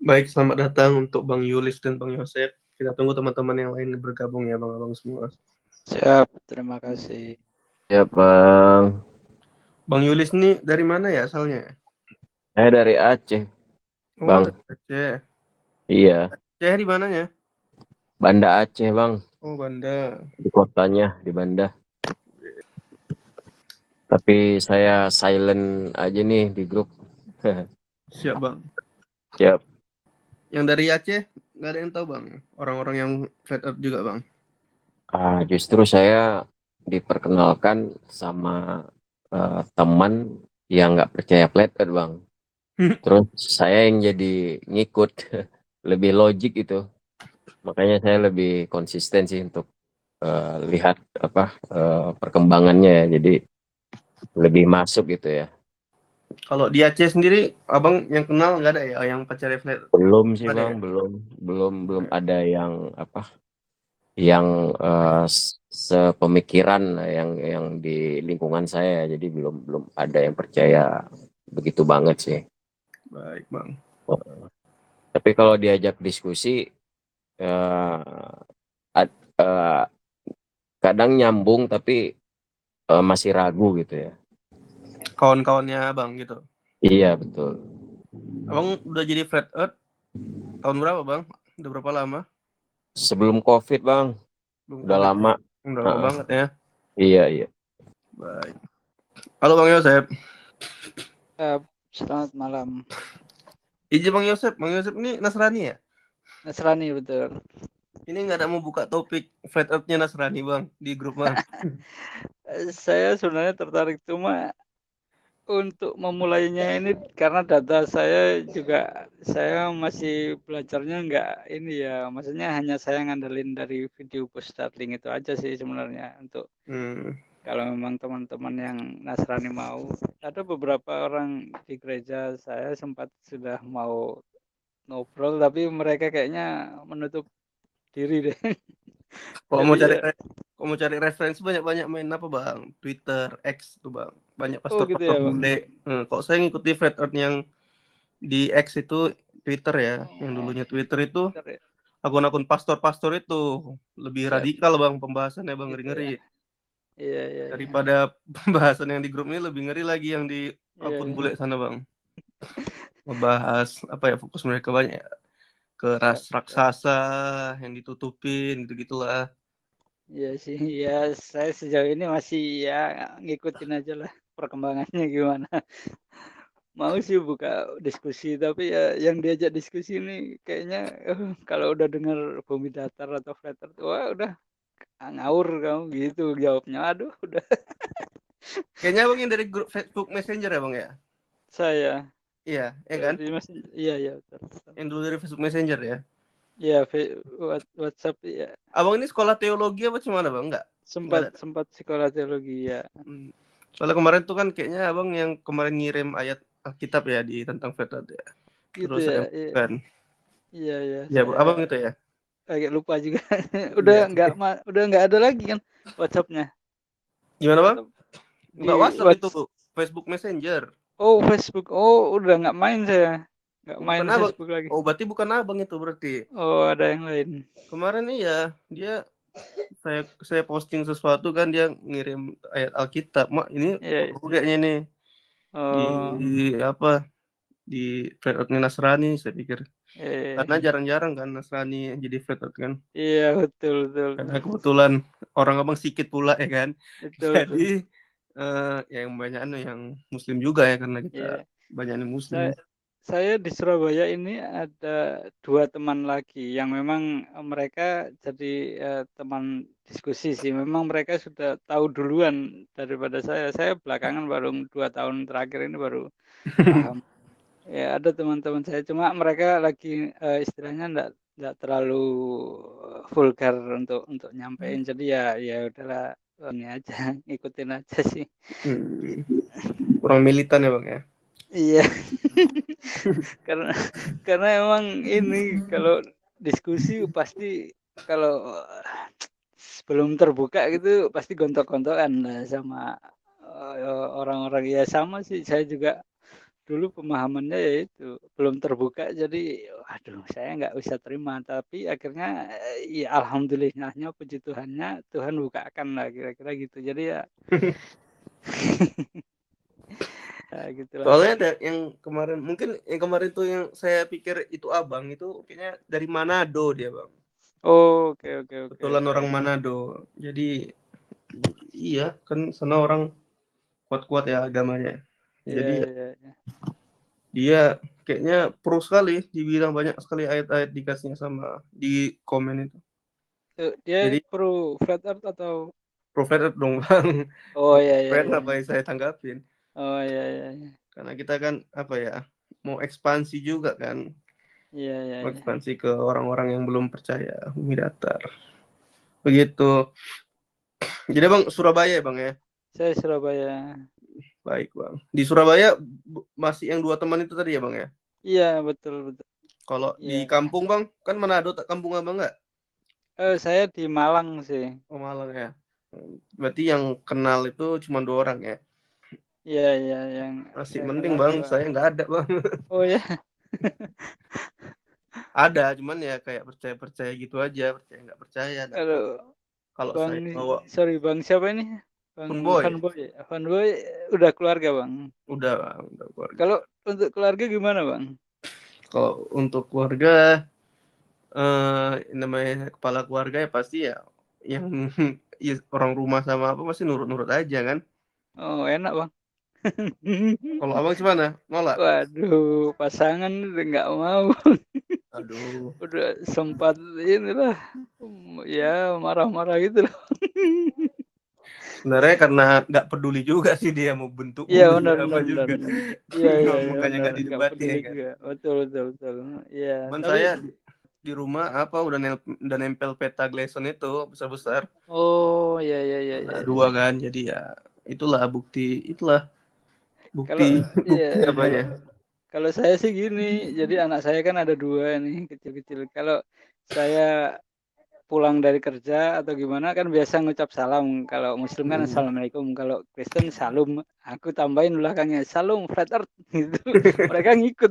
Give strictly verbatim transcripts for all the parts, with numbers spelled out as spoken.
Baik, selamat datang untuk Bang Yulis dan Bang Yosep. Kita tunggu teman-teman yang lain bergabung ya, Bang-abang semua. Siap, terima kasih. Ya bang, Bang Yulis ini dari mana ya asalnya? saya dari Aceh, Oh, bang. dari Aceh. Iya, Aceh di mananya? Banda Aceh, bang. Oh, Banda. Di kotanya, di Banda. Tapi saya silent aja nih di grup. Siap, Bang. Siap. Yang dari Aceh, nggak ada yang tahu, Bang. Orang-orang yang flat earth juga, Bang. Ah, justru saya diperkenalkan sama eh, teman yang nggak percaya flat earth, bang. Terus saya yang jadi ngikut, lebih logik itu. Makanya saya lebih konsisten sih untuk eh, lihat apa eh, perkembangannya ya. Jadi lebih masuk gitu ya. Kalau di Aceh sendiri, Abang yang kenal nggak ada ya yang percaya flat earth? Belum sih Ada bang, ya? belum, belum, belum ada yang apa, yang eh, s- sepemikiran lah, yang yang di lingkungan saya. Jadi belum, belum ada yang percaya begitu banget sih. Baik, Bang. Oh, tapi kalau diajak diskusi, eh, ad- eh, kadang nyambung tapi eh, masih ragu gitu ya. Kawan-kawannya Abang gitu. Iya betul. Abang udah jadi flat earth tahun berapa, Bang? Udah berapa lama? Sebelum COVID bang, Belum udah COVID ya? lama. Udah lama Heeh. banget ya. Iya iya. Baik. Halo, Bang Yosep. Siap, selamat malam. Iji Bang Yosep, Bang Yosep ini Nasrani ya? Nasrani betul. Ini nggak ada mau buka topik flat earth-nya Nasrani Bang di grup Bang. Eh, Saya sebenarnya tertarik cuma untuk memulainya ini karena data saya juga saya masih belajarnya nggak ini ya, maksudnya hanya saya ngandelin dari video post Starlink itu aja sih sebenarnya untuk Hmm. kalau memang teman-teman yang Nasrani mau. Ada beberapa orang di gereja saya sempat sudah mau ngobrol tapi mereka kayaknya menutup diri deh. Kalau mau Jadi cari ya, kalau mau cari referensi banyak-banyak main apa Bang? Twitter, X tuh Bang. Banyak oh gitu pastor-pastor ya Bang. bule. Hmm. Kok saya ngikuti flat earth yang di X itu Twitter ya, yang Oh, dulunya Twitter itu Twitter ya. akun-akun pastor-pastor itu lebih Siap radikal Bang pembahasannya Bang, gitu ngeri-ngeri. ya. Iya iya iya. Daripada pembahasan yang di grup ini lebih ngeri lagi yang di Iya akun iya. bule sana Bang. Ngebahas apa ya, fokus mereka banyak ya, ke ras Siap siap. raksasa yang ditutupin gitu-gitulah. Iya sih. Ya saya sejauh ini masih ya ngikutin aja lah perkembangannya gimana. Mau sih buka diskusi tapi ya yang diajak diskusi ini kayaknya eh, kalau udah dengar bumi datar atau flat earth wah udah ngawur kamu gitu jawabnya. Aduh udah Kayaknya Bang yang dari grup Facebook Messenger ya Bang ya? saya Iya, ya kan? dari mas iya iya betul. Betul. Yang dulu dari Facebook Messenger ya. Iya, Fe- What- WhatsApp ya Abang ini sekolah teologi apa gimana Bang? Enggak. Enggak sempat ada. sempat sekolah teologi ya Hmm. Soalnya kemarin tuh kan kayaknya Abang yang kemarin ngirim ayat Alkitab ya di tentang flat earth ya. gitu Terus ya. saya Iya kan. iya, iya, Ya, saya Abang itu ya. agak lupa juga. Udah Iya. nggak ma- udah nggak ada lagi kan WhatsAppnya Gimana Bang? atau Enggak di WhatsApp itu, Whats Facebook Messenger. oh Facebook oh udah nggak main saya nggak Oh, main bukan Abang. Facebook lagi. Oh, berarti bukan Abang itu berarti. Oh ada yang lain. Kemarin iya, dia saya saya posting sesuatu kan dia ngirim ayat Alkitab. Mak, ini Iya iya. perlu kayaknya nih di Oh apa di flat earth Nasrani saya pikir. iya Karena jarang-jarang kan Nasrani jadi flat earth kan. iya betul betul Karena betul kebetulan orang Abang sedikit pula ya kan. betul, Jadi betul. eh, yang banyak anu yang Muslim juga ya karena kita Iya banyak yang Muslim. saya Saya di Surabaya ini ada dua teman lagi yang memang eh, mereka jadi eh, teman diskusi sih. Memang mereka sudah tahu duluan daripada saya. Saya belakangan baru dua tahun terakhir ini baru paham. Ya ada teman-teman saya, cuma mereka lagi eh, istilahnya enggak enggak terlalu eh, vulgar untuk untuk nyampein. Jadi ya ya udahlah ini aja, ikutin aja sih. Hmm, kurang militan ya Bang ya. Iya. karena karena emang ini kalau diskusi pasti kalau sebelum terbuka gitu pasti gontok-gontokan lah sama eh, orang-orang ya sama sih saya juga dulu pemahamannya ya itu belum terbuka jadi aduh saya nggak bisa terima tapi akhirnya eh, ya alhamdulillahnya puji Tuhannya Tuhan bukakan lah kira-kira gitu jadi ya ya gitulah. Soalnya ada yang kemarin, mungkin yang kemarin tuh yang saya pikir itu abang itu kayaknya dari Manado dia bang. Oh, oke oke oke Kebetulan oke. orang Manado. Jadi iya kan sana orang kuat-kuat ya agamanya. Iya Jadi iya iya. dia kayaknya pro sekali, dibilang banyak sekali ayat-ayat dikasihnya sama di komen itu. Eh, Dia Jadi pro flat earth atau prophet dong bang. oh iya iya Prophet iya. apa yang saya tanggapin? Oh iya iya iya. Karena kita kan apa ya, mau ekspansi juga kan, Iya iya mau iya. ekspansi ke orang-orang yang belum percaya bumi datar. Begitu. Jadi bang Surabaya ya bang ya. Saya Surabaya. Baik bang. Di Surabaya bu- masih yang dua teman itu tadi ya bang ya. Iya betul betul. Kalau Iya. di kampung bang, kan Manado tak kampung abang nggak? Eh saya di Malang sih. Oh Malang ya. Berarti yang kenal itu cuma dua orang ya. Iya iya yang Masih saya mending kenal bang, dua. saya nggak ada bang. Oh ya. Ada, cuman ya kayak percaya-percaya gitu aja, percaya nggak percaya. Nggak tahu. Kalau Kalau Bang saya bawa sorry Bang siapa ini? Bang Funboy, Fanboy. Fanboy udah keluarga Bang. udah bang, udah keluarga. Kalau untuk keluarga gimana Bang? Kalau untuk keluarga, eh namanya kepala keluarga ya pasti ya yang ya, orang rumah sama apa pasti nurut-nurut aja kan. Oh enak Bang. Kalau abang gimana? Nolak? Waduh, pasangan udah nggak mau. Aduh, Udah sempat inilah, mm, ya marah-marah gitu loh. sebenarnya karena nggak peduli juga sih dia mau bentuk Iya mobil benar apa benar benar. juga. benar. Iya iya iya Makanya benar. nggak Nggak didebatin ya peduli kan. juga. Betul betul betul. Iya, Cuman tapi saya di, di rumah apa udah nempel, udah nempel peta Gleason itu besar-besar. oh iya iya iya iya. Ada dua kan, jadi ya itulah bukti, itulah Kalau bukti iya bukti apa kalau ya? kalau saya sih gini, jadi anak saya kan ada dua nih kecil-kecil. Kalau saya pulang dari kerja atau gimana kan biasa ngucap salam. Kalau Muslim kan Hmm. assalamualaikum, kalau Kristen salam. Aku tambahin belakangnya salam flat earth gitu. Mereka ngikut.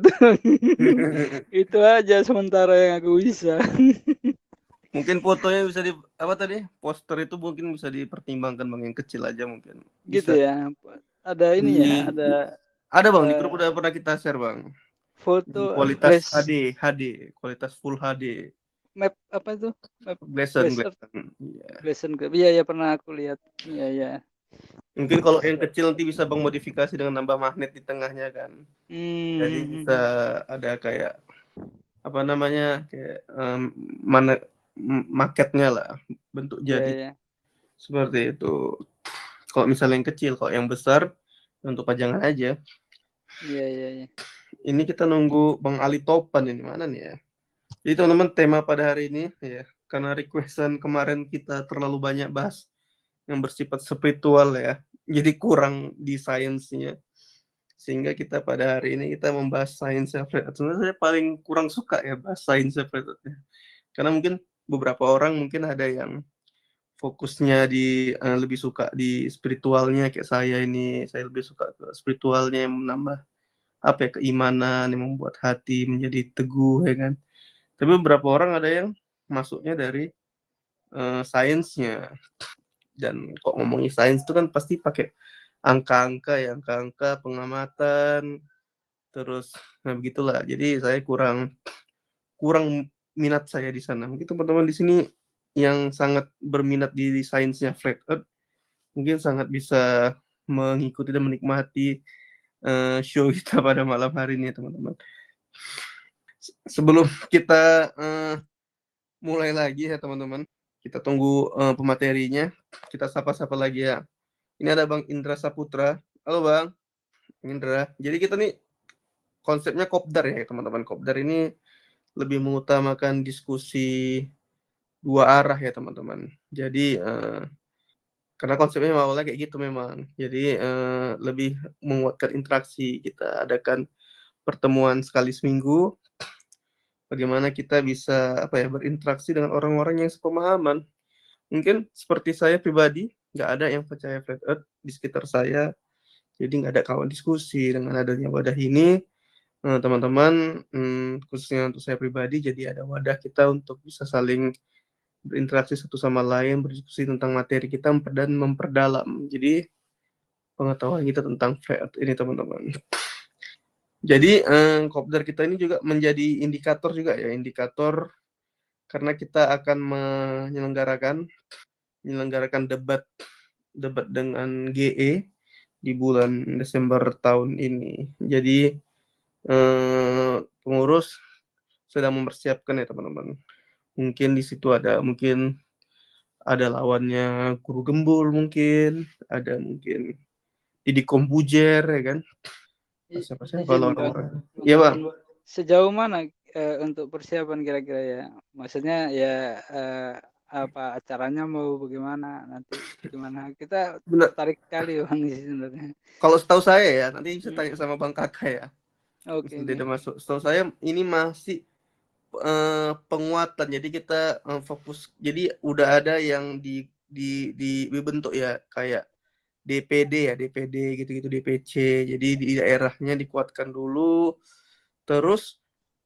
Itu aja sementara yang aku bisa. Mungkin fotonya bisa di apa tadi? Poster itu mungkin bisa dipertimbangkan bang yang kecil aja mungkin. Gitu Bisa ya. Ada ini di, ya, ada di ada bang di uh, grup udah pernah kita share bang. foto Di kualitas glass H D, H D, kualitas full H D. map apa itu? Map Gleason, glass earth, Gleason. Iya. glass and iya ya pernah aku lihat. Iya ya. Mungkin kalau yang kecil nanti bisa bang modifikasi dengan nambah magnet di tengahnya kan. Jadi bisa Hmm. ada kayak apa namanya kayak um, mana marketnya lah bentuk Iya jadi ya. seperti itu. Kalau misalnya yang kecil, kalau yang besar untuk pajangan aja. Iya iya iya. Ini kita nunggu Bang Ali Topan ini mana nih ya. Jadi teman-teman tema pada hari ini ya karena requestan kemarin kita terlalu banyak bahas yang bersifat spiritual ya. Jadi kurang di sainsnya. Sehingga kita pada hari ini kita membahas sains flat earth. Sebenarnya saya paling kurang suka ya bahas sains flat earth. Karena mungkin beberapa orang mungkin ada yang fokusnya di uh, lebih suka di spiritualnya kayak saya ini. Saya lebih suka ke spiritualnya yang menambah apa ya keimanan yang membuat hati menjadi teguh ya kan. Tapi beberapa orang ada yang masuknya dari uh, sainsnya dan kok ngomongin sains itu kan pasti pakai angka-angka ya angka-angka pengamatan terus nah begitulah. Jadi saya kurang kurang minat saya di sana. Mungkin teman-teman di sini yang sangat berminat di sainsnya flat earth mungkin sangat bisa mengikuti dan menikmati uh, show kita pada malam hari ini ya teman-teman. Sebelum kita uh, mulai lagi ya teman-teman, kita tunggu uh, pematerinya. Kita sapa-sapa lagi ya. Ini ada Bang Indra Saputra. Halo Bang Indra. Jadi kita nih konsepnya kopdar ya teman-teman. Kopdar ini lebih mengutamakan diskusi dua arah ya teman-teman. Jadi uh, karena konsepnya awalnya kayak gitu memang. Jadi uh, lebih menguatkan interaksi. Kita adakan pertemuan sekali seminggu. Bagaimana kita bisa apa ya berinteraksi dengan orang-orang yang sepemahaman. Mungkin seperti saya pribadi, nggak ada yang percaya flat earth di sekitar saya. Jadi nggak ada kawan diskusi. Dengan adanya wadah ini, eh, teman-teman, hmm, khususnya untuk saya pribadi, jadi ada wadah kita untuk bisa saling berinteraksi satu sama lain, berdiskusi tentang materi kita dan memperdalam. Jadi pengetahuan kita tentang flat ini, teman-teman. Jadi eh, kopdar kita ini juga menjadi indikator juga ya, indikator karena kita akan menyelenggarakan menyelenggarakan debat debat dengan G E di bulan Desember tahun ini. Jadi eh, pengurus sedang mempersiapkan ya teman-teman. Mungkin di situ ada mungkin ada lawannya Guru Gembul, mungkin ada mungkin Didi Kompujer ya kan. I- Siapa-siapa izin, Bang. orang-orang. Iya bang. Sejauh mana eh, untuk persiapan kira-kira ya? Maksudnya ya eh, apa acaranya mau bagaimana nanti gimana? Kita Benar. tertarik sekali bang sih sebenarnya. Kalau setahu saya ya, nanti bisa Hmm. tanya sama Bang Kakak ya. Oke. Misalnya dia Okay, udah masuk. Setahu saya ini masih eh, penguatan. Jadi kita eh, fokus. Jadi udah ada yang di di di dibentuk ya kayak D P D ya, D P D gitu-gitu, D P C. Jadi di daerahnya dikuatkan dulu, terus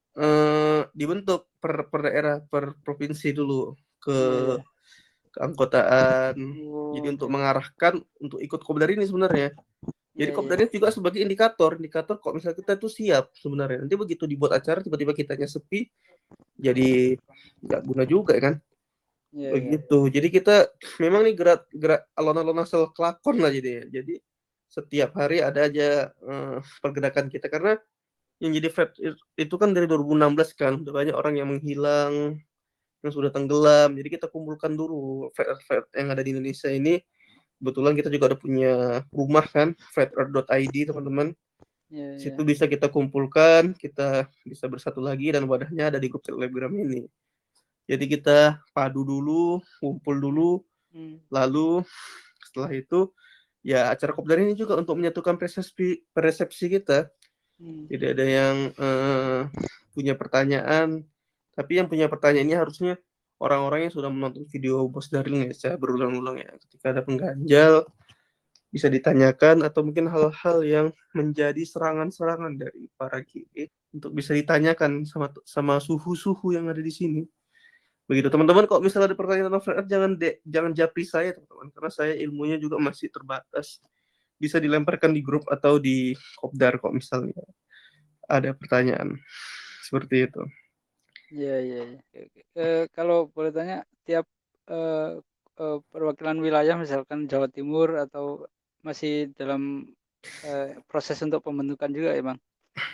eh, dibentuk per, per daerah, per provinsi dulu ke yeah. keanggotaan. Oh, Jadi untuk okay. mengarahkan untuk ikut kopdar ini sebenarnya. Jadi Yeah, kopdar yeah. ini juga sebagai indikator, indikator kok misalnya kita tuh siap sebenarnya. Nanti begitu dibuat acara tiba-tiba kitanya sepi, jadi nggak guna juga kan. Yeah, yeah. Begitu. Jadi kita memang nih gerak gerak alon-alon asal kelakon lah jadi. Jadi setiap hari ada aja eh, pergerakan kita karena yang jadi Fed itu kan dari dua ribu enam belas kan udah banyak orang yang menghilang, yang sudah tenggelam. Jadi kita kumpulkan dulu Fed yang ada di Indonesia ini. Kebetulan kita juga ada punya rumah kan, fed earth dot i d teman-teman. Yeah, Situ yeah. bisa kita kumpulkan, kita bisa bersatu lagi dan wadahnya ada di grup Telegram ini. Jadi kita padu dulu, kumpul dulu, Hmm. lalu setelah itu ya acara kopdar ini juga untuk menyatukan persepsi persepsi kita. Hmm. Tidak ada yang eh, punya pertanyaan, tapi yang punya pertanyaan ini harusnya orang-orang yang sudah menonton video Bos Darling ya, saya berulang-ulang ya. Ketika ada pengganjal bisa ditanyakan atau mungkin hal-hal yang menjadi serangan-serangan dari para G E untuk bisa ditanyakan sama sama suhu-suhu yang ada di sini. Begitu teman-teman, kok misalnya ada pertanyaan tentang flat earth jangan de, jangan japri saya teman-teman karena saya ilmunya juga masih terbatas. Bisa dilemparkan di grup atau di kopdar kok misalnya ada pertanyaan seperti itu. Iya, iya, iya. Oke, oke. Eh, kalau boleh tanya, tiap eh, eh, perwakilan wilayah, misalkan Jawa Timur, atau masih dalam eh, proses untuk pembentukan juga ya, Bang?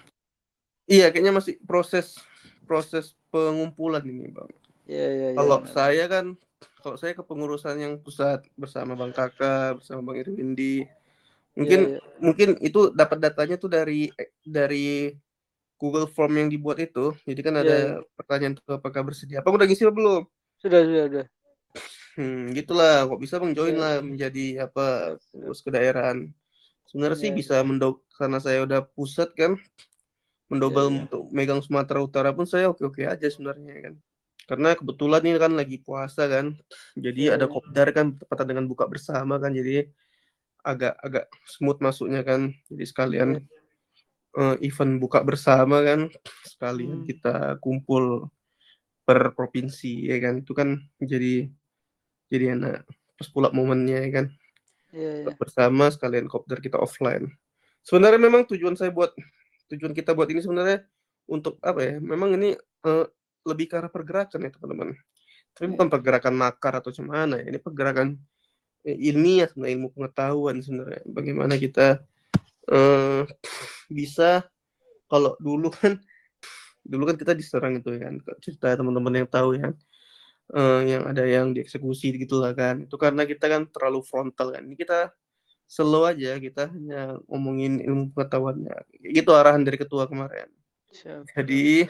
Iya, kayaknya masih proses proses pengumpulan ini, Bang. Iya, iya, iya. Kalau benar. saya kan, kalau saya kepengurusan yang pusat bersama Bang Kakak, bersama Bang Irwindi, Iya, mungkin iya. mungkin itu dapat datanya tuh dari dari Google Form yang dibuat itu. Jadi kan Iya, ada iya. pertanyaan tuh apakah bersedia. Apa udah ngisi apa belum? Sudah, sudah, sudah. Hmm, gitulah. Kok bisa Bang join Iya, lah menjadi apa pengurus kedaerahan. Sebenarnya iya, sih iya. bisa mendok karena saya udah pusat kan, Iya, mendobel iya. untuk megang Sumatera Utara pun saya oke-oke aja sebenarnya kan. Karena kebetulan ini kan lagi puasa kan. Jadi Iya, ada iya. kopdar kan tepatan dengan buka bersama kan. Jadi agak agak smooth masuknya kan. Jadi sekalian Iya. eh, event buka bersama kan. Sekalian Hmm. kita kumpul per provinsi ya kan. Itu kan jadi jadi enak. Terus pula momennya ya kan. Iya, iya. Buka bersama sekalian kopdar kita offline. Sebenarnya memang tujuan saya buat tujuan kita buat ini sebenarnya untuk apa ya? Memang ini eh, lebih ke arah pergerakan ya teman-teman. Tapi Iya. bukan pergerakan makar atau gimana ya. Ini pergerakan eh, ilmiah sebenarnya, ilmu pengetahuan sebenarnya. Bagaimana kita eh, bisa kalau dulu kan dulu kan kita diserang itu ya kan. Cerita teman-teman yang tahu ya. Eh, yang ada yang dieksekusi gitu lah kan. Itu karena kita kan terlalu frontal kan. Ini kita slow aja, kita hanya ngomongin ilmu pengetahuannya. Itu arahan dari ketua kemarin. Siap, siap. Jadi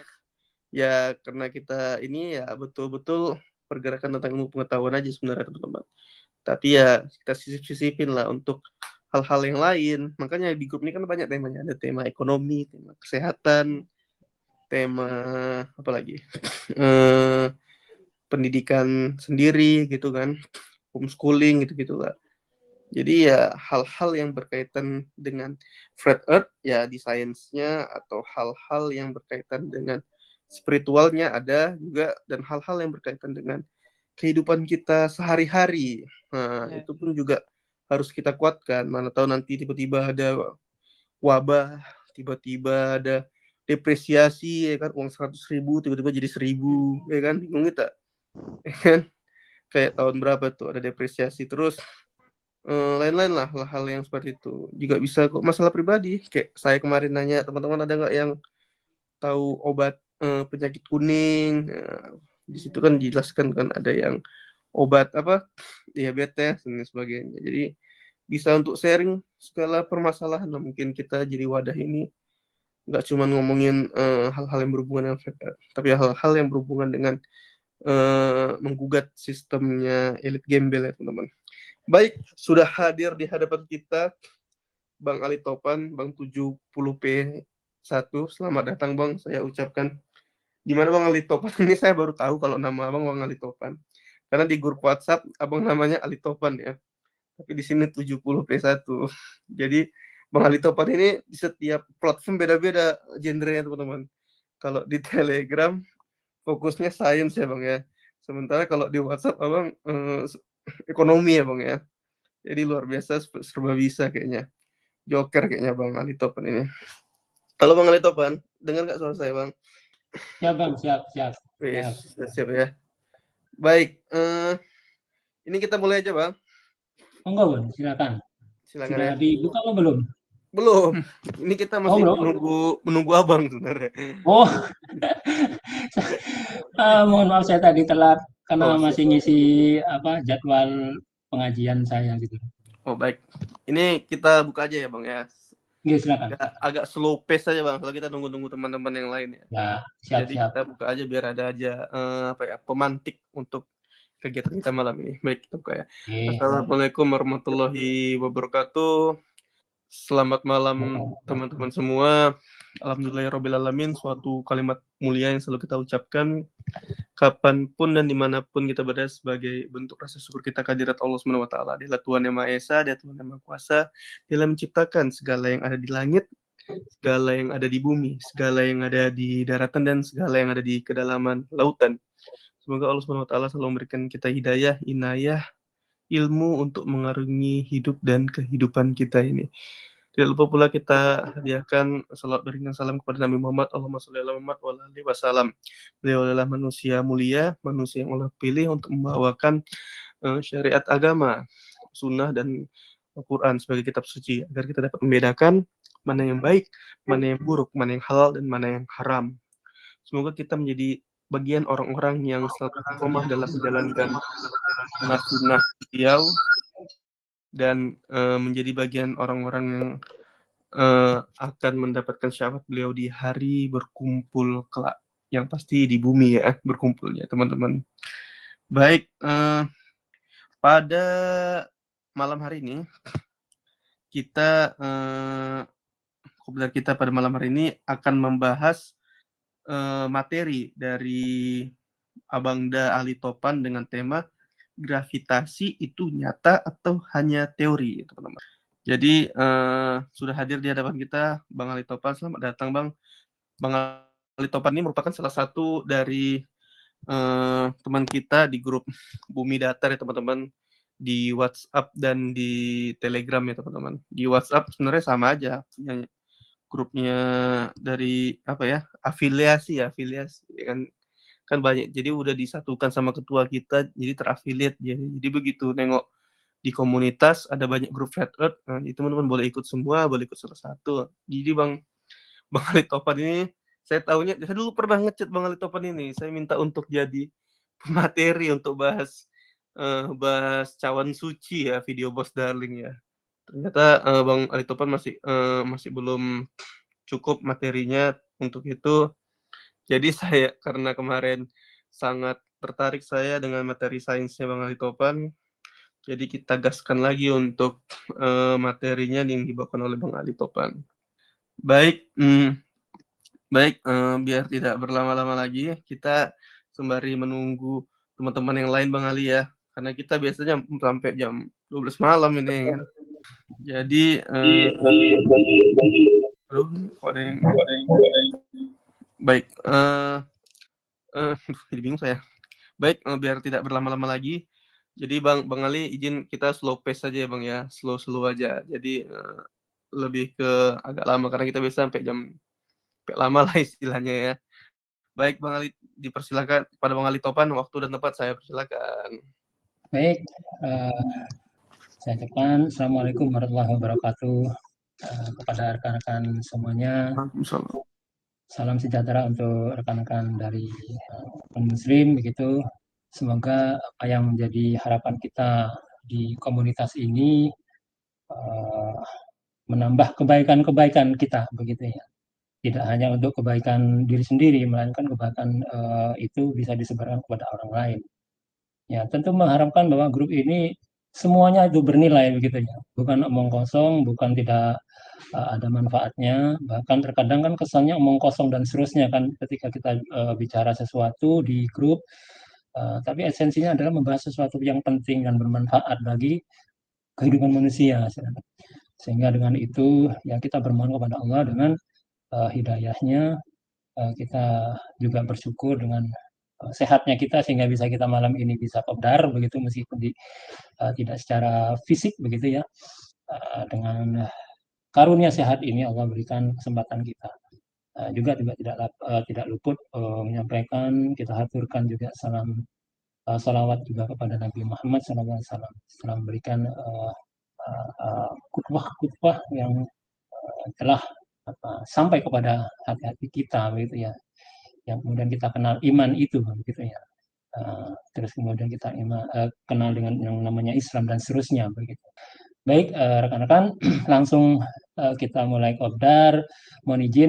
ya karena kita ini ya betul-betul pergerakan tentang ilmu pengetahuan aja sebenarnya teman-teman. Tapi ya kita sisip-sisipin lah untuk hal-hal yang lain. Makanya di grup ini kan banyak temanya. Ada tema ekonomi, tema kesehatan, tema apa lagi? Eh, pendidikan sendiri gitu kan. Homeschooling gitu-gitu lah. Jadi ya hal-hal yang berkaitan dengan flat earth ya di sainsnya, atau hal-hal yang berkaitan dengan spiritualnya ada juga, dan hal-hal yang berkaitan dengan kehidupan kita sehari-hari. Nah, Ya. itu pun juga harus kita kuatkan. Mana tahu nanti tiba-tiba ada wabah, tiba-tiba ada depresiasi, ya kan, uang seratus ribu tiba-tiba jadi seribu, ya kan, bingung kita, ya kan, kayak tahun berapa tuh ada depresiasi terus, eh, lain-lain lah hal-hal yang seperti itu juga bisa kok. Masalah pribadi kayak saya kemarin nanya teman-teman, ada nggak yang tahu obat eh, penyakit kuning. Nah, di situ kan dijelaskan kan ada yang obat apa diabetes dan sebagainya. Jadi bisa untuk sharing segala permasalahan. Nah, mungkin kita jadi wadah ini nggak cuma ngomongin eh, hal-hal yang berhubungan dengan flat earth, tapi hal-hal yang berhubungan dengan eh, menggugat sistemnya elit gembel ya teman-teman. Baik, sudah hadir di hadapan kita Bang Ali Topan, Bang tujuh puluh P satu. Selamat datang Bang, saya ucapkan. Gimana Bang Ali Topan? Ini saya baru tahu kalau nama Abang Bang Ali Topan. Karena di grup WhatsApp Abang namanya Ali Topan ya. Tapi di sini tujuh puluh P satu. Jadi Bang Ali Topan ini di setiap platform beda-beda genrenya teman-teman. Kalau di Telegram fokusnya sains ya Bang ya. Sementara kalau di WhatsApp Abang eh, ekonomi ya Bang ya. Jadi luar biasa, serba bisa kayaknya. Joker kayaknya Bang Ali Topan ini. Halo Bang Ali Topan, dengar nggak suara saya Bang? Siap Bang, siap, siap. Wis, siap. sudah siap ya. Baik, eh, ini kita mulai aja Bang. Monggo Bang, silakan. Silakan Sudah ya. dibuka apa belum? Belum. Ini kita Oh, masih belum. menunggu menunggu Abang sebenarnya. Oh, Ah, mohon maaf saya tadi telat karena Oh, siap. masih ngisi apa jadwal pengajian saya gitu. Oh, baik. Ini kita buka aja ya Bang ya. Oke, silakan. Agak, agak slow pace aja Bang, kalau kita nunggu-nunggu teman-teman yang lain ya. Ya, siap, Jadi siap. kita buka aja biar ada aja eh, apa ya, pemantik untuk kegiatan kita malam ini. Baik, kita buka ya. Oke. Assalamualaikum warahmatullahi wabarakatuh. Selamat malam teman-teman semua. Alhamdulillahirrahmanirrahim. Suatu kalimat mulia yang selalu kita ucapkan kapanpun dan dimanapun kita berada, sebagai bentuk rasa syukur kita kehadirat Allah subhanahu wa taala. Dialah Tuhan yang Maha Esa, Dia Tuhan yang Maha Kuasa. Dia menciptakan segala yang ada di langit, segala yang ada di bumi, segala yang ada di daratan, dan segala yang ada di kedalaman lautan. Semoga Allah subhanahu wa taala selalu memberikan kita hidayah, inayah, ilmu untuk mengarungi hidup dan kehidupan kita ini. Tidak lupa pula kita hadiahkan salawat berikan salam kepada Nabi Muhammad, Allahumma sholli ala Muhammad wa ala alihi wasallam. Beliau adalah manusia mulia, manusia yang Allah pilih untuk membawakan uh, syariat agama, sunnah dan Al-Quran sebagai kitab suci, agar kita dapat membedakan mana yang baik, mana yang buruk, mana yang halal, dan mana yang haram. Semoga kita menjadi bagian orang-orang yang selalu istiqomah dalam menjalankan sunnah beliau, dan uh, menjadi bagian orang-orang yang uh, akan mendapatkan syafaat beliau di hari berkumpul kelak, yang pasti di bumi ya berkumpulnya teman-teman. Baik, uh, pada malam hari ini kita uh, komputer kita pada malam hari ini akan membahas uh, materi dari Abangda Ali Topan dengan tema gravitasi itu nyata atau hanya teori, teman-teman. Jadi uh, sudah hadir di hadapan kita Bang Ali Topan. Selamat datang Bang. Bang Ali Topan ini merupakan salah satu dari uh, teman kita di grup Bumi Datar ya teman-teman, di WhatsApp dan di Telegram ya teman-teman. Di WhatsApp sebenarnya sama aja, grupnya dari apa ya, afiliasi ya, afiliasi kan kan banyak, jadi udah disatukan sama ketua kita, jadi terafiliat ya. Jadi begitu nengok di komunitas ada banyak grup flat earth, nah, itu teman-teman boleh ikut semua, boleh ikut salah satu. Jadi bang bang Ali Topan ini saya tahunya, saya dulu pernah ngechat Bang Ali Topan ini, saya minta untuk jadi materi untuk bahas uh, bahas cawan suci ya, video Boss Darling ya. Ternyata uh, Bang Ali Topan masih uh, masih belum cukup materinya untuk itu. Jadi saya karena kemarin sangat tertarik saya dengan materi sainsnya Bang Ali Topan, jadi kita gaskan lagi untuk uh, materinya yang dibawakan oleh Bang Ali Topan. Baik, hmm, baik uh, biar tidak berlama-lama lagi, kita sembari menunggu teman-teman yang lain Bang Ali ya. karena kita biasanya sampai jam dua belas malam ini kan. Jadi eh, aduh, kok ada yang baik eh eh jadi bingung saya. Baik, eh, biar tidak berlama-lama lagi. Jadi Bang Bang Ali izin kita slow pace saja ya Bang ya, slow-slow aja. Jadi eh, lebih ke agak lama karena kita biasa sampai jam sampai lama lah istilahnya ya. Baik Bang Ali, dipersilakan pada Bang Ali Topan, waktu dan tempat saya persilakan. Baik, uh, saya ucapkan Assalamualaikum warahmatullahi wabarakatuh uh, kepada rekan-rekan semuanya. Salam sejahtera untuk rekan-rekan dari uh, Muslim begitu. Semoga apa yang menjadi harapan kita di komunitas ini uh, menambah kebaikan-kebaikan kita begitu ya. Tidak hanya untuk kebaikan diri sendiri, melainkan kebaikan uh, itu bisa disebarkan kepada orang lain. Ya, tentu mengharapkan bahwa grup ini semuanya itu bernilai begitu ya. Bukan omong kosong, bukan tidak uh, ada manfaatnya. Bahkan terkadang kan kesannya omong kosong dan seterusnya kan ketika kita uh, bicara sesuatu di grup. Uh, tapi esensinya adalah membahas sesuatu yang penting dan bermanfaat bagi kehidupan manusia. Sehingga dengan itu ya kita bermohon kepada Allah dengan uh, hidayahnya. Uh, kita juga bersyukur dengan sehatnya kita sehingga bisa kita malam ini bisa kopdar begitu meskipun di, uh, tidak secara fisik begitu ya. Uh, dengan karunia sehat ini Allah berikan kesempatan kita. Uh, juga juga tidak uh, tidak luput uh, menyampaikan, kita haturkan juga salam uh, salawat juga kepada Nabi Muhammad shallallahu alaihi wasallam setelah memberikan uh, uh, uh, kutbah-kutbah yang uh, telah apa, sampai kepada hati-hati kita begitu ya, yang kemudian kita kenal iman itu begitu ya. Uh, terus kemudian kita ima, uh, kenal dengan yang namanya Islam dan seterusnya begitu. Baik uh, rekan-rekan, langsung uh, kita mulai kopdar. Mohon izin,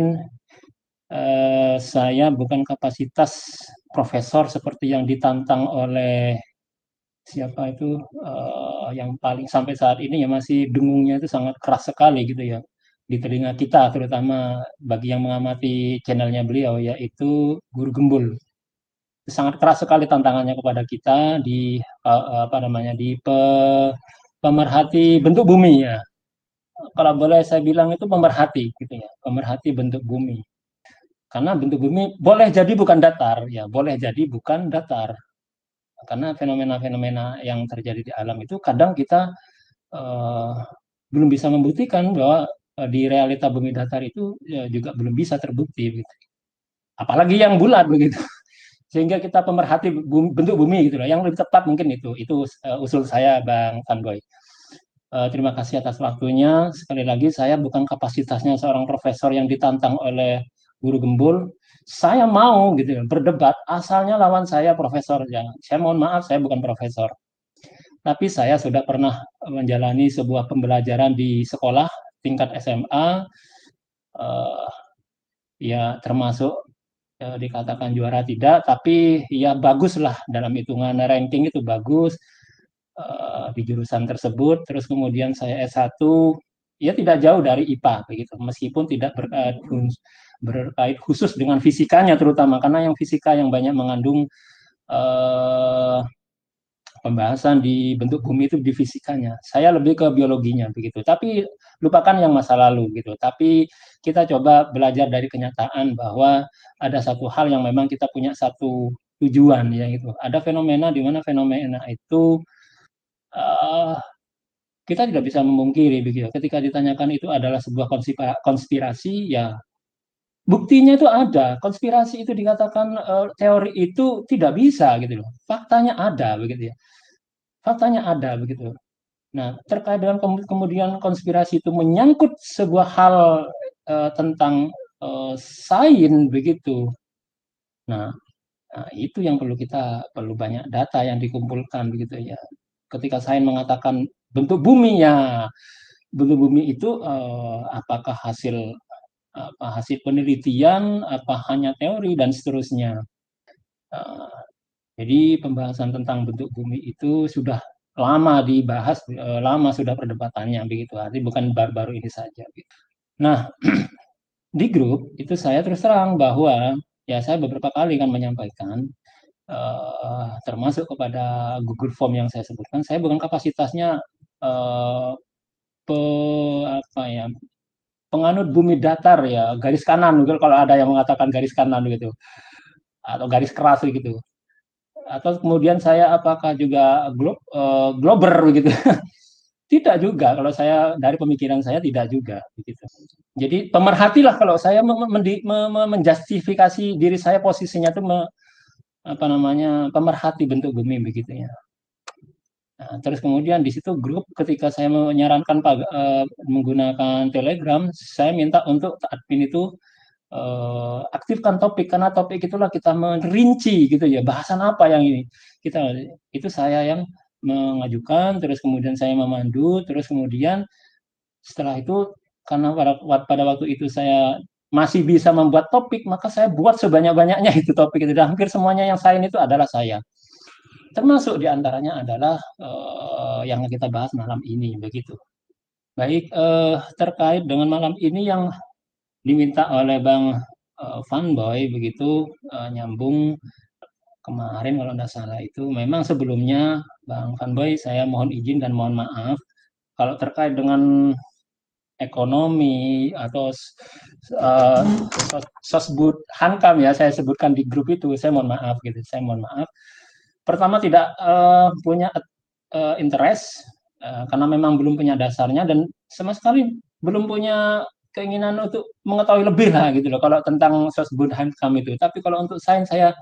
uh, saya bukan kapasitas profesor seperti yang ditantang oleh siapa itu uh, yang paling sampai saat ini ya masih dengungnya itu sangat keras sekali gitu ya di telinga kita, terutama bagi yang mengamati channelnya beliau yaitu Guru Gembul. Sangat keras sekali tantangannya kepada kita di uh, apa namanya di pe, pemerhati bentuk bumi ya. Kalau boleh saya bilang itu pemerhati gitu ya, pemerhati bentuk bumi. Karena bentuk bumi boleh jadi bukan datar ya, boleh jadi bukan datar. Karena fenomena-fenomena yang terjadi di alam itu kadang kita uh, belum bisa membuktikan bahwa uh, di realita bumi datar itu ya, juga belum bisa terbukti gitu. Apalagi yang bulat begitu. Sehingga kita pemerhati bumi, bentuk bumi gitu loh. Yang lebih tepat mungkin itu. Itu uh, usul saya Bang Fanboy. Uh, terima kasih atas waktunya. Sekali lagi saya bukan kapasitasnya seorang profesor yang ditantang oleh Guru Gembul. Saya mau gitu berdebat asalnya lawan saya profesor. Ya. Saya mohon maaf saya bukan profesor. Tapi saya sudah pernah menjalani sebuah pembelajaran di sekolah tingkat S M A, uh, ya termasuk uh, dikatakan juara tidak, tapi ya bagus lah dalam hitungan ranking itu bagus uh, di jurusan tersebut. Terus kemudian saya S satu, ya tidak jauh dari I P A begitu, meskipun tidak berkait, berkait khusus dengan fisikanya terutama, karena yang fisika yang banyak mengandung uh, pembahasan di bentuk bumi itu di fisikanya. Saya lebih ke biologinya begitu. Tapi lupakan yang masa lalu gitu. Tapi kita coba belajar dari kenyataan bahwa ada satu hal yang memang kita punya satu tujuan ya gitu. Ada fenomena di mana fenomena itu uh, kita tidak bisa memungkiri begitu. Ketika ditanyakan itu adalah sebuah konspirasi ya buktinya itu ada. Konspirasi itu dikatakan uh, teori itu tidak bisa gitu loh. Faktanya ada begitu ya. Faktanya ada begitu. Nah, terkait dengan kemudian konspirasi itu menyangkut sebuah hal uh, tentang uh, sains begitu. Nah, nah, itu yang perlu kita perlu banyak data yang dikumpulkan begitu ya. Ketika sains mengatakan bentuk bumi ya, bentuk bumi itu uh, apakah hasil apa hasil penelitian, apa hanya teori dan seterusnya. Uh, Jadi pembahasan tentang bentuk bumi itu sudah lama dibahas, eh, lama sudah perdebatannya begitu. Artinya bukan baru-baru ini saja. Gitu. Nah, di grup itu saya terus terang bahwa ya saya beberapa kali kan menyampaikan uh, termasuk kepada Google Form yang saya sebutkan, saya bukan kapasitasnya uh, pe, apa ya, penganut bumi datar ya, garis kanan gitu, kalau ada yang mengatakan garis kanan gitu, atau garis keras gitu. Atau kemudian saya apakah juga glo, uh, glober begitu. Tidak juga, kalau saya dari pemikiran saya tidak juga begitu. Jadi pemerhatilah kalau saya menjustifikasi diri saya, posisinya itu me, apa namanya, pemerhati bentuk bumi begitu ya. Nah, terus kemudian di situ grup, ketika saya menyarankan uh, menggunakan Telegram, saya minta untuk admin itu uh, aktifkan topik, karena topik itulah kita merinci gitu ya, bahasan apa yang ini kita, itu saya yang mengajukan, terus kemudian saya memandu, terus kemudian setelah itu karena pada, pada waktu itu saya masih bisa membuat topik, maka saya buat sebanyak-banyaknya itu topik itu, dan hampir semuanya yang sign itu adalah saya. Termasuk diantaranya adalah uh, yang kita bahas malam ini begitu. Baik, uh, terkait dengan malam ini yang diminta oleh Bang uh, Fanboy begitu, uh, nyambung kemarin kalau tidak salah itu, memang sebelumnya Bang Fanboy saya mohon izin dan mohon maaf kalau terkait dengan ekonomi atau uh, sos sosbud hankam ya, saya sebutkan di grup itu, saya mohon maaf gitu, saya mohon maaf. Pertama tidak uh, punya uh, interest uh, karena memang belum punya dasarnya, dan sama sekali belum punya keinginan untuk mengetahui lebih lah gitu loh kalau tentang sosbud hankam itu. Tapi kalau untuk sains saya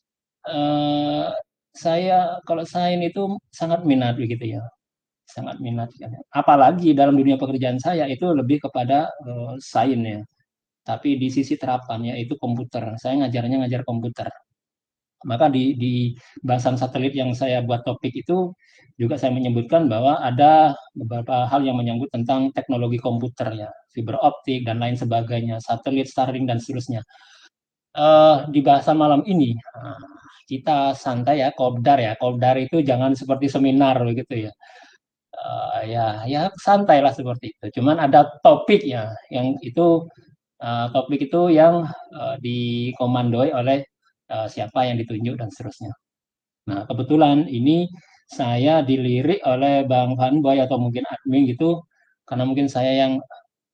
uh, saya kalau sains itu sangat minat begitu ya, sangat minat. Apalagi dalam dunia pekerjaan saya itu lebih kepada uh, sains ya. Tapi di sisi terapannya itu komputer. Saya ngajarnya ngajar komputer. Maka di, di bahasan satelit yang saya buat topik itu juga saya menyebutkan bahwa ada beberapa hal yang menyangkut tentang teknologi komputer ya, fiber optik dan lain sebagainya, satelit, Starlink dan seterusnya. Uh, di bahasan malam ini uh, kita santai ya, kopdar ya, kopdar itu jangan seperti seminar begitu ya. Uh, ya, ya santai lah seperti itu. Cuman ada topik ya, yang itu uh, topik itu yang uh, dikomandoi oleh Uh, siapa yang ditunjuk dan seterusnya. Nah, kebetulan ini saya dilirik oleh Bang Fanboy atau mungkin admin gitu, karena mungkin saya yang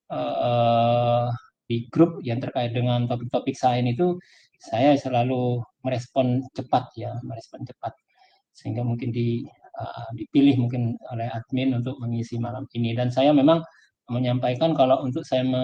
uh, di grup yang terkait dengan topik-topik sains itu, saya selalu merespon cepat ya, merespon cepat. Sehingga mungkin di, uh, dipilih mungkin oleh admin untuk mengisi malam ini. Dan saya memang menyampaikan kalau untuk saya me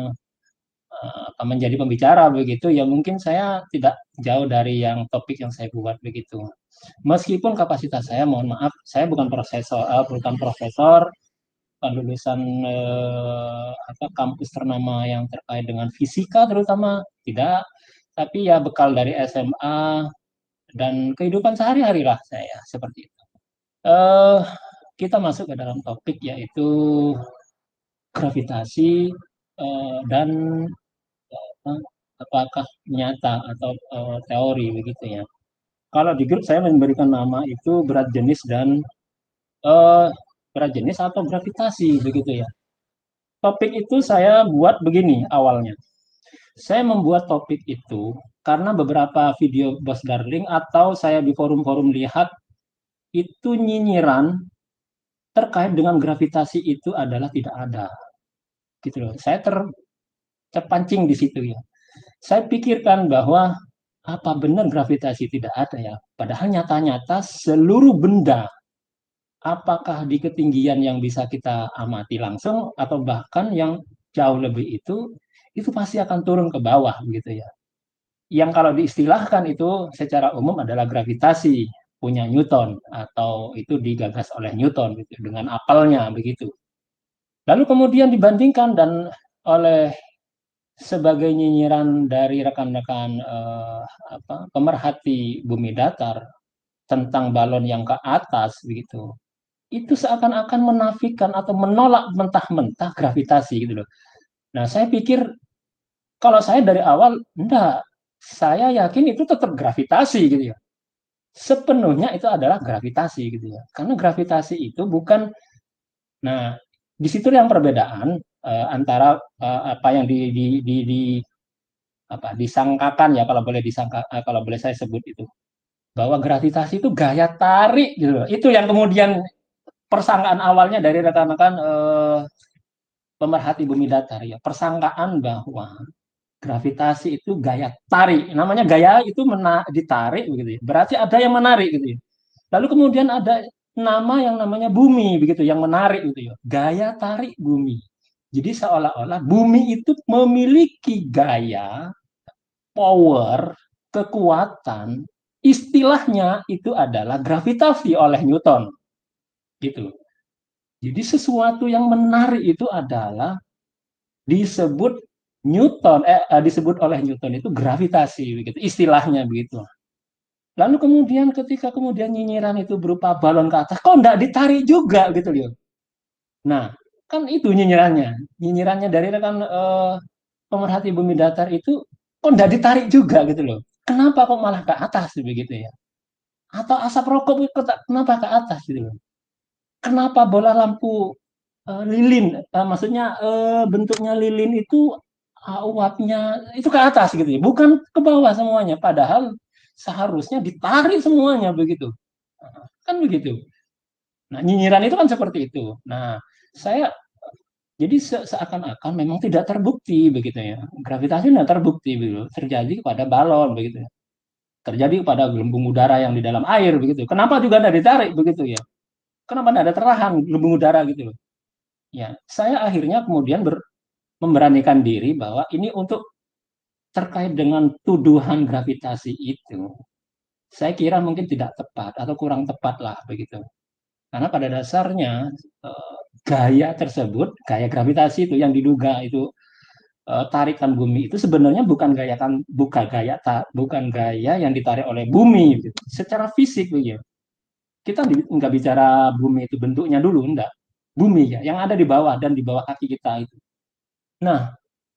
Uh, menjadi pembicara begitu ya, mungkin saya tidak jauh dari yang topik yang saya buat begitu. Meskipun kapasitas saya, mohon maaf, saya bukan profesor, uh, bukan profesor, bukan lulusan uh, apa kampus ternama yang terkait dengan fisika terutama, tidak. Tapi ya bekal dari S M A dan kehidupan sehari-hari lah saya seperti itu. Uh, kita masuk ke dalam topik yaitu gravitasi uh, dan apakah nyata atau uh, teori begitu ya. Kalau di grup saya memberikan nama itu berat jenis dan uh, berat jenis atau gravitasi begitu ya. Topik itu saya buat begini awalnya. Saya membuat topik itu karena beberapa video Bos Darling atau saya di forum-forum lihat itu nyinyiran terkait dengan gravitasi itu adalah tidak ada. Gitu loh. Saya ter, terpancing di situ ya. Saya pikirkan bahwa apa benar gravitasi tidak ada ya? Padahal nyata-nyata seluruh benda, apakah di ketinggian yang bisa kita amati langsung atau bahkan yang jauh lebih itu, itu pasti akan turun ke bawah gitu ya. Yang kalau diistilahkan itu secara umum adalah gravitasi punya Newton atau itu digagas oleh Newton gitu, dengan apelnya begitu. Lalu kemudian dibandingkan dan oleh sebagai nyinyiran dari rekan-rekan uh, apa, pemerhati bumi datar tentang balon yang ke atas begitu, itu seakan-akan menafikan atau menolak mentah-mentah gravitasi gitu loh. Nah, saya pikir kalau saya dari awal enggak, saya yakin itu tetap gravitasi gitu ya. Sepenuhnya itu adalah gravitasi gitu ya. Karena gravitasi itu bukan, nah di situ yang perbedaan uh, antara uh, apa yang di, di, di, di apa disangkakan ya, kalau boleh disangka, kalau boleh saya sebut itu, bahwa gravitasi itu gaya tarik gitu loh. Itu yang kemudian persangkaan awalnya dari rekan-rekan eh, pemerhati bumi datar ya, persangkaan bahwa gravitasi itu gaya tarik. Namanya gaya itu mena ditarik begitu ya. Berarti ada yang menarik gitu ya. Lalu kemudian ada nama yang namanya bumi begitu yang menarik gitu ya. Gaya tarik bumi. Jadi seolah-olah bumi itu memiliki gaya, power, kekuatan, istilahnya itu adalah gravitasi oleh Newton. Gitu. Jadi sesuatu yang menarik itu adalah disebut Newton eh, disebut oleh Newton itu gravitasi begitu, istilahnya begitu. Lalu kemudian ketika kemudian nyinyiran itu berupa balon ke atas, kok enggak ditarik juga gitu loh. Nah, kan itu nyinyirannya. Nyinyirannya dari rekan eh, pemerhati bumi datar itu kok enggak ditarik juga gitu loh. Kenapa kok malah ke atas begitu ya? Atau asap rokok kenapa ke atas gitu loh? Kenapa bola lampu uh, lilin, uh, maksudnya uh, bentuknya lilin itu uh, uapnya itu ke atas gitu ya, bukan ke bawah semuanya. Padahal seharusnya ditarik semuanya begitu, kan begitu. Nah, nyinyiran itu kan seperti itu. Nah, saya jadi se seakan-akan memang tidak terbukti begitu ya. Gravitasi tidak terbukti begitu, terjadi pada balon begitu ya. Terjadi pada gelembung udara yang di dalam air begitu. Kenapa juga tidak ditarik begitu ya? Kenapa tidak ada terahan gelembung udara gitu loh? Ya, saya akhirnya kemudian ber, memberanikan diri bahwa ini untuk terkait dengan tuduhan gravitasi itu, saya kira mungkin tidak tepat atau kurang tepat lah begitu. Karena pada dasarnya eh, gaya tersebut, gaya gravitasi itu yang diduga itu eh, tarikan bumi itu sebenarnya bukan gaya kan, bukan gaya ta, bukan gaya yang ditarik oleh bumi gitu. Secara fisik begitu. Kita nggak bicara bumi itu bentuknya dulu, enggak. Bumi ya, yang ada di bawah dan di bawah kaki kita itu. Nah,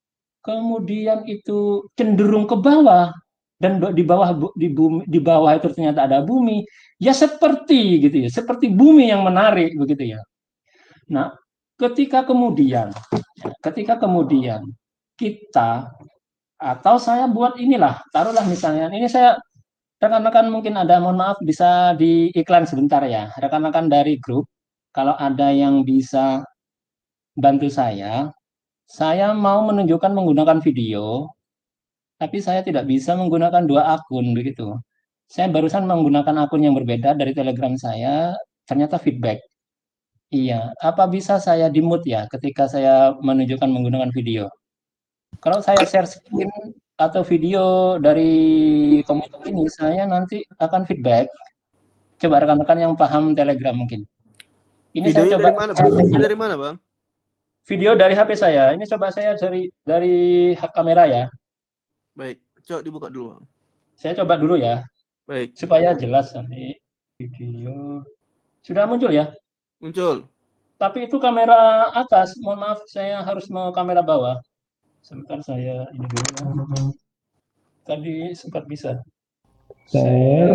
kemudian itu cenderung ke bawah dan di bawah di bumi di bawah itu ternyata ada bumi, ya seperti gitu ya, seperti bumi yang menarik begitu ya. Nah, ketika kemudian ketika kemudian kita atau saya buat inilah, taruhlah misalnya ini saya rekan-rekan mungkin ada, mohon maaf bisa diiklan sebentar ya, rekan-rekan dari grup kalau ada yang bisa bantu saya. Saya mau menunjukkan menggunakan video, tapi saya tidak bisa menggunakan dua akun begitu. Saya barusan menggunakan akun yang berbeda dari Telegram saya, ternyata feedback. Iya, apa bisa saya di-mute ya ketika saya menunjukkan menggunakan video? Kalau saya share screen atau video dari komputer ini, saya nanti akan feedback. Coba rekan-rekan yang paham Telegram mungkin. Ini Videonya saya coba dari mana, Bang? Video dari mana, Bang? Video dari H P saya. Ini coba saya dari dari hak kamera ya. Baik, coba dibuka dulu, Bang. Saya coba dulu ya. Baik. Supaya jelas nanti video. Sudah muncul ya? Muncul. Tapi itu kamera atas. Mohon maaf, saya harus mau kamera bawah. Sebentar saya ini dulu. Tadi sempat bisa. Saya...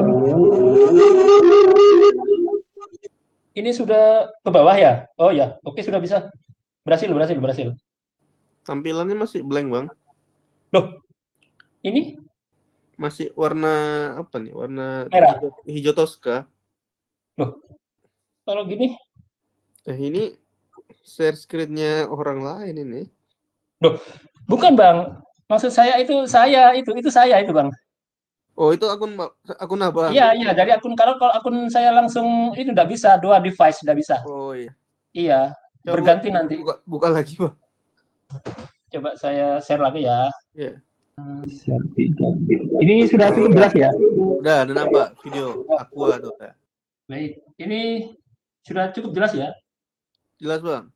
Ini sudah ke bawah ya? Oh ya, oke sudah bisa. Berhasil, berhasil, berhasil. Tampilannya masih blank, Bang. Loh, ini? Masih warna apa nih? Warna merah. Hijau, hijau toska. Loh, kalau gini? Eh, ini share screen-nya orang lain ini. Loh, bukan Bang. Maksud saya itu saya itu itu saya itu Bang. Oh, itu akun akun abang. Iya, iya, dari akun kalau kalau akun saya langsung itu udah bisa, dua device udah bisa. Oh iya. Iya, coba berganti nanti. Buka, buka lagi, Bang. Coba saya share lagi ya. Iya. Ini sudah cukup jelas ya? Udah, ada nampak video aku tuh ya. Baik, ini sudah cukup jelas ya? Jelas, Bang.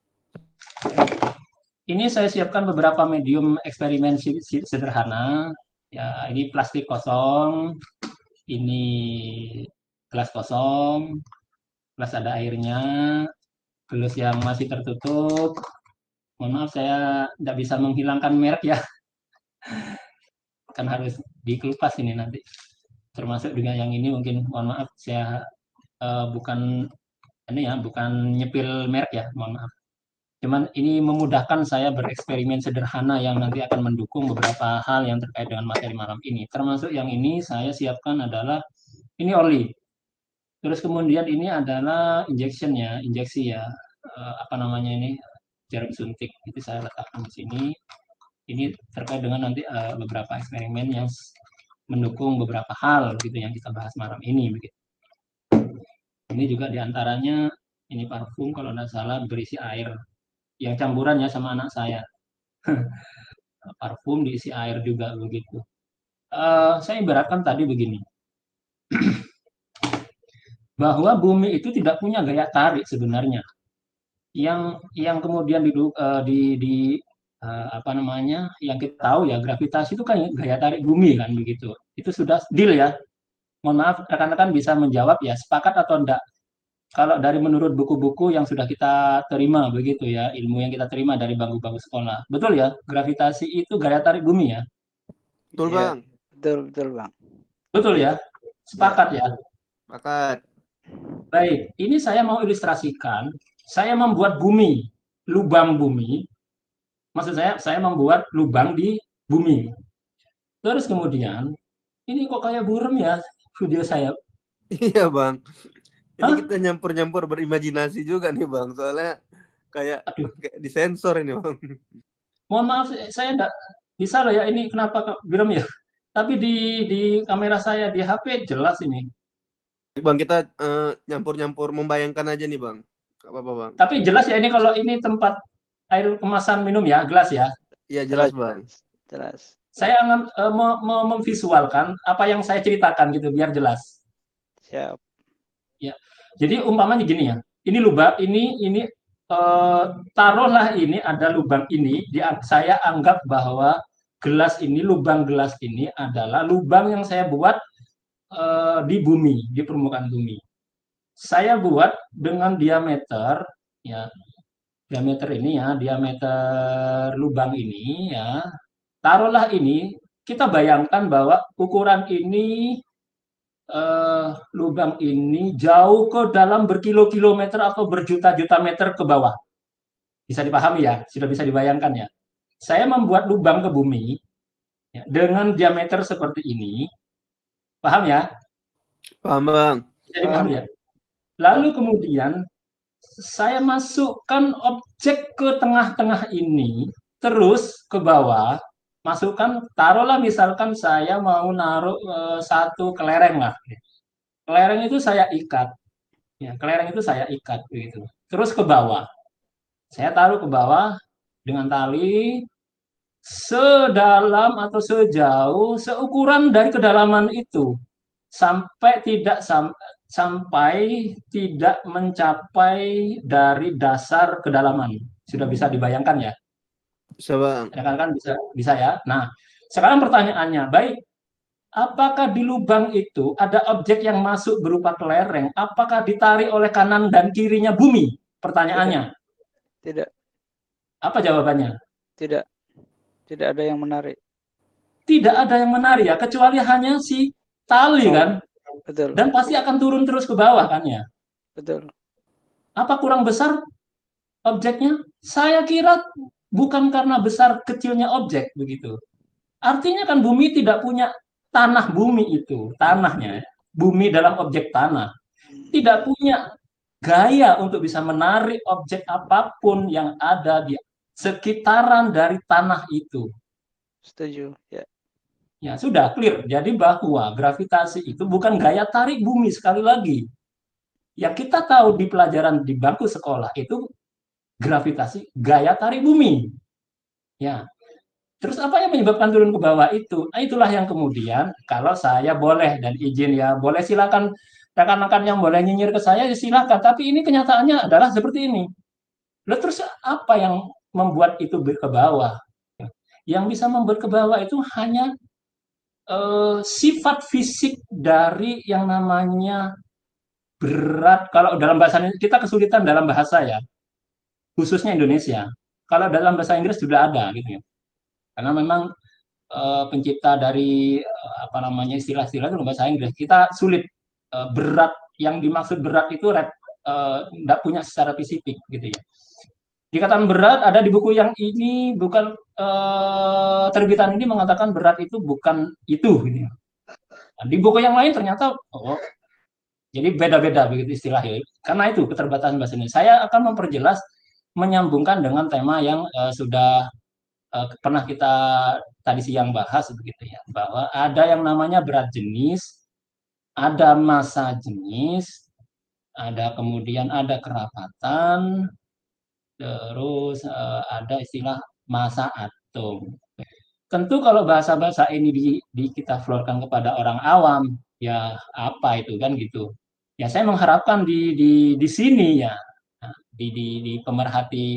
Ini saya siapkan beberapa medium eksperimen sederhana. Ya, ini plastik kosong, ini gelas kosong, gelas ada airnya, gelas yang masih tertutup. Mohon maaf saya tidak bisa menghilangkan merek ya. Kan harus dikelupas ini nanti. Termasuk dengan yang ini mungkin mohon maaf saya uh, bukan ini ya, bukan nyepil merek ya, mohon maaf. Cuman ini memudahkan saya bereksperimen sederhana yang nanti akan mendukung beberapa hal yang terkait dengan materi malam ini. Termasuk yang ini saya siapkan adalah Ini oli. Terus kemudian ini adalah injection ya, injeksi ya, uh, apa namanya ini, jarum suntik. Itu saya letakkan di sini. Ini terkait dengan nanti uh, beberapa eksperimen yang mendukung beberapa hal gitu yang kita bahas malam ini. Begitu. Ini juga diantaranya ini parfum kalau tidak salah berisi air yang campuran ya sama anak saya. Parfum diisi air juga begitu. Uh, saya ibaratkan tadi begini. Bahwa bumi itu tidak punya gaya tarik sebenarnya. Yang yang kemudian di, uh, di, di uh, apa namanya, yang kita tahu ya gravitasi itu kan gaya tarik bumi kan begitu. Itu sudah deal ya. Mohon maaf rekan-rekan bisa menjawab ya sepakat atau enggak. Kalau dari menurut buku-buku yang sudah kita terima begitu ya, ilmu yang kita terima dari bangku-bangku sekolah. Betul ya, gravitasi itu gaya tarik bumi ya. Betul, Ya, Bang. betul, betul, Bang. Betul ya. Sepakat ya. Sepakat. Baik, ini saya mau ilustrasikan. Saya membuat bumi, lubang bumi. Maksud saya, saya membuat lubang di bumi. Terus kemudian, ini kok kayak burem ya video saya. Iya, Bang. Ini Hah? kita nyampur-nyampur berimajinasi juga nih, Bang. Soalnya kayak, Aduh. kayak disensor ini, Bang. Mohon maaf, saya enggak bisa loh ya, ini kenapa burem ya. Tapi di, di kamera saya, di H P jelas ini. Bang, kita uh, nyampur-nyampur membayangkan aja nih, Bang. Gak apa-apa, Bang. Tapi jelas ya ini kalau ini tempat air kemasan minum ya, gelas ya. Iya, jelas, Bang. Jelas. Saya akan uh, mau, mau memvisualkan apa yang saya ceritakan gitu biar jelas. Siap. Ya. Jadi umpamanya gini ya. Ini lubang, ini ini uh, taruhlah ini ada lubang ini, dia, saya anggap bahwa gelas ini, lubang gelas ini adalah lubang yang saya buat uh, di bumi, di permukaan bumi. Saya buat dengan diameter ya. Diameter ini ya, diameter lubang ini ya. Taruhlah ini, kita bayangkan bahwa ukuran ini Uh, lubang ini jauh ke dalam berkilo-kilometer atau berjuta-juta meter ke bawah. Bisa dipahami ya, sudah bisa dibayangkan ya. Saya membuat lubang ke bumi ya, dengan diameter seperti ini. Paham ya? Paham, Bang. Bisa dipahami ya. Lalu kemudian saya masukkan objek ke tengah-tengah ini, terus ke bawah, masukkan, taruhlah misalkan saya mau naruh e, satu kelereng lah. Kelereng itu saya ikat. Ya, kelereng itu saya ikat begitu. Terus ke bawah. Saya taruh ke bawah dengan tali sedalam atau sejauh seukuran dari kedalaman itu sampai tidak sam, sampai tidak mencapai dari dasar kedalaman. Sudah bisa dibayangkan ya? Bisa, Bang. Rekan-rekan bisa bisa ya. Nah, sekarang pertanyaannya, baik, apakah di lubang itu ada objek yang masuk berupa kelereng? Apakah ditarik oleh kanan dan kirinya bumi? Pertanyaannya. Tidak. Apa jawabannya? Tidak. Tidak ada yang menarik. Tidak ada yang menarik ya, kecuali hanya si tali kan. Betul. Dan pasti akan turun terus ke bawah kan ya. Betul. Apa kurang besar objeknya? Saya kira bukan karena besar kecilnya objek begitu. Artinya kan bumi tidak punya tanah bumi itu, tanahnya, bumi dalam objek tanah. Tidak punya gaya untuk bisa menarik objek apapun yang ada di sekitaran dari tanah itu. Setuju, ya. Ya, sudah clear. Jadi bahwa gravitasi itu bukan gaya tarik bumi sekali lagi. Yang kita tahu di pelajaran di bangku sekolah itu gravitasi gaya tarik bumi. Ya. Terus apa yang menyebabkan turun ke bawah itu? Nah, itulah yang kemudian kalau saya boleh dan izin ya, boleh silakan rekan-rekan yang boleh nyinyir ke saya silakan, tapi ini kenyataannya adalah seperti ini. Lalu terus apa yang membuat itu ke bawah? Yang bisa membuat ke bawah itu hanya eh, sifat fisik dari yang namanya berat. Kalau dalam bahasa kita kesulitan dalam bahasa ya, khususnya Indonesia. Kalau dalam bahasa Inggris sudah ada gitu ya. Karena memang uh, pencipta dari uh, apa namanya istilah-istilah itu bahasa Inggris. Kita sulit uh, berat, yang dimaksud berat itu tidak uh, punya secara fisik gitu ya. Dikatakan berat ada di buku yang ini bukan uh, terbitan ini mengatakan berat itu bukan itu gitu ya. Nah, di buku yang lain ternyata oh, jadi beda-beda begitu istilahnya. Karena itu keterbatasan bahasa Indonesia. Saya akan memperjelas, menyambungkan dengan tema yang uh, sudah uh, pernah kita tadi siang bahas begitu ya, bahwa ada yang namanya berat jenis, ada massa jenis, ada kemudian ada kerapatan, terus uh, ada istilah massa atom. Tentu kalau bahasa-bahasa ini di, di kita florkan kepada orang awam, ya apa itu kan gitu. Ya saya mengharapkan di di di sini ya, di di, di pemerhati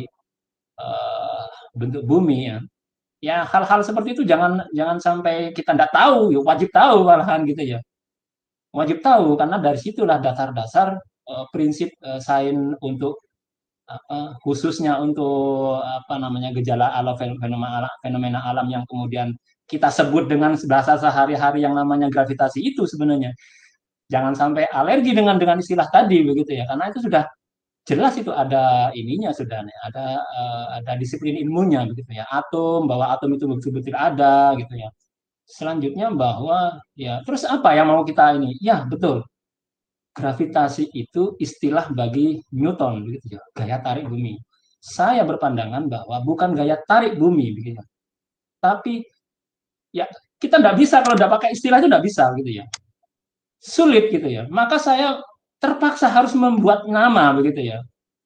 uh, bentuk bumi ya. Ya hal-hal seperti itu jangan jangan sampai kita tidak tahu, ya wajib tahu malahan gitu ya. Wajib tahu karena dari situlah dasar-dasar uh, prinsip uh, sains untuk apa, khususnya untuk apa namanya gejala alam fenomena, fenomena alam yang kemudian kita sebut dengan bahasa sehari-hari yang namanya gravitasi itu sebenarnya jangan sampai alergi dengan dengan istilah tadi begitu ya, karena itu sudah jelas itu ada ininya sudah ada uh, ada disiplin ilmunya begitu ya, atom bahwa atom itu betul-betul ada gitu ya. Selanjutnya bahwa ya terus apa yang mau kita ini ya betul, gravitasi itu istilah bagi Newton begitu ya, gaya tarik bumi. Saya berpandangan bahwa bukan gaya tarik bumi begitu, tapi ya kita tidak bisa kalau tidak pakai istilah itu tidak bisa gitu ya, sulit gitu ya. Maka saya terpaksa harus membuat nama begitu ya.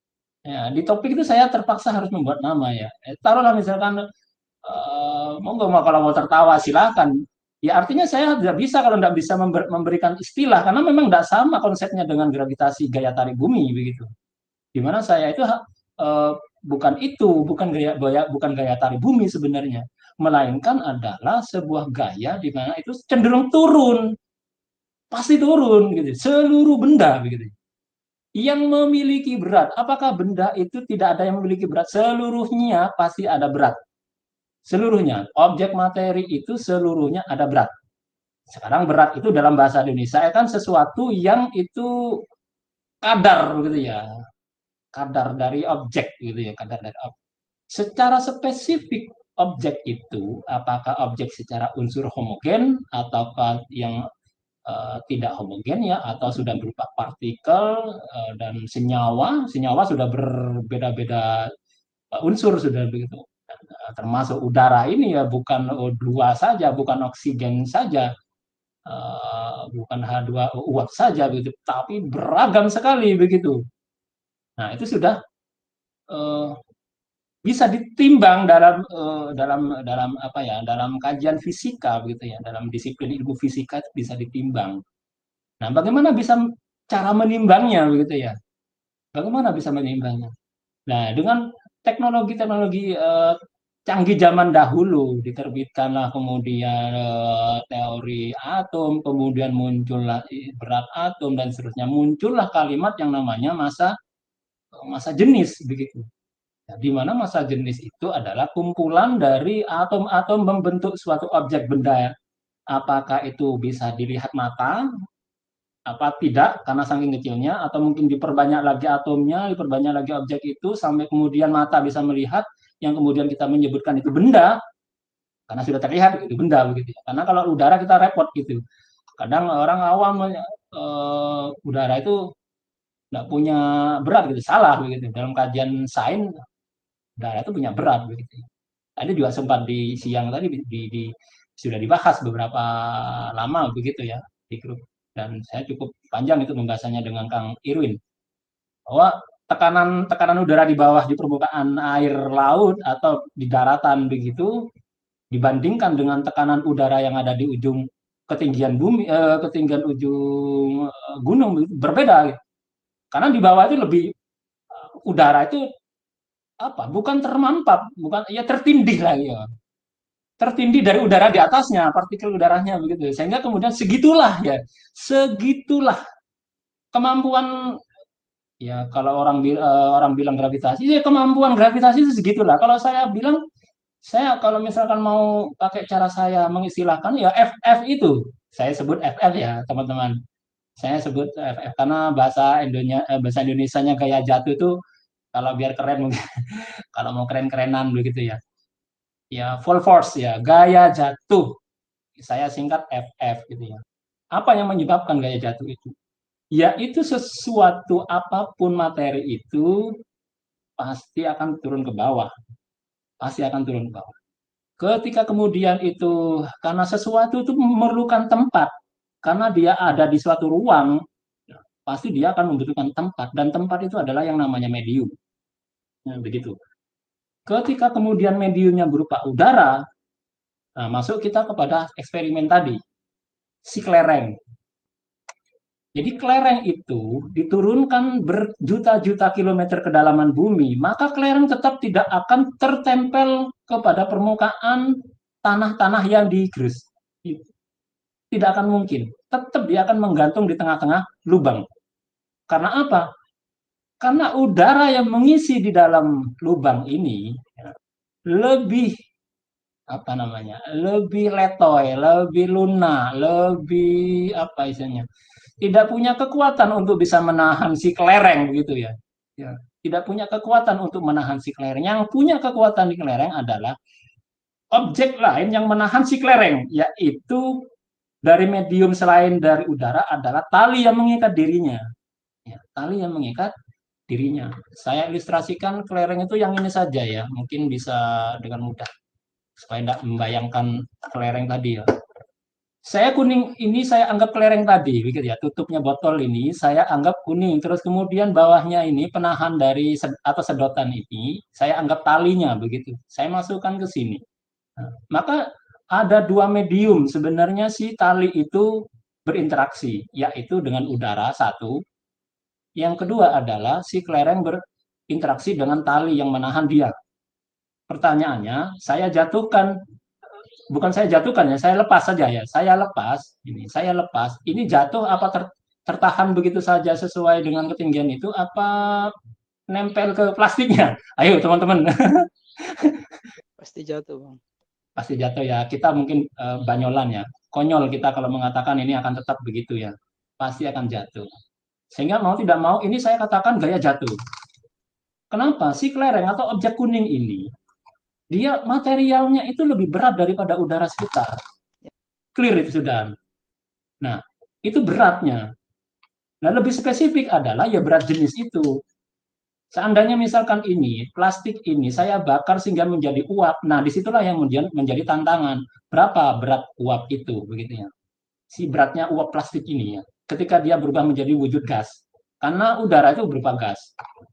Ya di topik itu saya terpaksa harus membuat nama ya. Eh, taruhlah misalkan uh, monggo kalau mau tertawa silakan. Ya artinya saya tidak bisa kalau tidak bisa member, memberikan istilah karena memang tidak sama konsepnya dengan gravitasi gaya tarik bumi begitu. Dimana saya itu uh, bukan itu, bukan gaya, gaya bukan gaya tarik bumi sebenarnya, melainkan adalah sebuah gaya di mana itu cenderung turun, pasti turun gitu. Seluruh benda begitu. Yang memiliki berat, apakah benda itu tidak ada yang memiliki berat? Seluruhnya pasti ada berat. Seluruhnya, objek materi itu seluruhnya ada berat. Sekarang berat itu dalam bahasa Indonesia kan sesuatu yang itu kadar gitu ya, kadar dari objek gitu ya, kadar dari objek. Secara spesifik objek itu, apakah objek secara unsur homogen ataukah yang uh, tidak homogen ya, atau sudah berupa partikel uh, dan senyawa, senyawa sudah berbeda-beda uh, unsur sudah begitu. Termasuk udara ini ya bukan O dua saja, bukan oksigen saja, uh, bukan H dua O uap saja begitu, tapi beragam sekali begitu. Nah itu sudah uh, bisa ditimbang dalam uh, dalam dalam apa ya, dalam kajian fisika begitu ya, dalam disiplin ilmu fisika itu bisa ditimbang. Nah bagaimana bisa cara menimbangnya begitu ya? Bagaimana bisa menimbangnya? Nah dengan teknologi-teknologi uh, canggih zaman dahulu diterbitkanlah kemudian uh, teori atom, kemudian muncullah berat atom dan seterusnya, muncullah kalimat yang namanya massa massa jenis begitu. Nah, di mana massa jenis itu adalah kumpulan dari atom-atom membentuk suatu objek benda. Apakah itu bisa dilihat mata apa tidak karena saking kecilnya, atau mungkin diperbanyak lagi atomnya, diperbanyak lagi objek itu sampai kemudian mata bisa melihat, yang kemudian kita menyebutkan itu benda karena sudah terlihat itu benda begitu. Karena kalau udara kita repot gitu. Kadang orang awam uh, udara itu tidak punya berat gitu, salah begitu. Dalam kajian sains udara itu punya berat begitu. Tadi juga sempat di siang tadi di, di, di sudah dibahas beberapa lama begitu ya di grup, dan saya cukup panjang itu pembahasannya dengan Kang Irwin bahwa tekanan tekanan udara di bawah di permukaan air laut atau di daratan begitu dibandingkan dengan tekanan udara yang ada di ujung ketinggian bumi eh, ketinggian ujung eh, gunung berbeda gitu. Karena di bawah itu lebih udara itu apa bukan termampap, bukan ya tertindih lah ya, tertindih dari udara di atasnya, partikel udaranya begitu, sehingga kemudian segitulah ya, segitulah kemampuan ya kalau orang uh, orang bilang gravitasi, ya kemampuan gravitasi itu segitulah. Kalau saya bilang, saya kalau misalkan mau pakai cara saya mengistilahkan ya F F itu, saya sebut F F ya teman-teman. Saya sebut F F karena bahasa Indonesia bahasa Indonesianya gaya jatuh itu kalau biar keren mungkin kalau mau keren-kerenan begitu ya. Ya, fall force ya, gaya jatuh. Saya singkat F F gitu ya. Apa yang menyebabkan gaya jatuh itu? Yaitu sesuatu apapun materi itu pasti akan turun ke bawah. Pasti akan turun ke bawah. Ketika kemudian itu, karena sesuatu itu memerlukan tempat, karena dia ada di suatu ruang, pasti dia akan membutuhkan tempat, dan tempat itu adalah yang namanya medium. Nah, begitu. Ketika kemudian mediumnya berupa udara, nah masuk kita kepada eksperimen tadi, si kelereng. Jadi kelereng itu diturunkan berjuta-juta kilometer kedalaman bumi, maka kelereng tetap tidak akan tertempel kepada permukaan tanah-tanah yang digerus. Tidak akan mungkin. Tetap dia akan menggantung di tengah-tengah lubang. Karena apa? Karena udara yang mengisi di dalam lubang ini lebih apa namanya? Lebih letoy, lebih lunak, lebih apa istilahnya? Tidak punya kekuatan untuk bisa menahan si kelereng gitu ya. Ya. Tidak punya kekuatan untuk menahan si kelereng. Yang punya kekuatan di kelereng adalah objek lain yang menahan si kelereng, yaitu dari medium selain dari udara adalah tali yang mengikat dirinya. Ya, tali yang mengikat dirinya. Saya ilustrasikan kelereng itu yang ini saja ya, mungkin bisa dengan mudah supaya tidak membayangkan kelereng tadi ya. Saya kuning ini saya anggap kelereng tadi, begitu ya. Tutupnya botol ini saya anggap kuning, terus kemudian bawahnya ini penahan dari sed, atau sedotan ini saya anggap talinya begitu. Saya masukkan ke sini. Nah, maka ada dua medium sebenarnya si tali itu berinteraksi, yaitu dengan udara satu. Yang kedua adalah si kelereng berinteraksi dengan tali yang menahan dia. Pertanyaannya, saya jatuhkan bukan saya jatuhkan ya, saya lepas saja ya. Saya lepas, ini saya lepas. Ini jatuh apa ter, tertahan begitu saja sesuai dengan ketinggian itu apa nempel ke plastiknya? Ayo teman-teman. Pasti jatuh, Bang. Pasti jatuh ya. Kita mungkin uh, banyolan ya. Konyol kita kalau mengatakan ini akan tetap begitu ya. Pasti akan jatuh. Sehingga mau tidak mau ini saya katakan gaya jatuh. Kenapa? Si kelereng atau objek kuning ini dia materialnya itu lebih berat daripada udara sekitar. Clear itu sudah. Nah, itu beratnya. Nah, lebih spesifik adalah ya berat jenis itu. Seandainya misalkan ini, plastik ini saya bakar sehingga menjadi uap. Nah, disitulah yang kemudian menjadi tantangan. Berapa berat uap itu, begitu ya. Si beratnya uap plastik ini ya. Ketika dia berubah menjadi wujud gas. Karena udara itu berupa gas.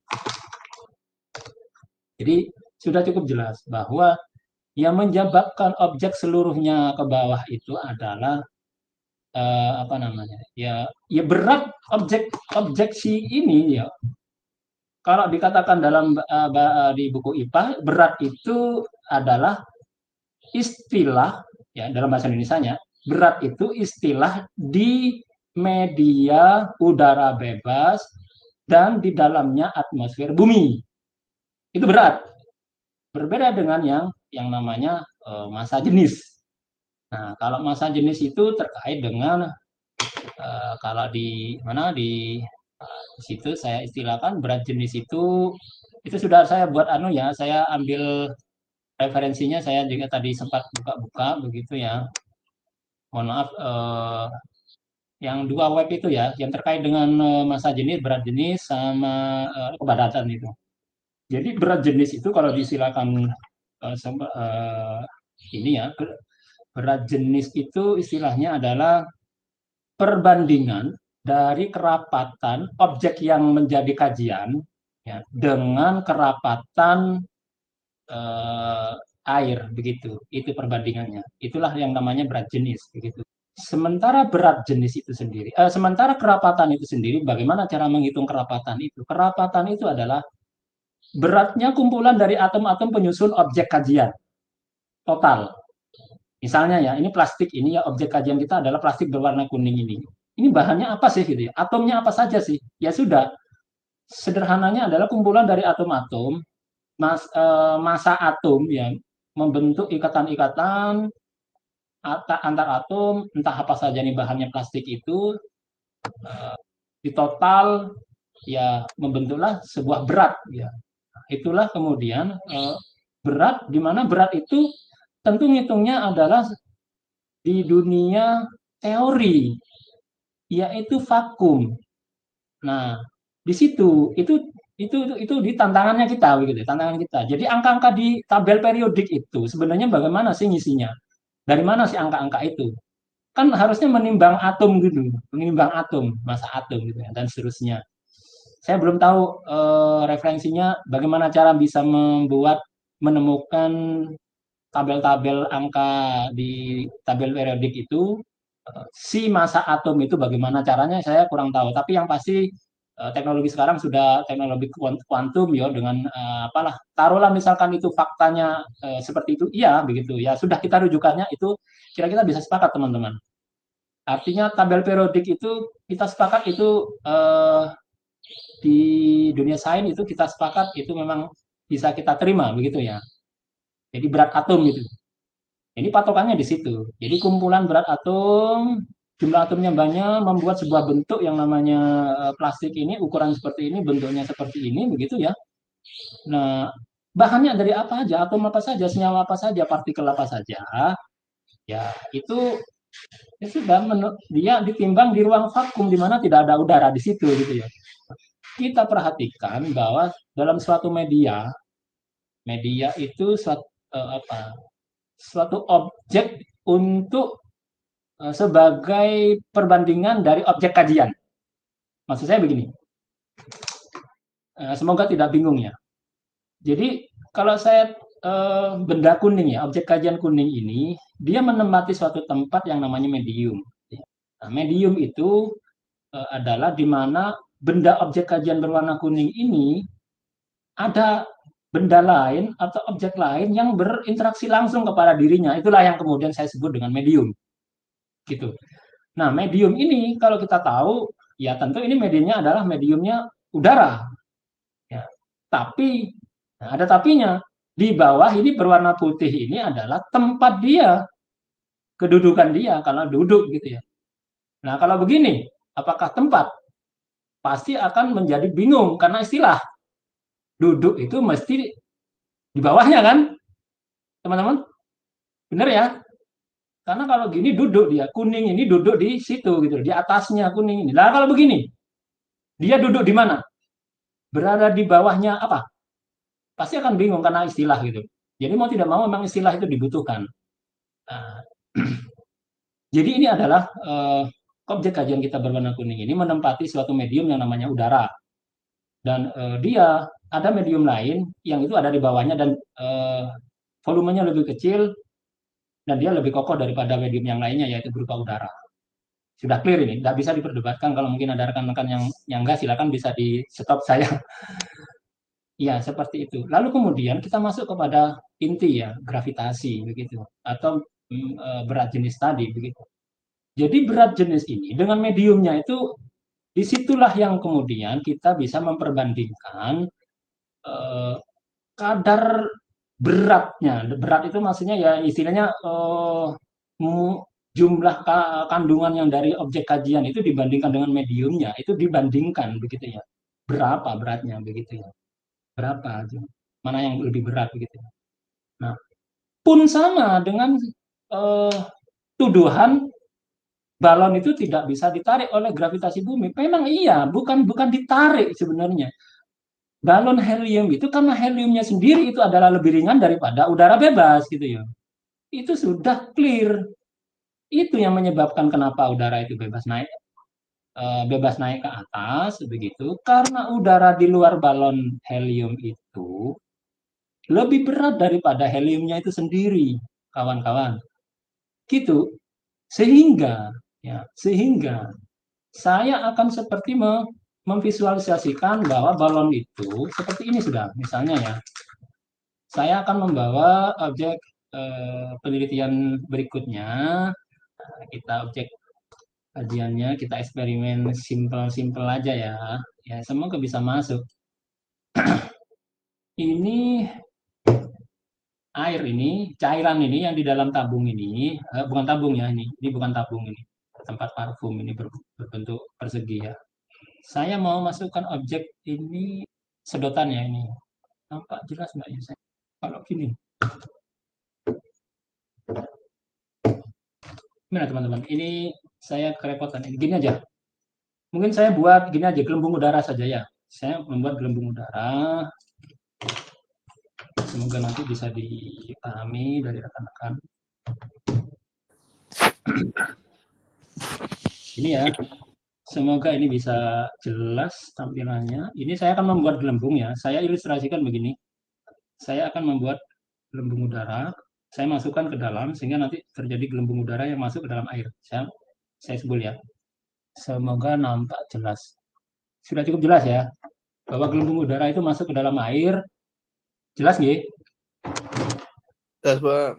Jadi, sudah cukup jelas bahwa yang menyebabkan objek seluruhnya ke bawah itu adalah eh, apa namanya ya ya berat objek objek si ini ya. Kalau dikatakan dalam uh, di buku I P A berat itu adalah istilah ya dalam bahasa Indonesianya berat itu istilah di media udara bebas dan di dalamnya atmosfer bumi. Itu berat. Berbeda dengan yang yang namanya uh, massa jenis. Nah, kalau massa jenis itu terkait dengan uh, kalau di mana di, uh, di situ saya istilahkan berat jenis itu itu sudah saya buat anu ya, saya ambil referensinya saya juga tadi sempat buka-buka begitu ya. Mohon maaf uh, yang dua web itu ya, yang terkait dengan uh, massa jenis, berat jenis sama uh, kepadatan itu. Jadi berat jenis itu kalau disilakan uh, sama, uh, ini ya, berat jenis itu istilahnya adalah perbandingan dari kerapatan objek yang menjadi kajian ya, dengan kerapatan uh, air begitu. Itu perbandingannya. Itulah yang namanya berat jenis begitu. Sementara berat jenis itu sendiri, eh, sementara kerapatan itu sendiri, bagaimana cara menghitung kerapatan itu? Kerapatan itu adalah beratnya kumpulan dari atom-atom penyusun objek kajian total. Misalnya ya, ini plastik ini ya objek kajian kita adalah plastik berwarna kuning ini. Ini bahannya apa sih gitu ya? Atomnya apa saja sih? Ya sudah. Sederhananya adalah kumpulan dari atom-atom, mas, eh, massa atom yang membentuk ikatan-ikatan antar atom, entah apa saja nih bahannya plastik itu, eh, di total ya membentuklah sebuah berat ya. Itulah kemudian eh, berat, di mana berat itu tentu ngitungnya adalah di dunia teori. yaitu vakum. Nah, di situ itu itu itu, itu di tantangannya kita begitu, tantangan kita. Jadi angka-angka di tabel periodik itu sebenarnya bagaimana sih ngisinya? Dari mana sih angka-angka itu? Kan harusnya menimbang atom gitu, menimbang atom, masa atom gitu ya, dan seterusnya. Saya belum tahu eh, referensinya bagaimana cara bisa membuat menemukan tabel-tabel angka di tabel periodik itu, eh, si masa atom itu bagaimana caranya saya kurang tahu. Tapi yang pasti eh, teknologi sekarang sudah teknologi kuantum ya, dengan eh, apalah, taruhlah misalkan itu faktanya eh, seperti itu, iya begitu ya, sudah kita rujukannya itu, kira-kira bisa sepakat teman-teman. Artinya tabel periodik itu kita sepakat itu eh, di dunia sains itu kita sepakat itu memang bisa kita terima begitu ya. Jadi berat atom itu. Ini patokannya di situ. Jadi kumpulan berat atom, jumlah atomnya banyak, membuat sebuah bentuk yang namanya eh, plastik ini, ukuran seperti ini, bentuknya seperti ini, begitu ya. Nah, bahannya dari apa aja, atom apa saja, senyawa apa saja, partikel apa saja, ya itu ya sudah, dia ditimbang di ruang vakum di mana tidak ada udara di situ gitu ya. Kita perhatikan bahwa dalam suatu media, media itu suatu eh, apa? Suatu objek untuk eh, sebagai perbandingan dari objek kajian. Maksud saya begini, eh, semoga tidak bingung ya. Jadi kalau saya eh, benda kuning ya, objek kajian kuning ini, dia menempati suatu tempat yang namanya medium. Nah, medium itu eh, adalah di mana benda objek kajian berwarna kuning ini ada benda lain atau objek lain yang berinteraksi langsung kepada dirinya. Itulah yang kemudian saya sebut dengan medium. Gitu. Nah, medium ini kalau kita tahu, ya tentu ini mediumnya adalah mediumnya udara. Ya. Tapi, nah ada tapinya. Di bawah ini berwarna putih ini adalah tempat dia, kedudukan dia kalau duduk gitu ya. Nah, kalau begini, apakah tempat? Pasti akan menjadi bingung karena istilah duduk itu mesti di bawahnya kan, teman-teman? Benar ya? Karena kalau gini duduk dia, kuning ini duduk di situ gitu, di atasnya kuning ini. Nah, kalau begini, dia duduk di mana? Berada di bawahnya apa? Pasti akan bingung karena istilah gitu. Jadi mau tidak mau memang istilah itu dibutuhkan. Nah, jadi ini adalah eh, objek kajian kita berwarna kuning ini menempati suatu medium yang namanya udara. Dan eh, dia ada medium lain yang itu ada di bawahnya dan eh, volumenya lebih kecil dan dia lebih kokoh daripada medium yang lainnya, yaitu berupa udara. Sudah clear ini, tidak bisa diperdebatkan. Kalau mungkin ada rekan-rekan yang yang enggak, silakan bisa di stop saya. Ya, seperti itu. Lalu kemudian kita masuk kepada inti ya, gravitasi begitu, atau mm, berat jenis tadi begitu. Jadi berat jenis ini dengan mediumnya itu, disitulah yang kemudian kita bisa memperbandingkan eh, kadar beratnya. Berat itu maksudnya ya istilahnya eh, jumlah kandungan yang dari objek kajian itu dibandingkan dengan mediumnya, itu dibandingkan begitu ya. Berapa beratnya begitu ya. Berapa aja. Mana yang lebih berat begitu. Nah, pun sama dengan eh, tuduhan balon itu tidak bisa ditarik oleh gravitasi bumi. Memang iya, bukan bukan ditarik sebenarnya. Balon helium itu karena heliumnya sendiri itu adalah lebih ringan daripada udara bebas gitu ya. Itu sudah clear. Itu yang menyebabkan kenapa udara itu bebas naik bebas naik ke atas begitu, karena udara di luar balon helium itu lebih berat daripada heliumnya itu sendiri, kawan-kawan. Gitu. Sehingga ya, sehingga saya akan seperti memvisualisasikan bahwa balon itu seperti ini sudah, misalnya ya. Saya akan membawa objek eh, penelitian berikutnya. Nah, kita objek kajiannya, kita eksperimen simple-simple aja ya. Ya, semoga bisa masuk. Ini air ini, cairan ini yang di dalam tabung ini, eh, bukan tabung ya ini, ini bukan tabung ini, tempat parfum ini ber, berbentuk persegi ya. Saya mau masukkan objek ini, sedotan ya ini. Nampak jelas nggak ya saya? Kalau gini. Gimana teman-teman? Ini saya kerepotan. Ini gini aja. Mungkin saya buat gini aja, gelembung udara saja ya. Saya membuat gelembung udara. Semoga nanti bisa dipahami dari rekan-rekan. Ini ya, semoga ini bisa jelas tampilannya. Ini saya akan membuat gelembung ya. Saya ilustrasikan begini. Saya akan membuat gelembung udara. Saya masukkan ke dalam sehingga nanti terjadi gelembung udara yang masuk ke dalam air. Saya, saya sebut ya. Semoga nampak jelas. Sudah cukup jelas ya, bahwa gelembung udara itu masuk ke dalam air. Jelas nggih? Jelas, Bang.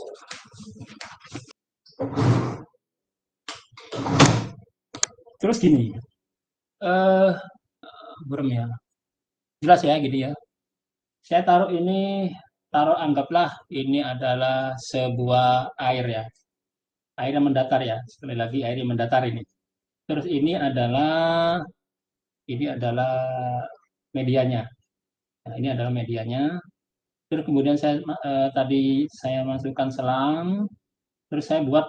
Terus gini, eh, burem ya. Jelas ya gini ya. Saya taruh ini, taruh anggaplah ini adalah sebuah air ya. Air yang mendatar ya. Sekali lagi air yang mendatar ini. Terus ini adalah ini adalah medianya. Nah, ini adalah medianya. Terus kemudian saya eh, tadi saya masukkan selang. Terus saya buat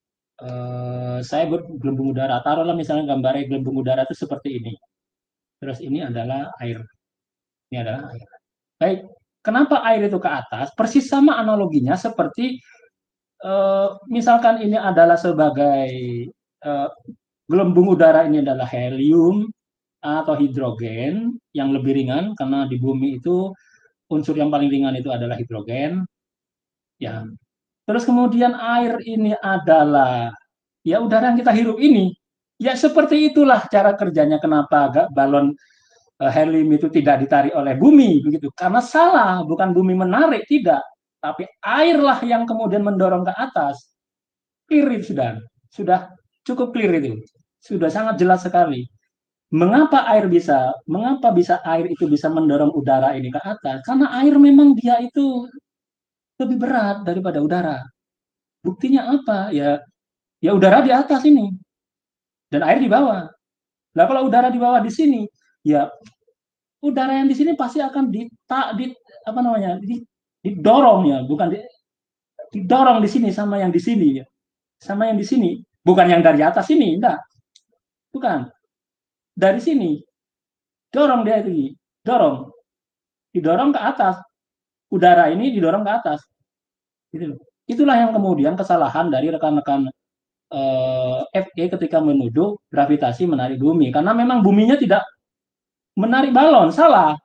eh, saya buat gelembung udara. Taruhlah misalnya gambarnya gelembung udara itu seperti ini. Terus ini adalah air. Ini adalah air. Baik, kenapa air itu ke atas? Persis sama analoginya seperti eh, misalkan ini adalah sebagai eh, gelembung udara ini adalah helium atau hidrogen yang lebih ringan karena di bumi itu unsur yang paling ringan itu adalah hidrogen. Ya. Terus kemudian air ini adalah ya udara yang kita hirup ini. Ya seperti itulah cara kerjanya kenapa agak balon uh, helium itu tidak ditarik oleh bumi begitu. Karena salah, bukan bumi menarik, tidak. Tapi airlah yang kemudian mendorong ke atas. Clear itu sudah. Sudah cukup clear itu. Sudah sangat jelas sekali. Mengapa air bisa, mengapa bisa air itu bisa mendorong udara ini ke atas? Karena air memang dia itu lebih berat daripada udara. Buktinya apa? Ya, ya udara di atas ini dan air di bawah. Nah kalau udara di bawah di sini, ya udara yang di sini pasti akan di, di apa namanya, di, didorong ya, bukan di, didorong di sini sama yang di sini ya, sama yang di sini, bukan yang dari atas ini, enggak, bukan dari sini, dorong dia itu, dorong, didorong ke atas, udara ini didorong ke atas, gitu. Itulah yang kemudian kesalahan dari rekan-rekan eh, F E ketika menuduh gravitasi menarik bumi, karena memang buminya tidak menarik balon, salah.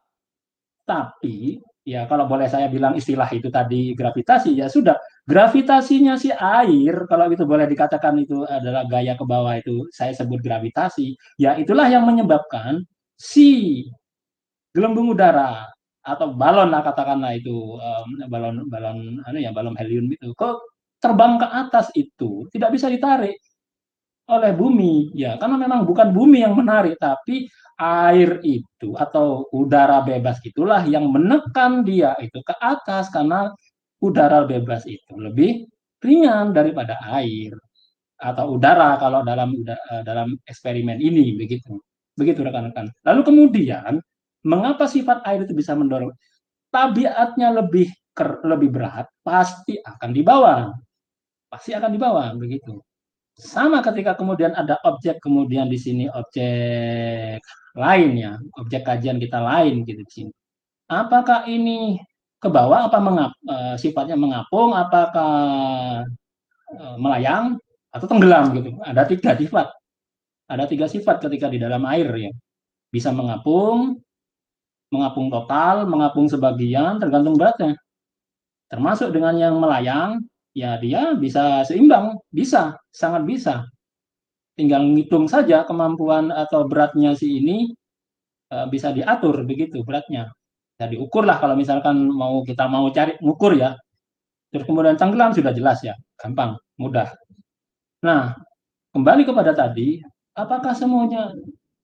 Tapi ya kalau boleh saya bilang istilah itu tadi gravitasi, ya sudah, gravitasinya si air, kalau itu boleh dikatakan itu adalah gaya ke bawah, itu saya sebut gravitasi, ya itulah yang menyebabkan si gelembung udara atau balon lah katakanlah itu um, balon balon anu ya balon helium itu kok terbang ke atas itu tidak bisa ditarik oleh bumi ya, karena memang bukan bumi yang menarik tapi air itu atau udara bebas itulah yang menekan dia itu ke atas, karena udara bebas itu lebih ringan daripada air atau udara kalau dalam dalam eksperimen ini begitu. Begitu rekan-rekan. Lalu kemudian mengapa sifat air itu bisa mendorong? Tabiatnya lebih ker, lebih berat, pasti akan dibawa. Pasti akan dibawa begitu. Sama ketika kemudian ada objek, kemudian di sini objek lain ya, objek kajian kita lain gitu di sini. Apakah ini ke bawah, apa mengap, uh, sifatnya mengapung, apakah uh, melayang atau tenggelam gitu. Ada tiga sifat. Ada tiga sifat ketika di dalam air ya. Bisa mengapung, mengapung total, mengapung sebagian, tergantung beratnya. Termasuk dengan yang melayang, ya dia bisa seimbang, bisa, sangat bisa. Tinggal ngitung saja kemampuan atau beratnya si ini uh, bisa diatur begitu beratnya. Bisa diukur lah kalau misalkan mau kita mau cari ngukur ya. Terus kemudian tenggelam sudah jelas ya, gampang, mudah. Nah, kembali kepada tadi, apakah semuanya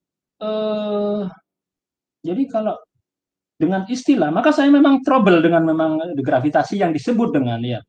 eh, jadi kalau dengan istilah, maka saya memang trouble dengan memang gravitasi yang disebut dengan ya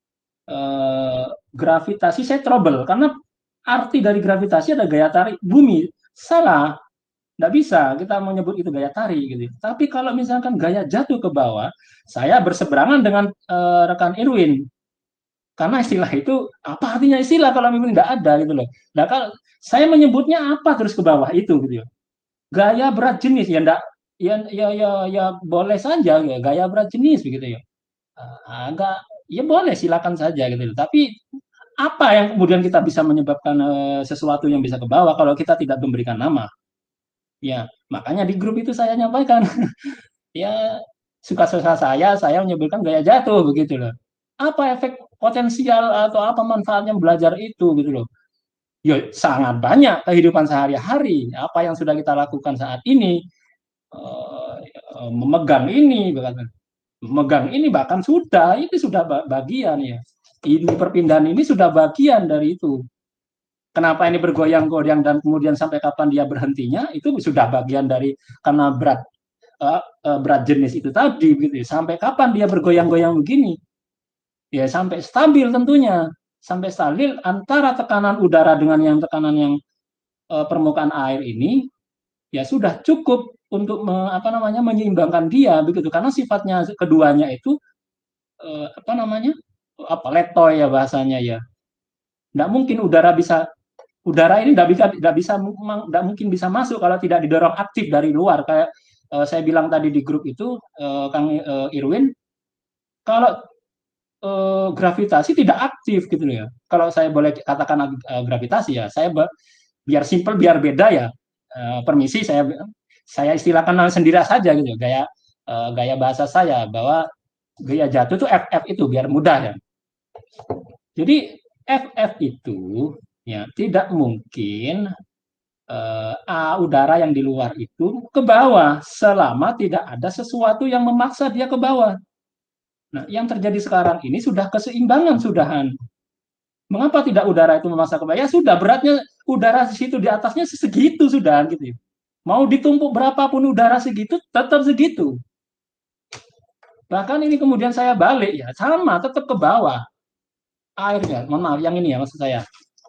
eh, gravitasi, saya trouble karena arti dari gravitasi ada gaya tarik bumi, salah, nggak bisa kita menyebut itu gaya tarik gitu. Tapi kalau misalkan gaya jatuh ke bawah, saya berseberangan dengan eh, rekan Irwin. Karena istilah itu, apa artinya istilah kalau memang tidak ada gitu loh. Nah, kalau saya menyebutnya apa terus ke bawah itu gitu ya. Gaya berat jenis ya enggak, ya ya ya, ya boleh saja ya, gaya berat jenis begitu ya. Uh, agak ya boleh silakan saja gitu loh. Tapi apa yang kemudian kita bisa menyebabkan uh, sesuatu yang bisa ke bawah kalau kita tidak memberikan nama? Ya, makanya di grup itu saya nyampaikan ya suka-suka saya, saya menyebutkan gaya jatuh begitu loh. Apa efek potensial atau apa manfaatnya belajar itu gitu loh. Ya sangat banyak kehidupan sehari-hari, apa yang sudah kita lakukan saat ini, uh, memegang ini, bahkan memegang ini bahkan sudah, itu sudah bagian ya. Ini perpindahan ini sudah bagian dari itu. Kenapa ini bergoyang-goyang dan kemudian sampai kapan dia berhentinya, itu sudah bagian dari karena berat uh, uh, berat jenis itu tadi gitu ya. Sampai kapan dia bergoyang-goyang begini? Ya sampai stabil tentunya, sampai stabil antara tekanan udara dengan yang tekanan yang uh, permukaan air ini ya sudah cukup untuk me, apa namanya menyeimbangkan dia begitu, karena sifatnya keduanya itu uh, apa namanya apa letoy ya bahasanya ya. Tidak mungkin udara bisa udara ini tidak bisa tidak bisa tidak mungkin bisa masuk kalau tidak didorong aktif dari luar, kayak uh, saya bilang tadi di grup itu uh, Kang uh, Irwin, kalau uh, gravitasi tidak aktif gitu ya. Kalau saya boleh katakan uh, gravitasi ya, saya biar simple biar beda ya. Uh, permisi saya saya istilahkan sendiri saja gitu, gaya uh, gaya bahasa saya bahwa gaya jatuh itu F F itu biar mudah ya. Jadi F F itu ya tidak mungkin uh, A udara yang di luar itu ke bawah selama tidak ada sesuatu yang memaksa dia ke bawah. Nah, yang terjadi sekarang ini sudah keseimbangan sudahan. Mengapa tidak udara itu memaksa ke bawah? Ya sudah, beratnya udara di situ di atasnya segitu sudah gitu. Mau ditumpuk berapapun udara segitu tetap segitu. Bahkan ini kemudian saya balik ya, sama tetap ke bawah. Airnya, mohon maaf yang ini ya maksud saya.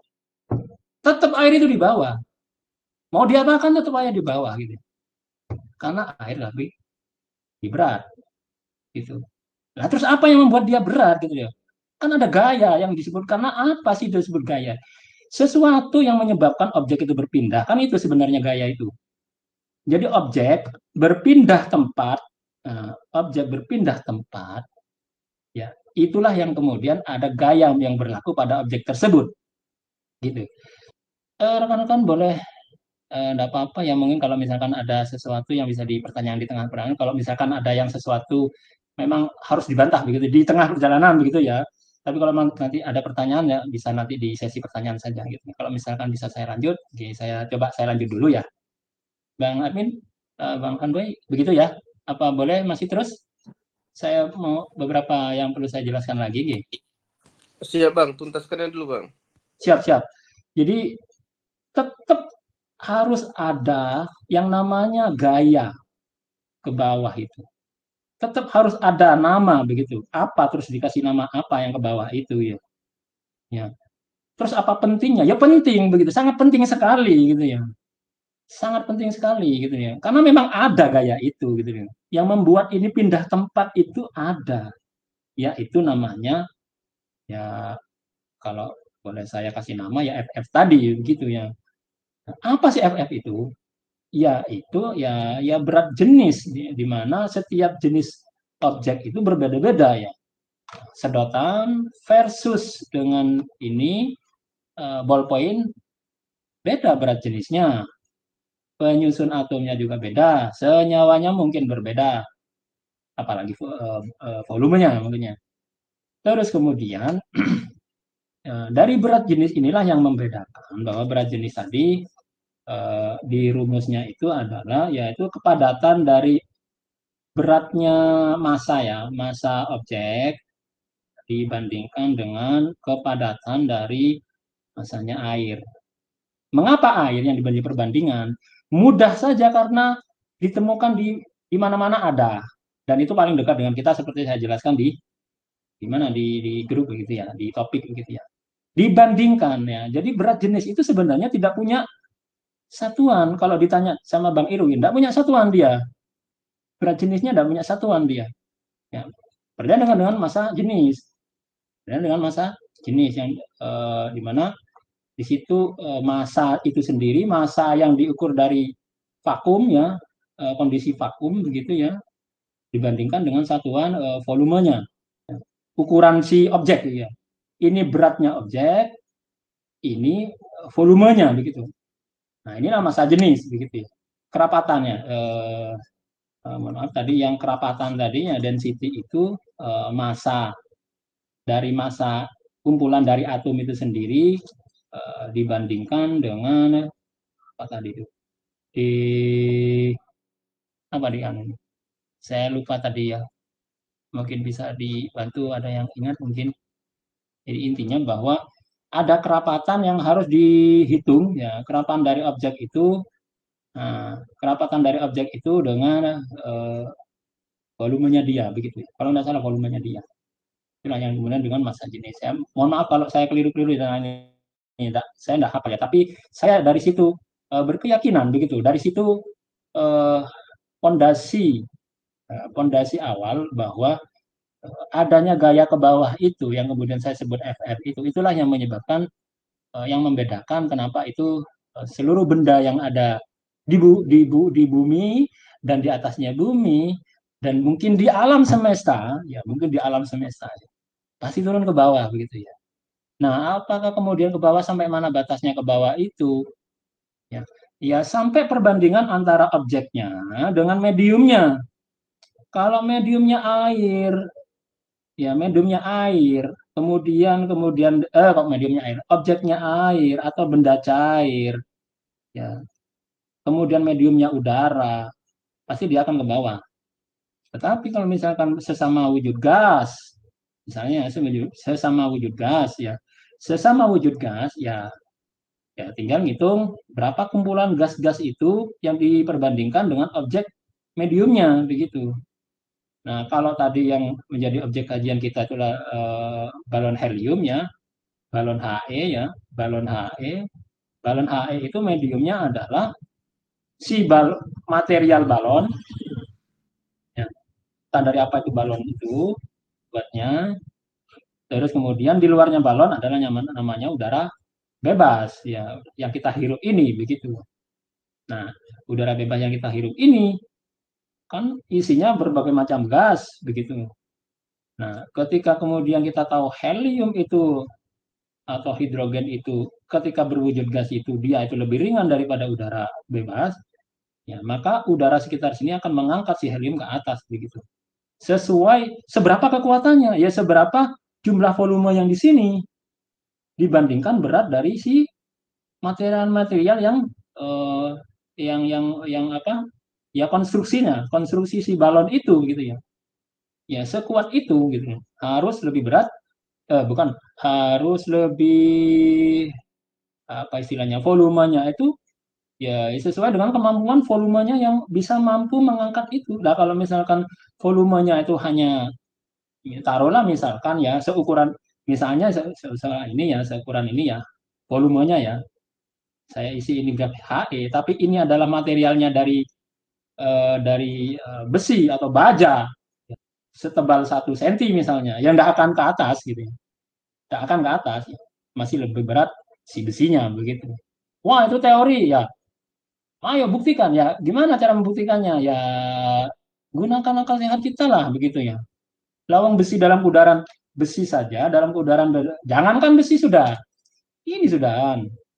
Tetap air itu di bawah. Mau diapakan tetap air di bawah gitu. Karena air lebih, lebih berat gitu. Nah, terus apa yang membuat dia berat gitu ya? Kan ada gaya yang disebut, karena apa sih disebut gaya? Sesuatu yang menyebabkan objek itu berpindah, kan itu sebenarnya gaya itu. Jadi objek berpindah tempat, uh, objek berpindah tempat, ya itulah yang kemudian ada gaya yang berlaku pada objek tersebut, gitu. Uh, rekan-rekan boleh tidak uh, apa-apa ya, mungkin kalau misalkan ada sesuatu yang bisa dipertanyakan di tengah perjalanan, kalau misalkan ada yang sesuatu memang harus dibantah begitu di tengah perjalanan begitu ya. Tapi kalau nanti ada pertanyaan ya bisa nanti di sesi pertanyaan saja gitu. Kalau misalkan bisa saya lanjut, oke, saya coba saya lanjut dulu ya. Bang Admin, uh, Bang Kanboy, begitu ya? Apa boleh masih terus? Saya mau beberapa yang perlu saya jelaskan lagi. Gitu. Siap Bang, tuntaskannya dulu Bang. Siap, siap. Jadi tetap harus ada yang namanya gaya ke bawah itu. Tetap harus ada nama begitu. Apa terus dikasih nama apa yang ke bawah itu ya. Ya. Terus apa pentingnya? Ya penting begitu, sangat penting sekali gitu ya. Sangat penting sekali gitu ya. Karena memang ada gaya itu gitu ya. Yang membuat ini pindah tempat itu ada. Ya itu namanya ya kalau boleh saya kasih nama ya F F tadi begitu ya. Apa sih F F itu? Ya itu ya ya berat jenis di, di mana setiap jenis objek itu berbeda-beda ya. Sedotan versus dengan ini uh, ballpoint beda berat jenisnya. Penyusun atomnya juga beda, senyawanya mungkin berbeda. Apalagi uh, uh, volumenya mungkinnya. Terus kemudian uh, dari berat jenis inilah yang membedakan bahwa berat jenis tadi Uh, di rumusnya itu adalah yaitu kepadatan dari beratnya massa ya, massa objek dibandingkan dengan kepadatan dari massanya air. Mengapa air yang dibanding perbandingan? Mudah saja karena ditemukan di di mana-mana ada, dan itu paling dekat dengan kita seperti saya jelaskan di di mana di di grup begitu ya, di topik begitu ya. Dibandingkan ya. Jadi berat jenis itu sebenarnya tidak punya satuan. Kalau ditanya sama Bang Irwin, tidak punya satuan dia. Berat jenisnya tidak punya satuan dia. Ya. Berbeda dengan dengan massa jenis. Dan dengan massa jenis yang eh, di mana di situ eh, massa itu sendiri, massa yang diukur dari vakum ya, eh, kondisi vakum begitu ya, dibandingkan dengan satuan eh, volumenya, ukuran si objek ya. Ini beratnya objek, ini volumenya begitu. Nah, inilah massa jenis begitu ya. Kerapatannya eh, eh, mohon maaf tadi yang kerapatan tadinya density itu eh, massa dari massa kumpulan dari atom itu sendiri eh, dibandingkan dengan apa tadi itu di apa di anu saya lupa tadi ya, mungkin bisa dibantu ada yang ingat mungkin. Jadi intinya bahwa ada kerapatan yang harus dihitung ya, kerapatan dari objek itu. Nah, kerapatan dari objek itu dengan eh, volumenya dia begitu ya. Kalau tidak salah volumenya dia. Itulah yang kemudian dengan massa jenis. Saya mohon maaf kalau saya keliru-keliru dan ini, ini enggak, saya tidak hafal ya. Tapi saya dari situ eh, berkeyakinan begitu. Dari situ fondasi eh, fondasi awal bahwa eh, adanya gaya ke bawah itu yang kemudian saya sebut F R itu, itulah yang menyebabkan eh, yang membedakan kenapa itu eh, seluruh benda yang ada di, bu, di, bu, di bumi dan di atasnya bumi dan mungkin di alam semesta ya, mungkin di alam semesta ya, pasti turun ke bawah begitu ya. Nah, apakah kemudian ke bawah sampai mana batasnya ke bawah itu? Ya, ya sampai perbandingan antara objeknya dengan mediumnya. Kalau mediumnya air, ya mediumnya air, kemudian kemudian eh kok mediumnya air, objeknya air atau benda cair, ya. Kemudian mediumnya udara, pasti dia akan ke bawah. Tetapi kalau misalkan sesama wujud gas, misalnya sesama wujud gas ya, sesama wujud gas ya, ya tinggal ngitung berapa kumpulan gas-gas itu yang diperbandingkan dengan objek mediumnya begitu. Nah, kalau tadi yang menjadi objek kajian kita itulah eh, balon helium ya, balon H E ya, balon H E. Balon H E itu mediumnya adalah si bal material balon. Ya, dari apa itu balon itu buatnya. Terus kemudian di luarnya balon adalah namanya, namanya udara bebas ya, yang kita hirup ini begitu. Nah, udara bebas yang kita hirup ini kan isinya berbagai macam gas begitu. Nah, ketika kemudian kita tahu helium itu atau hidrogen itu ketika berwujud gas itu dia itu lebih ringan daripada udara bebas, ya maka udara sekitar sini akan mengangkat si helium ke atas begitu. Sesuai seberapa kekuatannya, ya seberapa jumlah volume yang di sini dibandingkan berat dari si material-material yang eh, yang yang yang apa? Ya konstruksinya, konstruksi si balon itu gitu ya. Ya sekuat itu gitu. Harus lebih berat eh, bukan harus lebih apa istilahnya volumenya itu ya sesuai dengan kemampuan volumenya yang bisa mampu mengangkat itu. Nah kalau misalkan volumenya itu hanya ya, taruhlah misalkan ya seukuran misalnya se, se, se, ini ya seukuran ini ya volumenya ya saya isi ini gas H E tapi ini adalah materialnya dari eh, dari eh, besi atau baja setebal satu senti misalnya yang tidak akan ke atas gitu ya, tidak akan ke atas ya. Masih lebih berat si besinya begitu. Wah itu teori ya. Ayo buktikan ya. Gimana cara membuktikannya? Ya gunakan akal sehat kita lah begitu ya. Lawang besi dalam udara besi saja dalam udara jangankan besi sudah. Ini sudah.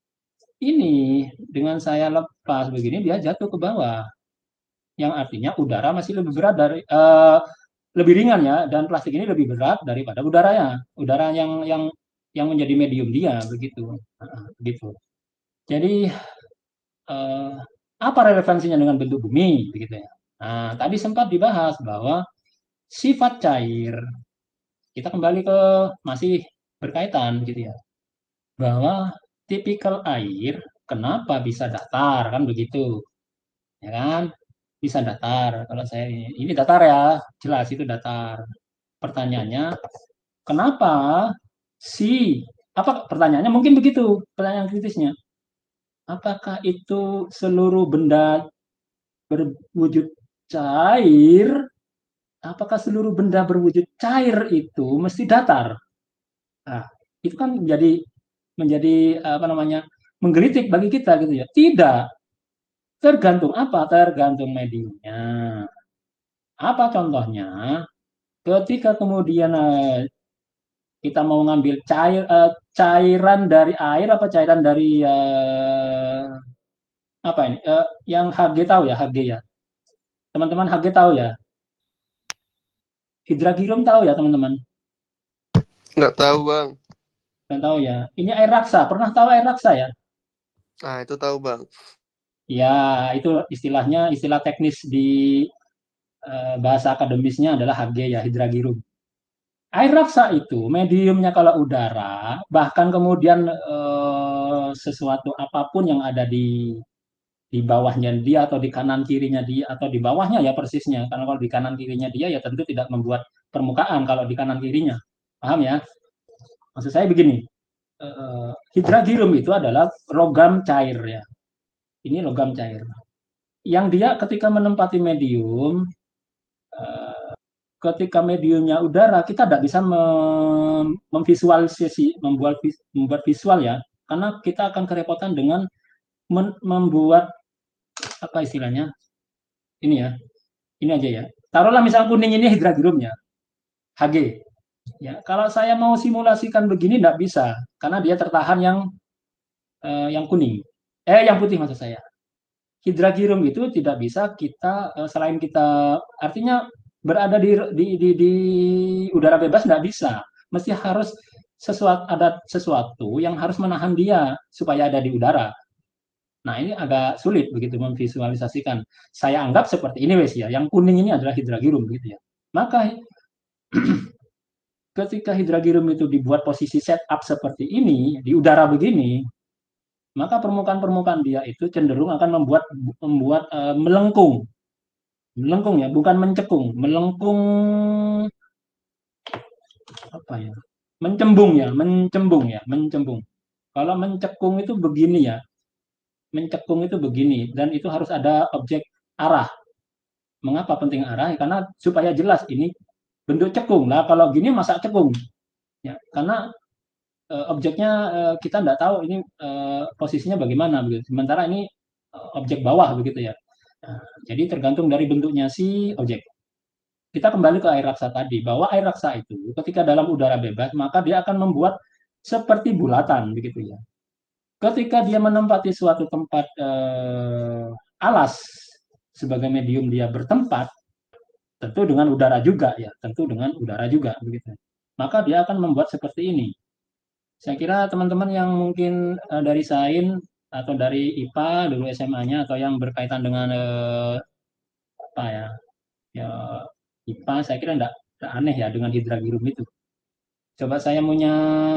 Ini dengan saya lepas begini dia jatuh ke bawah. Yang artinya udara masih lebih berat dari uh, lebih ringan ya dan plastik ini lebih berat daripada udaranya. Udara yang yang yang menjadi medium dia begitu. Nah, begitu. Jadi uh, apa relevansinya dengan bentuk bumi begitu ya. Nah, tadi sempat dibahas bahwa sifat cair kita kembali ke masih berkaitan gitu ya. Bahwa tipikal air kenapa bisa datar kan begitu. Ya kan? Bisa datar. Kalau saya ini datar ya, jelas itu datar. Pertanyaannya, kenapa si apa pertanyaannya mungkin begitu, pertanyaan kritisnya. Apakah itu seluruh benda berwujud cair? Apakah seluruh benda berwujud cair itu mesti datar? Nah, itu kan menjadi menjadi apa namanya menggelitik bagi kita gitu ya. Tidak, tergantung apa? Tergantung mediumnya. Apa contohnya? Ketika kemudian eh, kita mau ngambil cair eh, cairan dari air apa cairan dari eh, apa ini? Eh, yang H G tahu ya H G ya. Teman-teman H G tahu ya. Hidragirum tahu ya teman-teman. Nggak tahu bang. Nggak tahu ya. Ini air raksa. Pernah tahu air raksa ya? Nah itu tahu bang. Ya, itu istilahnya, istilah teknis di eh, bahasa akademisnya adalah H G ya, hidragirum. Air raksa itu mediumnya kalau udara, bahkan kemudian eh, sesuatu apapun yang ada di di bawahnya dia atau di kanan kirinya dia atau di bawahnya ya persisnya. Karena kalau di kanan kirinya dia ya tentu tidak membuat permukaan kalau di kanan kirinya. Paham ya? Maksud saya begini, eh, hidragirum itu adalah logam cair ya. Ini logam cair. Yang dia ketika menempati medium, eh, ketika mediumnya udara, kita tidak bisa mem memvisualisasi, membuat membuat visual ya, karena kita akan kerepotan dengan membuat apa istilahnya, ini ya, ini aja ya. Taruhlah misal kuning ini hidragirumnya, H G. Ya, kalau saya mau simulasikan begini tidak bisa, karena dia tertahan yang eh, yang kuning, eh yang putih maksud saya. Hidragirum itu tidak bisa kita eh, selain kita artinya berada di di di, di udara bebas tidak bisa, mesti harus sesuatu ada sesuatu yang harus menahan dia supaya ada di udara. Nah ini agak sulit begitu memvisualisasikan. Saya anggap seperti ini wes ya. Yang kuning ini adalah hidragirum begitu ya. Maka ketika hidragirum itu dibuat posisi setup seperti ini di udara begini, maka permukaan-permukaan dia itu cenderung akan membuat membuat uh, melengkung, melengkung ya, bukan mencekung, melengkung apa ya, mencembung ya, mencembung ya, mencembung. Kalau mencekung itu begini ya, mencekung itu begini, dan itu harus ada objek arah. Mengapa penting arah? Karena supaya jelas ini bentuk cekung. Nah kalau gini masa cekung? Ya, karena e, objeknya e, kita tidak tahu ini e, posisinya bagaimana begitu. Sementara ini e, objek bawah begitu ya. Nah, jadi tergantung dari bentuknya si objek. Kita kembali ke air raksa tadi, bahwa air raksa itu ketika dalam udara bebas maka dia akan membuat seperti bulatan begitu ya. Ketika dia menempati suatu tempat eh, alas sebagai medium dia bertempat, tentu dengan udara juga ya, tentu dengan udara juga begitu. Maka dia akan membuat seperti ini. Saya kira teman-teman yang mungkin uh, dari sains atau dari I P A dulu S M A-nya atau yang berkaitan dengan uh, apa ya, ya I P A, saya kira enggak, enggak aneh ya dengan hidragirum itu. Coba saya punya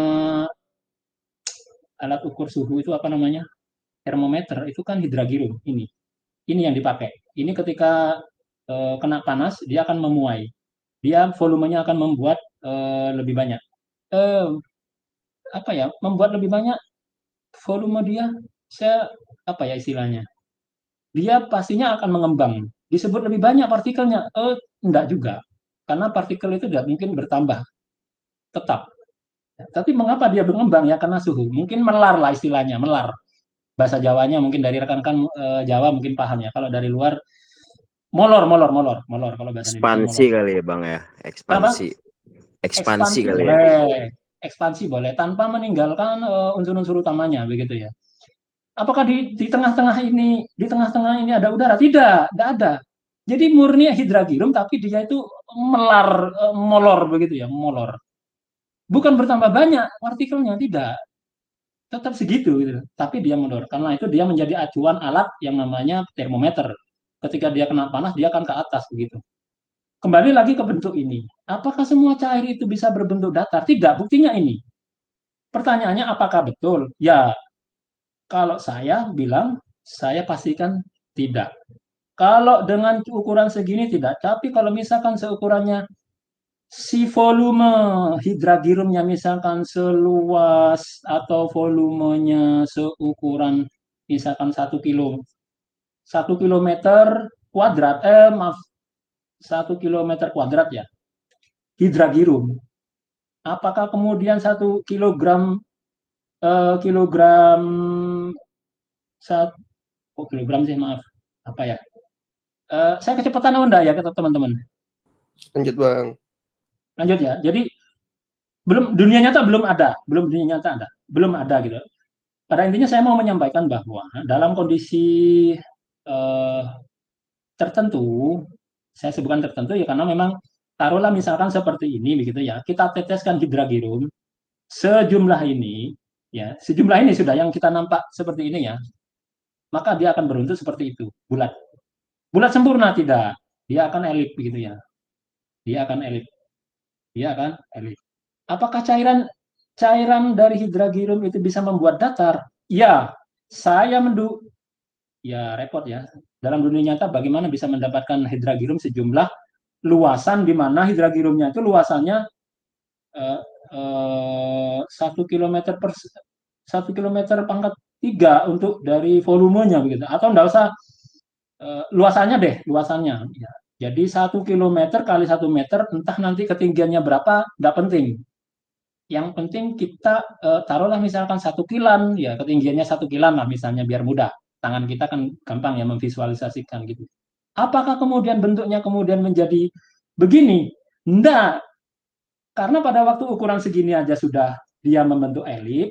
alat ukur suhu itu apa namanya? Termometer itu kan hidragirum ini. Ini yang dipakai. Ini ketika uh, kena panas dia akan memuai. Dia volumenya akan membuat uh, lebih banyak. Uh, apa ya? Membuat lebih banyak volume dia. Saya apa ya istilahnya? Dia pastinya akan mengembang. Disebut lebih banyak partikelnya. Eh, enggak juga. Karena partikel itu tidak mungkin bertambah. Tetap. Tapi mengapa dia mengembang ya? Karena suhu. Mungkin melar lah istilahnya, melar. Bahasa Jawanya mungkin dari rekan-rekan uh, Jawa mungkin paham ya. Kalau dari luar molor, molor, molor, molor. Kalau bahasa ekspansi Indonesia, kali ya bang ya, ekspansi, ekspansi, ekspansi kali boleh. ya. Ekspansi boleh tanpa meninggalkan uh, unsur-unsur utamanya begitu ya. Apakah di di tengah-tengah ini di tengah-tengah ini ada udara? Tidak, tidak ada. Jadi murni hidragirum tapi dia itu melar, uh, molor begitu ya, molor. Bukan bertambah banyak partikelnya, tidak. Tetap segitu gitu. Tapi dia molor. Karena itu dia menjadi acuan alat yang namanya termometer. Ketika dia kena panas dia akan ke atas begitu. Kembali lagi ke bentuk ini. Apakah semua cair itu bisa berbentuk datar? Tidak, buktinya ini. Pertanyaannya apakah betul? Ya, kalau saya bilang, saya pastikan tidak. Kalau dengan ukuran segini tidak. Tapi kalau misalkan seukurannya si volume hidragirumnya misalkan seluas atau volumenya seukuran misalkan satu kilo, satu kilometer kuadrat, eh maaf, satu kilometer kuadrat ya, hidragirum. apakah kemudian satu kilogram eh, kilogram satu oh, kilogram sih maaf apa ya? Eh, saya kecepatan atau enggak ya teman-teman? Lanjut Bang. Lanjut ya. Jadi belum dunia nyata belum ada, belum dunia nyata ada, belum ada gitu. Pada intinya saya mau menyampaikan bahwa dalam kondisi eh, tertentu, saya sebutkan tertentu ya karena memang taruhlah misalkan seperti ini begitu ya, kita teteskan hidragirum sejumlah ini ya, sejumlah ini sudah yang kita nampak seperti ini ya, maka dia akan berbentuk seperti itu, bulat. Bulat sempurna tidak, dia akan elip begitu ya. Dia akan elip. Dia akan elip. Apakah cairan cairan dari hidragirum itu bisa membuat datar? Ya, saya mendu ya repot ya. Dalam dunia nyata bagaimana bisa mendapatkan hidragirum sejumlah luasan di mana hidragirumnya itu luasannya eh, eh, satu kilometer per satu kilometer pangkat tiga untuk dari volumenya begitu. Atau enggak usah eh, luasannya deh, luasannya. Ya. Jadi satu kilometer kali satu meter, entah nanti ketinggiannya berapa, nggak penting. Yang penting kita eh, taruhlah misalkan satu kilan, ya ketinggiannya satu kilan lah misalnya biar mudah. Tangan kita kan gampang ya memvisualisasikan gitu. Apakah kemudian bentuknya kemudian menjadi begini? Enggak, karena pada waktu ukuran segini aja sudah dia membentuk elip,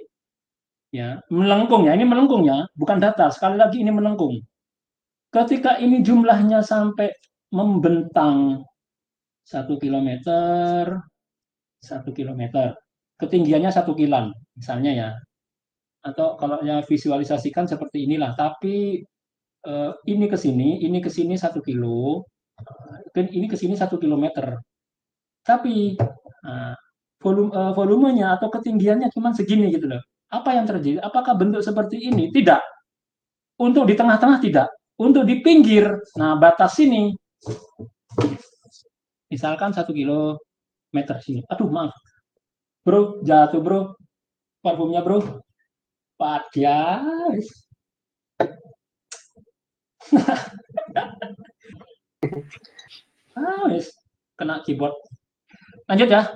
ya melengkung ya. Ini melengkung ya, bukan datar. Sekali lagi ini melengkung. Ketika ini jumlahnya sampai membentang satu kilometer, satu kilometer, ketinggiannya satu kilan, misalnya ya. Atau kalau ya visualisasikan seperti inilah, tapi eh, ini ke sini, ini ke sini satu kilo, ini ke sini satu kilometer. Tapi nah, volume, eh, volumenya atau ketinggiannya cuma segini gitu loh. Apa yang terjadi? Apakah bentuk seperti ini? Tidak. Untuk di tengah-tengah tidak. Untuk di pinggir, nah batas sini, misalkan satu kilometer sini. Aduh maaf, bro, jatuh bro, parfumnya bro, padahal. ah, wis. Kena keyboard. Lanjut ya.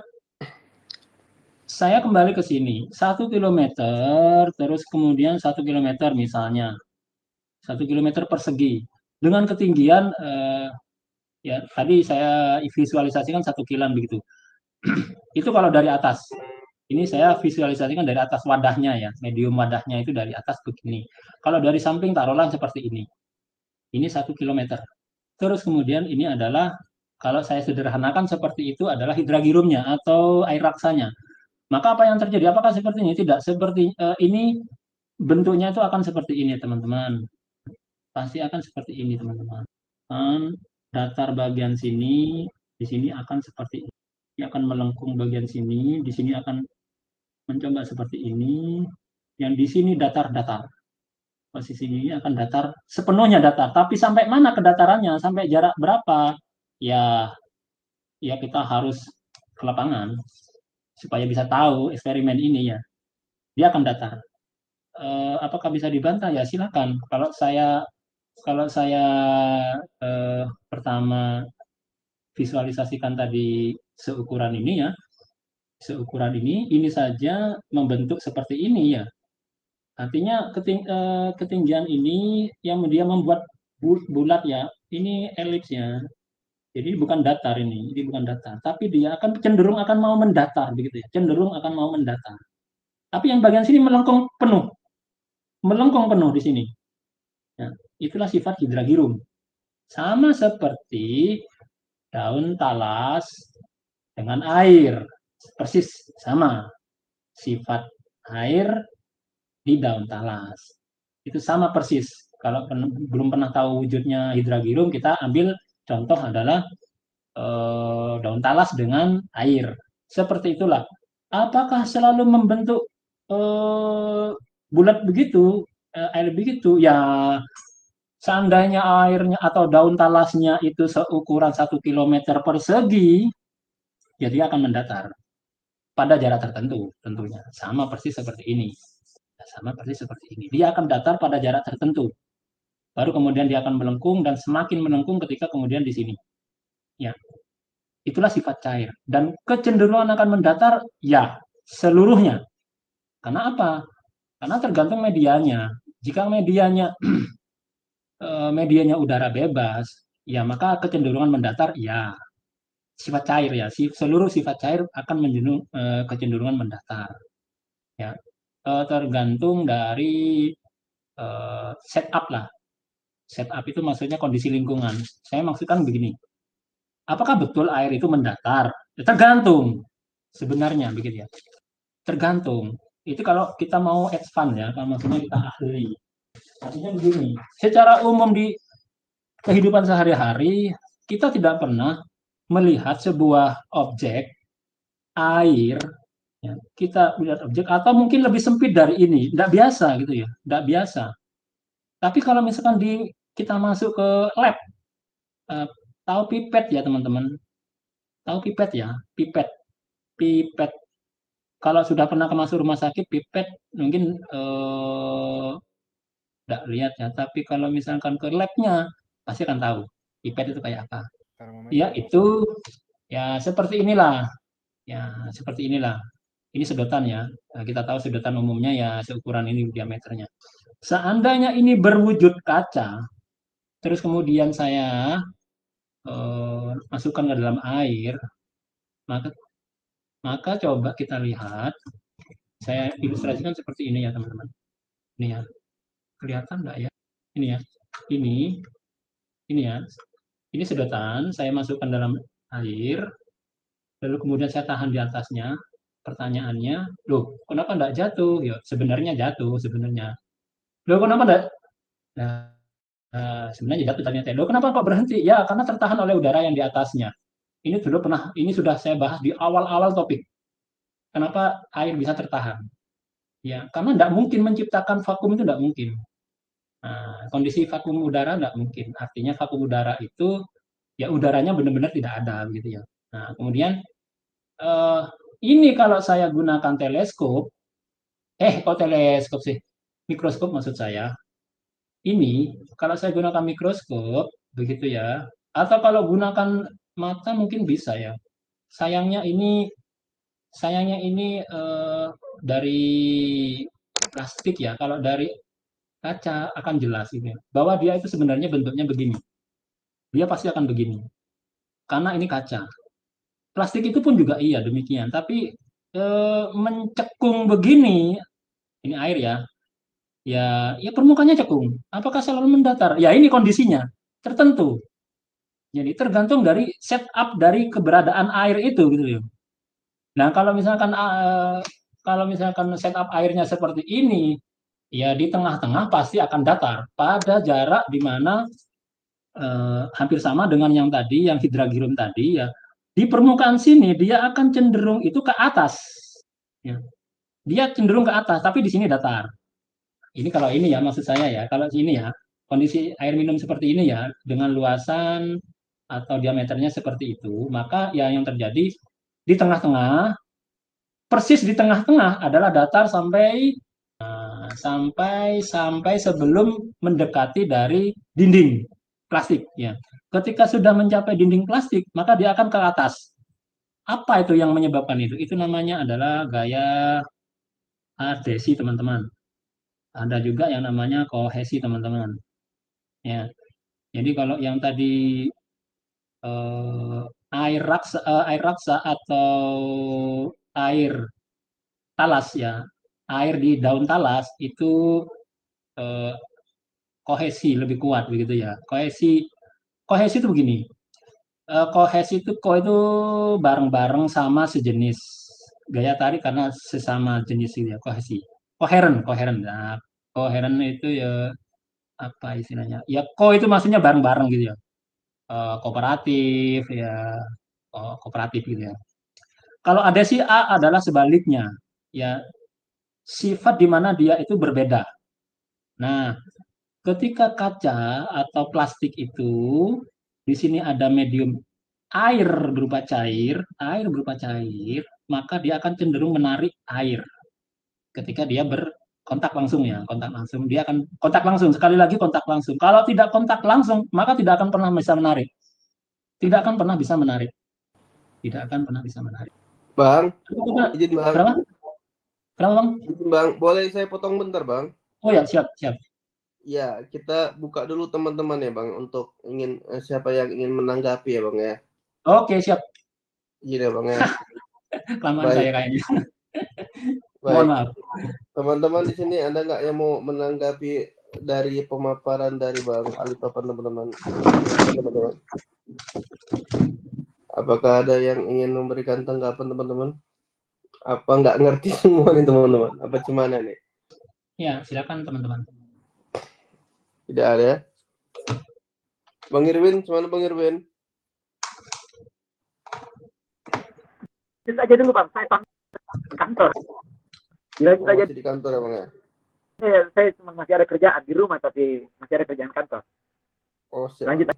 Saya kembali ke sini, satu kilometer, terus kemudian satu kilometer misalnya, satu kilometer persegi dengan ketinggian eh, ya tadi saya visualisasikan satu kilan begitu. Itu kalau dari atas. Ini saya visualisasikan dari atas wadahnya ya, medium wadahnya itu dari atas begini. Kalau dari samping taruhlah seperti ini. Ini satu kilometer. Terus kemudian ini adalah kalau saya sederhanakan seperti itu adalah hidragirumnya atau air raksanya. Maka apa yang terjadi? Apakah seperti ini? Tidak. Seperti uh, ini bentuknya itu akan seperti ini, teman-teman. Pasti akan seperti ini, teman-teman. Dan datar bagian sini, di sini akan seperti ini. Ini akan melengkung bagian sini, di sini akan mencoba seperti ini. Yang di sini datar-datar. Posisi ini akan datar, sepenuhnya datar. Tapi sampai mana kedatarannya? Sampai jarak berapa? Ya, ya kita harus ke lapangan supaya bisa tahu eksperimen ini ya. Dia akan datar. Eh, apakah bisa dibantah? Ya silakan. Kalau saya kalau saya eh, pertama visualisasikan tadi seukuran ini ya, seukuran ini, ini saja membentuk seperti ini ya. Artinya keting, eh, ketinggian ini yang dia membuat bulat ya, ini elipsnya. Jadi bukan datar ini, ini bukan datar. Tapi dia akan cenderung akan mau mendatar begitu ya, cenderung akan mau mendatar. Tapi yang bagian sini melengkung penuh, melengkung penuh di sini. Nah, itulah sifat hidragirum. Sama seperti daun talas dengan air, persis sama sifat air di daun talas. Itu sama persis. Kalau pen belum pernah tahu wujudnya hidragirum, kita ambil contoh adalah eh, daun talas dengan air. Seperti itulah. Apakah selalu membentuk eh, bulat begitu, eh, air begitu? Ya, seandainya airnya atau daun talasnya itu seukuran satu kilometer persegi, jadi akan mendatar pada jarak tertentu tentunya. Sama persis seperti ini. Sama persis seperti ini. Dia akan datar pada jarak tertentu. Baru kemudian dia akan melengkung dan semakin melengkung ketika kemudian di sini. Ya. itulah sifat cair. Dan kecenderungan akan mendatar, ya, seluruhnya. Karena apa? Karena tergantung medianya. Jika medianya medianya udara bebas, ya maka kecenderungan mendatar, ya, sifat cair ya. Seluruh sifat cair akan menjenu, eh, kecenderungan mendatar. Ya, eh, tergantung dari eh, setup lah. Setup itu maksudnya kondisi lingkungan. Saya maksudkan begini. Apakah betul air itu mendatar? Ya, tergantung sebenarnya begitu ya. Tergantung. Itu kalau kita mau expand ya, kalau maksudnya kita ahli. Artinya begini, secara umum di kehidupan sehari-hari kita tidak pernah melihat sebuah objek air, ya, kita melihat objek atau mungkin lebih sempit dari ini, tidak biasa gitu ya, tidak biasa. Tapi kalau misalkan di kita masuk ke lab, eh, tahu pipet ya teman-teman, tahu pipet ya, pipet, pipet. Kalau sudah pernah masuk rumah sakit, pipet mungkin eh, tidak lihat ya, tapi kalau misalkan ke labnya pasti akan tahu pipet itu kayak apa. Ya itu ya seperti inilah, ya seperti inilah. Ini sedotan ya. Nah, kita tahu sedotan umumnya ya seukuran ini diameternya. Seandainya ini berwujud kaca, terus kemudian saya eh, masukkan ke dalam air, maka maka coba kita lihat. Saya ilustrasikan seperti ini ya teman-teman. Ini ya, kelihatan enggak ya? Ini ya, ini, ini ya. Ini sedotan, saya masukkan dalam air, lalu kemudian saya tahan di atasnya. Pertanyaannya, loh, kenapa enggak jatuh? Ya, sebenarnya jatuh, sebenarnya. Loh, kenapa enggak? Nah, nah, sebenarnya jatuh ternyata. Loh, kenapa kok berhenti? Ya, karena tertahan oleh udara yang di atasnya. Ini dulu pernah, ini sudah saya bahas di awal-awal topik. Kenapa air bisa tertahan? Ya, karena enggak mungkin menciptakan vakum itu enggak mungkin. Nah, kondisi vakum udara enggak mungkin. Artinya vakum udara itu ya udaranya benar-benar tidak ada gitu ya. Nah, kemudian eh, ini kalau saya gunakan teleskop, eh kok teleskop sih? Mikroskop maksud saya. Ini kalau saya gunakan mikroskop begitu ya. Atau kalau gunakan mata mungkin bisa ya. Sayangnya ini sayangnya ini eh, dari plastik ya. Kalau dari kaca akan jelas ini bahwa dia itu sebenarnya bentuknya begini. Dia pasti akan begini. Karena ini kaca. Plastik itu pun juga iya demikian, tapi eh, mencekung begini, ini air ya. Ya, ya permukaannya cekung. Apakah selalu mendatar? Ya ini kondisinya tertentu. Jadi tergantung dari setup dari keberadaan air itu gitu ya. Nah, kalau misalkan uh, kalau misalkan setup airnya seperti ini, ya di tengah-tengah pasti akan datar pada jarak di mana uh, hampir sama dengan yang tadi, yang hidragirum tadi ya. Di permukaan sini dia akan cenderung itu ke atas. Ya. Dia cenderung ke atas, tapi di sini datar. Ini kalau ini ya maksud saya ya, kalau ini ya kondisi air minum seperti ini ya dengan luasan atau diameternya seperti itu, maka ya yang terjadi di tengah-tengah, persis di tengah-tengah adalah datar sampai nah, sampai sampai sebelum mendekati dari dinding plastik ya. Ketika sudah mencapai dinding plastik, maka dia akan ke atas. Apa itu yang menyebabkan itu? Itu namanya adalah gaya adhesi, teman-teman. Ada juga yang namanya kohesi, teman-teman. Ya. Jadi kalau yang tadi eh, air raksa, eh, air raksa atau air talas ya, air di daun talas itu eh, kohesi lebih kuat begitu ya. Kohesi, kohesi itu begini. Eh, kohesi itu ko itu bareng-bareng sama sejenis gaya tarik karena sesama jenis itu ya kohesi. Koheren, koheren. Nah, koheren itu ya apa istilahnya? Ya ko itu maksudnya bareng-bareng gitu ya. Uh, kooperatif ya, oh, kooperatif gitu ya. Kalau adhesi A adalah sebaliknya, ya sifat di mana dia itu berbeda. Nah, ketika kaca atau plastik itu di sini ada medium air berupa cair, air berupa cair, maka dia akan cenderung menarik air ketika dia berkontak langsung ya, kontak langsung. Dia akan kontak langsung, sekali lagi kontak langsung. Kalau tidak kontak langsung, maka tidak akan pernah bisa menarik. Tidak akan pernah bisa menarik. tidak akan pernah bisa menarik. Bang, izin Bang. Kenapa? Kenapa Bang? Izin Bang, boleh saya potong bentar Bang? Oh ya, siap, siap. Ya, kita buka dulu teman-teman ya Bang, untuk ingin siapa yang ingin menanggapi ya Bang ya. Oke, siap. Izin ya Bang ya. Kelamaan saya kayaknya. Baik. Mohon maaf. Teman-teman di sini ada nggak yang mau menanggapi dari pemaparan dari Bang Alitopan teman-teman? Teman-teman. Apakah ada yang ingin memberikan tanggapan teman-teman? Apa nggak ngerti semua nih teman-teman? Apa gimana nih? Ya, silakan teman-teman. Tidak ada. Bang Irwin, gimana Bang Irwin? Kita aja dulu Bang, saya Bang kantor. Bila kita Oh, aja masih di kantor ya Bang ya? saya, saya cuma masih ada kerjaan di rumah tapi masih ada kerjaan kantor. Oh, siap. Lanjut.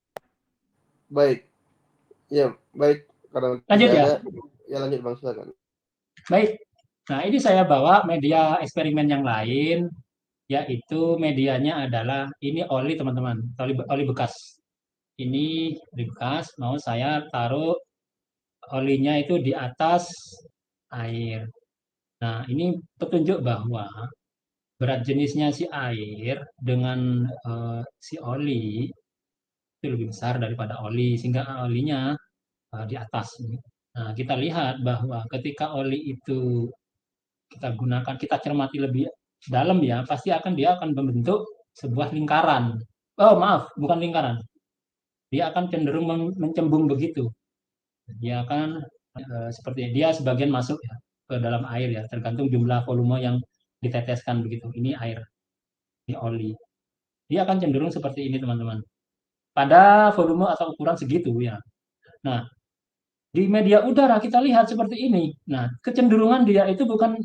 Baik. Ya, baik. Karena Lanjut tidak ya. ada, ya lanjut Bang, silakan. Baik. Nah, ini saya bawa media eksperimen yang lain, yaitu medianya adalah ini oli teman-teman, oli, oli bekas. Ini oli bekas, mau saya taruh olinya itu di atas air. Nah, ini petunjuk bahwa berat jenisnya si air dengan uh, si oli itu lebih besar daripada oli, sehingga olinya uh, di atas. Nah, kita lihat bahwa ketika oli itu kita gunakan, kita cermati lebih dalam ya, pasti akan dia akan membentuk sebuah lingkaran. Oh maaf, bukan lingkaran. Dia akan cenderung mencembung begitu. Dia akan e, seperti dia sebagian masuk ya ke dalam air ya, tergantung jumlah volume yang diteteskan begitu. Ini air, ini oli. Dia akan cenderung seperti ini teman-teman. Pada volume atau ukuran segitu ya. Nah, di media udara kita lihat seperti ini. Nah, kecenderungan dia itu bukan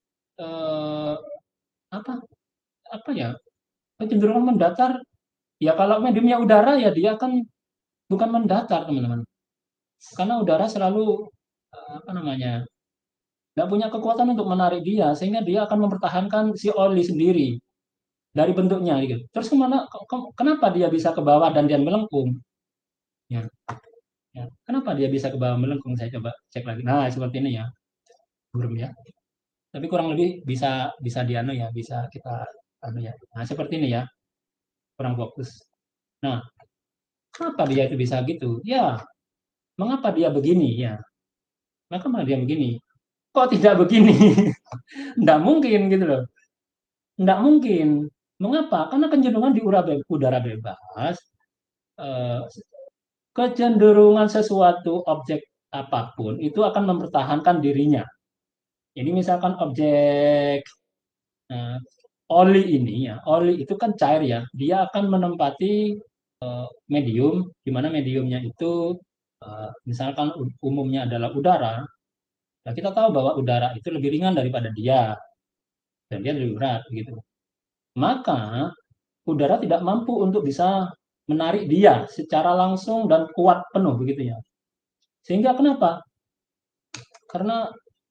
eh, apa apa ya kecenderungan mendatar ya. Kalau mediumnya udara ya dia akan bukan mendatar teman-teman, karena udara selalu apa namanya nggak punya kekuatan untuk menarik dia, sehingga dia akan mempertahankan si oli sendiri dari bentuknya gitu. Terus kemana kenapa dia bisa ke bawah dan dia melengkung ya, ya kenapa dia bisa ke bawah melengkung, saya coba cek lagi. Nah seperti ini ya, burung ya, tapi kurang lebih bisa bisa diano ya, bisa kita anu ya. Nah seperti ini ya, kurang fokus. Nah, kenapa dia itu bisa gitu? Ya, mengapa dia begini? Ya, maka malah dia begini. Kok tidak begini? Tidak mungkin gitu loh. Tidak mungkin. Mengapa? Karena kecenderungan di udara bebas, eh, kecenderungan sesuatu objek apapun itu akan mempertahankan dirinya. Jadi misalkan objek eh, oli ini ya, oli itu kan cair ya, dia akan menempati medium, di mana mediumnya itu uh, misalkan umumnya adalah udara. Nah, kita tahu bahwa udara itu lebih ringan daripada dia dan dia lebih berat gitu. Maka udara tidak mampu untuk bisa menarik dia secara langsung dan kuat penuh begitu ya. Sehingga kenapa? Karena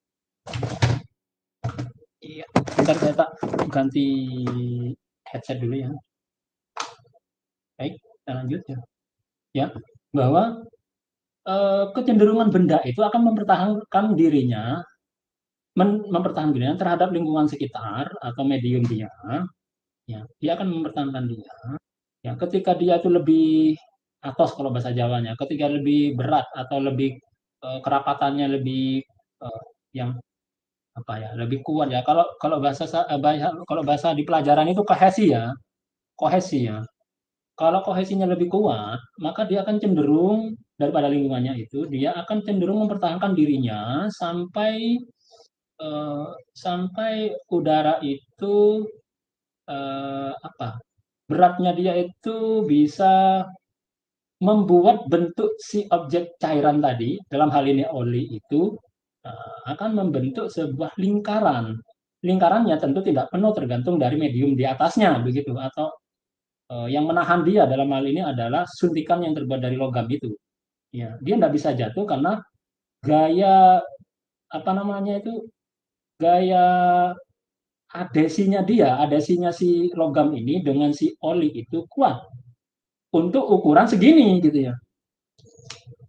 iya, bentar saya tak ganti headset dulu ya. Baik, kita lanjut ya. Ya, bahwa Uh, kecenderungan benda itu akan mempertahankan dirinya, mem mempertahankan dirinya terhadap lingkungan sekitar atau medium dia. Ya, dia akan mempertahankan dia. Ya, ketika dia itu lebih atos kalau bahasa Jawanya, ketika lebih berat atau lebih uh, kerapatannya lebih uh, yang apa ya, lebih kuat ya. Kalau kalau bahasa uh, kalau bahasa di pelajaran itu kohesi ya, kohesi ya. Kalau kohesinya lebih kuat, maka dia akan cenderung daripada lingkungannya itu, dia akan cenderung mempertahankan dirinya sampai eh, sampai udara itu eh, apa? Beratnya dia itu bisa membuat bentuk si objek cairan tadi, dalam hal ini oli itu eh, akan membentuk sebuah lingkaran. Lingkarannya tentu tidak penuh, tergantung dari medium di atasnya begitu, atau Uh, yang menahan dia dalam hal ini adalah suntikan yang terbuat dari logam itu. Ya, dia tidak bisa jatuh karena gaya apa namanya itu gaya adesinya dia, adesinya si logam ini dengan si oli itu kuat untuk ukuran segini gitu ya.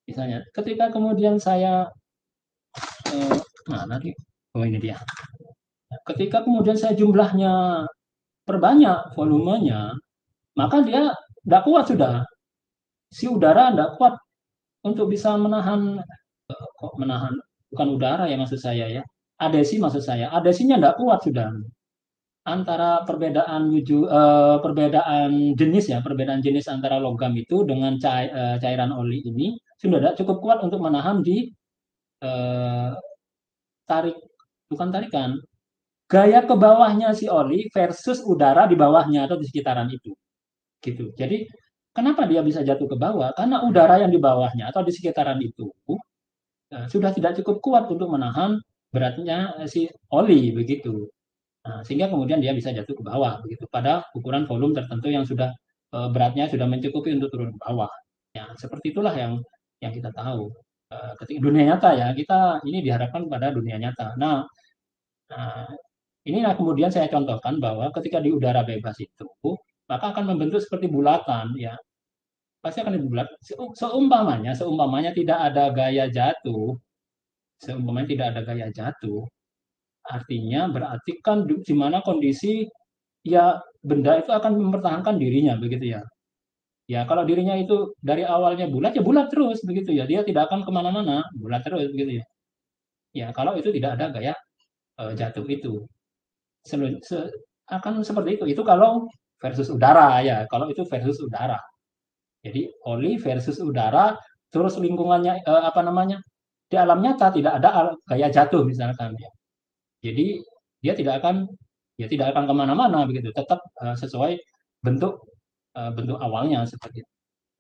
Misalnya, ketika kemudian saya eh, mana nih? Oh ini dia. Ketika kemudian saya jumlahnya perbanyak volumenya, maka dia tidak kuat sudah. Si udara tidak kuat untuk bisa menahan, eh, kok menahan, bukan udara ya maksud saya ya, adesi maksud saya, adesinya tidak kuat sudah. Antara perbedaan wujud, eh, perbedaan jenis ya, perbedaan jenis antara logam itu dengan cair, eh, cairan oli ini sudah tidak cukup kuat untuk menahan di eh, tarik, bukan tarikan, gaya ke bawahnya si oli versus udara di bawahnya atau di sekitaran itu. Gitu. Jadi kenapa dia bisa jatuh ke bawah? Karena udara yang di bawahnya atau di sekitaran itu uh, sudah tidak cukup kuat untuk menahan beratnya uh, si oli begitu. Nah, sehingga kemudian dia bisa jatuh ke bawah begitu pada ukuran volume tertentu yang sudah uh, beratnya sudah mencukupi untuk turun ke bawah. Ya, seperti itulah yang yang kita tahu. Uh, ketika dunia nyata ya, kita ini diharapkan pada dunia nyata. Nah, uh, inilah kemudian saya contohkan bahwa ketika di udara bebas itu maka akan membentuk seperti bulatan ya, pasti akan dibulat. Seumpamanya, seumpamanya tidak ada gaya jatuh, seumpamanya tidak ada gaya jatuh, artinya berarti kan di mana kondisi ya benda itu akan mempertahankan dirinya begitu ya. Ya kalau dirinya itu dari awalnya bulat ya bulat terus begitu ya, dia tidak akan kemana-mana, bulat terus begitu ya. Ya kalau itu tidak ada gaya uh, jatuh itu, Selu, se, akan seperti itu. Itu kalau versus udara ya, kalau itu versus udara. Jadi oli versus udara, terus lingkungannya eh, apa namanya di alam nyata tidak ada gaya jatuh misalkan ya. Jadi dia tidak akan ya tidak akan kemana-mana begitu, tetap uh, sesuai bentuk uh, bentuk awalnya seperti itu.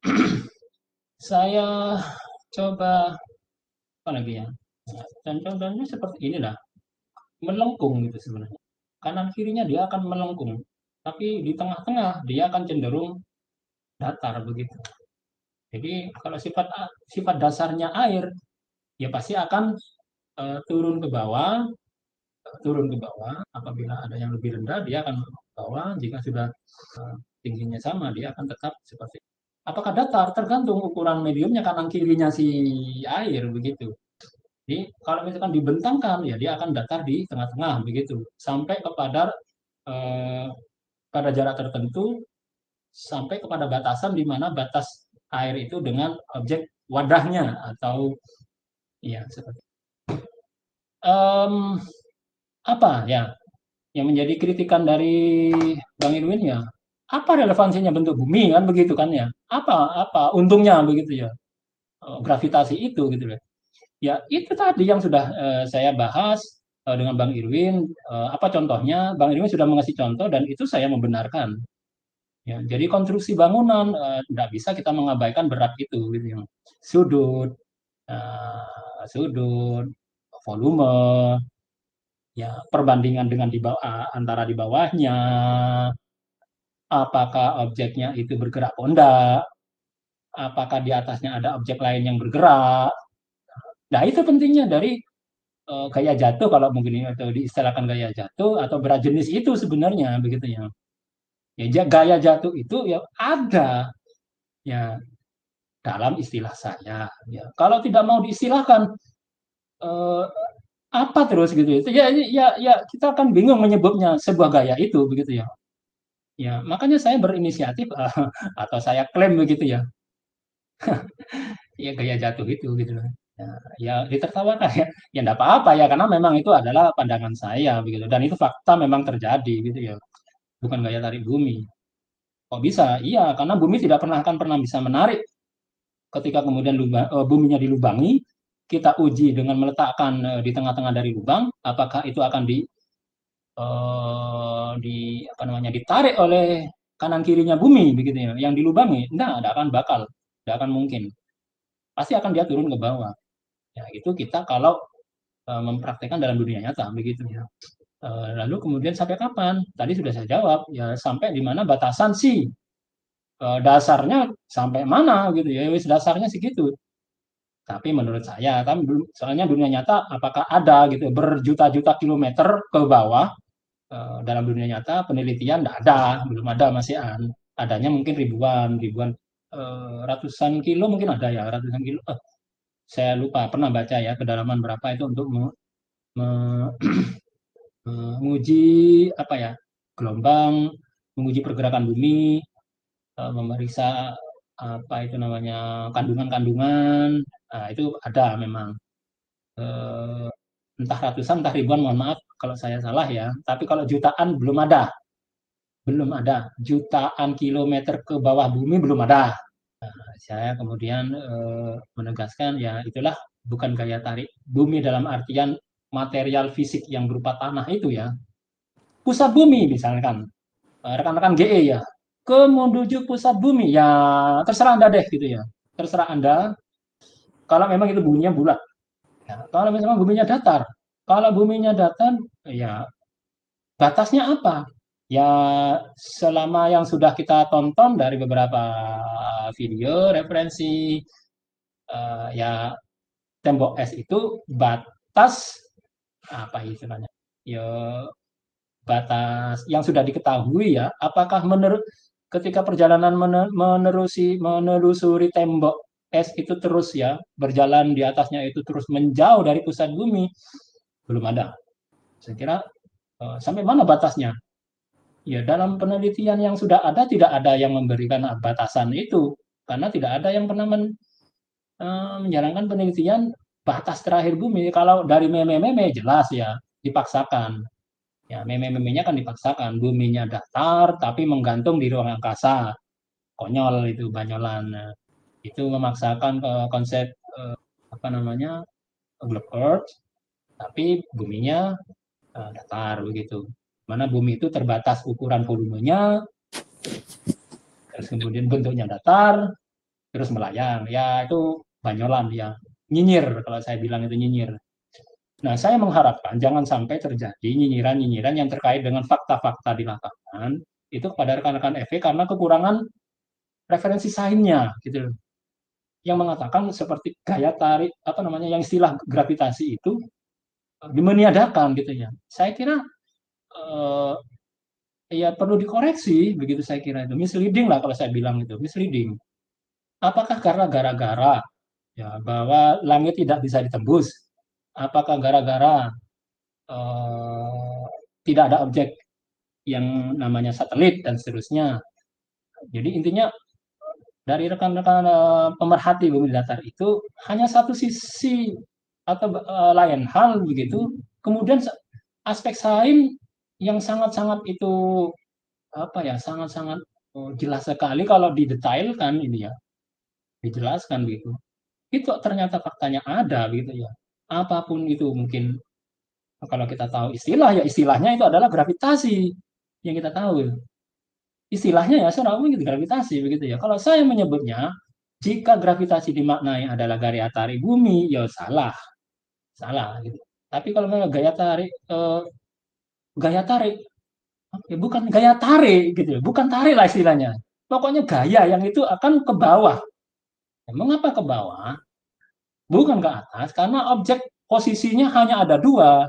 Saya coba apa lagi ya? Dan contohnya seperti inilah, melengkung gitu sebenarnya. Kanan kirinya dia akan melengkung, tapi di tengah-tengah dia akan cenderung datar begitu. Jadi kalau sifat sifat dasarnya air, ya pasti akan uh, turun ke bawah, turun ke bawah. Apabila ada yang lebih rendah, dia akan ke bawah. Jika sudah uh, tingginya sama, dia akan tetap seperti itu. Apakah datar? Tergantung ukuran mediumnya kanan kirinya si air begitu. Jadi kalau misalkan dibentangkan, ya dia akan datar di tengah-tengah begitu, sampai kepada uh, pada jarak tertentu, sampai kepada batasan di mana batas air itu dengan objek wadahnya atau ya seperti um, apa ya yang menjadi kritikan dari Bang Irwin ya, apa relevansinya bentuk bumi kan begitu kan ya, apa apa untungnya begitu ya, gravitasi itu gitu loh ya. Itu tadi yang sudah uh, saya bahas uh, dengan Bang Irwin, uh, apa contohnya. Bang Irwin sudah mengasih contoh dan itu saya membenarkan. Ya, jadi konstruksi bangunan tidak uh, bisa kita mengabaikan berat itu, gitu ya. Sudut, uh, sudut, volume, ya perbandingan dengan di bawah antara di bawahnya, apakah objeknya itu bergerak atau enggak, apakah di atasnya ada objek lain yang bergerak. Nah itu pentingnya dari uh, gaya jatuh kalau mungkin atau diistilahkan gaya jatuh atau berat jenis itu sebenarnya begitu ya. Ya gaya jatuh itu ya ada ya dalam istilah saya ya. Kalau tidak mau diistilahkan eh, apa terus gitu ya, ya ya kita akan bingung menyebutnya sebuah gaya itu begitu ya. Ya makanya saya berinisiatif uh, atau saya klaim begitu ya. Ya gaya jatuh itu gitu loh. Ya, ya ditertawakan ya, ya enggak apa-apa ya karena memang itu adalah pandangan saya begitu dan itu fakta memang terjadi gitu ya. Bukan gaya tarik bumi. Kok bisa? Iya, karena bumi tidak pernah akan pernah bisa menarik. Ketika kemudian lubang, uh, buminya dilubangi, kita uji dengan meletakkan uh, di tengah-tengah dari lubang, apakah itu akan di uh, di apa namanya ditarik oleh kanan kirinya bumi begitu ya, yang dilubangi? Enggak, tidak akan bakal, tidak akan mungkin. Pasti akan dia turun ke bawah. Ya, itu kita kalau uh, mempraktekkan dalam dunia nyata begitu ya. Uh, lalu kemudian sampai kapan? Tadi sudah saya jawab, ya sampai di mana batasan sih. Dasarnya sampai mana gitu ya, wis dasarnya segitu. Tapi menurut saya, kan soalnya dunia nyata apakah ada gitu berjuta-juta kilometer ke bawah dalam dunia nyata penelitian tidak ada, belum ada masih an. Adanya mungkin ribuan, ribuan ratusan kilo mungkin ada ya, ratusan kilo. Eh, saya lupa pernah baca ya kedalaman berapa itu untuk me- me- menguji apa ya gelombang, menguji pergerakan bumi, eh, memeriksa apa itu namanya kandungan-kandungan. Nah, itu ada memang. Eh, entah ratusan, entah ribuan, mohon maaf kalau saya salah ya. Tapi kalau jutaan belum ada, belum ada. Jutaan kilometer ke bawah bumi belum ada. Nah, saya kemudian eh, menegaskan ya itulah bukan gaya tarik bumi dalam artian material fisik yang berupa tanah itu ya. Pusat bumi misalkan, eh, rekan-rekan G E ya, ke menuju pusat bumi ya terserah Anda deh gitu ya. Terserah Anda kalau memang itu buminya bulat. Ya, kalau misalnya buminya datar, kalau buminya datar, ya batasnya apa? Ya selama yang sudah kita tonton dari beberapa video referensi, eh, ya tembok es itu batas apa istilahnya? Ya batas yang sudah diketahui ya. Apakah menurut ketika perjalanan menerusi menelusuri tembok es itu terus ya berjalan di atasnya itu terus menjauh dari pusat bumi? Belum ada. Saya kira eh, sampai mana batasnya? Ya dalam penelitian yang sudah ada tidak ada yang memberikan batasan itu karena tidak ada yang pernah men, eh, menjalankan penelitian batas terakhir bumi. Kalau dari meme-meme jelas ya dipaksakan. Ya meme-memenya kan dipaksakan. Buminya datar tapi menggantung di ruang angkasa. Konyol itu banyolan. Nah, itu memaksakan eh, konsep eh, apa namanya globe earth tapi buminya uh, datar begitu. Mana bumi itu terbatas ukuran volumenya, terus kemudian bentuknya datar, terus melayang. Ya itu banyolan ya, nyinyir kalau saya bilang itu nyinyir. Nah saya mengharapkan jangan sampai terjadi nyinyiran-nyinyiran yang terkait dengan fakta-fakta di lapangan itu kepada rekan-rekan F E karena kekurangan referensi sainsnya gitu loh. Yang mengatakan seperti gaya tarik apa namanya yang istilah gravitasi itu dimeniadakan gitu ya. Saya kira eh, ya perlu dikoreksi begitu saya kira itu misleading lah kalau saya bilang itu misleading. Apakah karena gara-gara ya bahwa langit tidak bisa ditembus? Apakah gara-gara eh, tidak ada objek yang namanya satelit dan seterusnya? Jadi intinya dari rekan-rekan eh, pemerhati bumi datar itu hanya satu sisi atau eh, lain hal begitu. Kemudian aspek sains yang sangat-sangat itu apa ya sangat-sangat oh, jelas sekali kalau didetailkan ini ya dijelaskan gitu itu ternyata faktanya ada gitu ya apapun itu mungkin kalau kita tahu istilah ya istilahnya itu adalah gravitasi yang kita tahu istilahnya ya secara umum itu gravitasi begitu ya kalau saya menyebutnya jika gravitasi dimaknai adalah gaya tarik bumi ya salah salah gitu tapi kalau memang gaya tarik eh, gaya tarik ya, bukan gaya tarik gitu, bukan tarik lah istilahnya. Pokoknya gaya yang itu akan ke bawah. Ya, mengapa ke bawah? Bukan ke atas, karena objek posisinya hanya ada dua.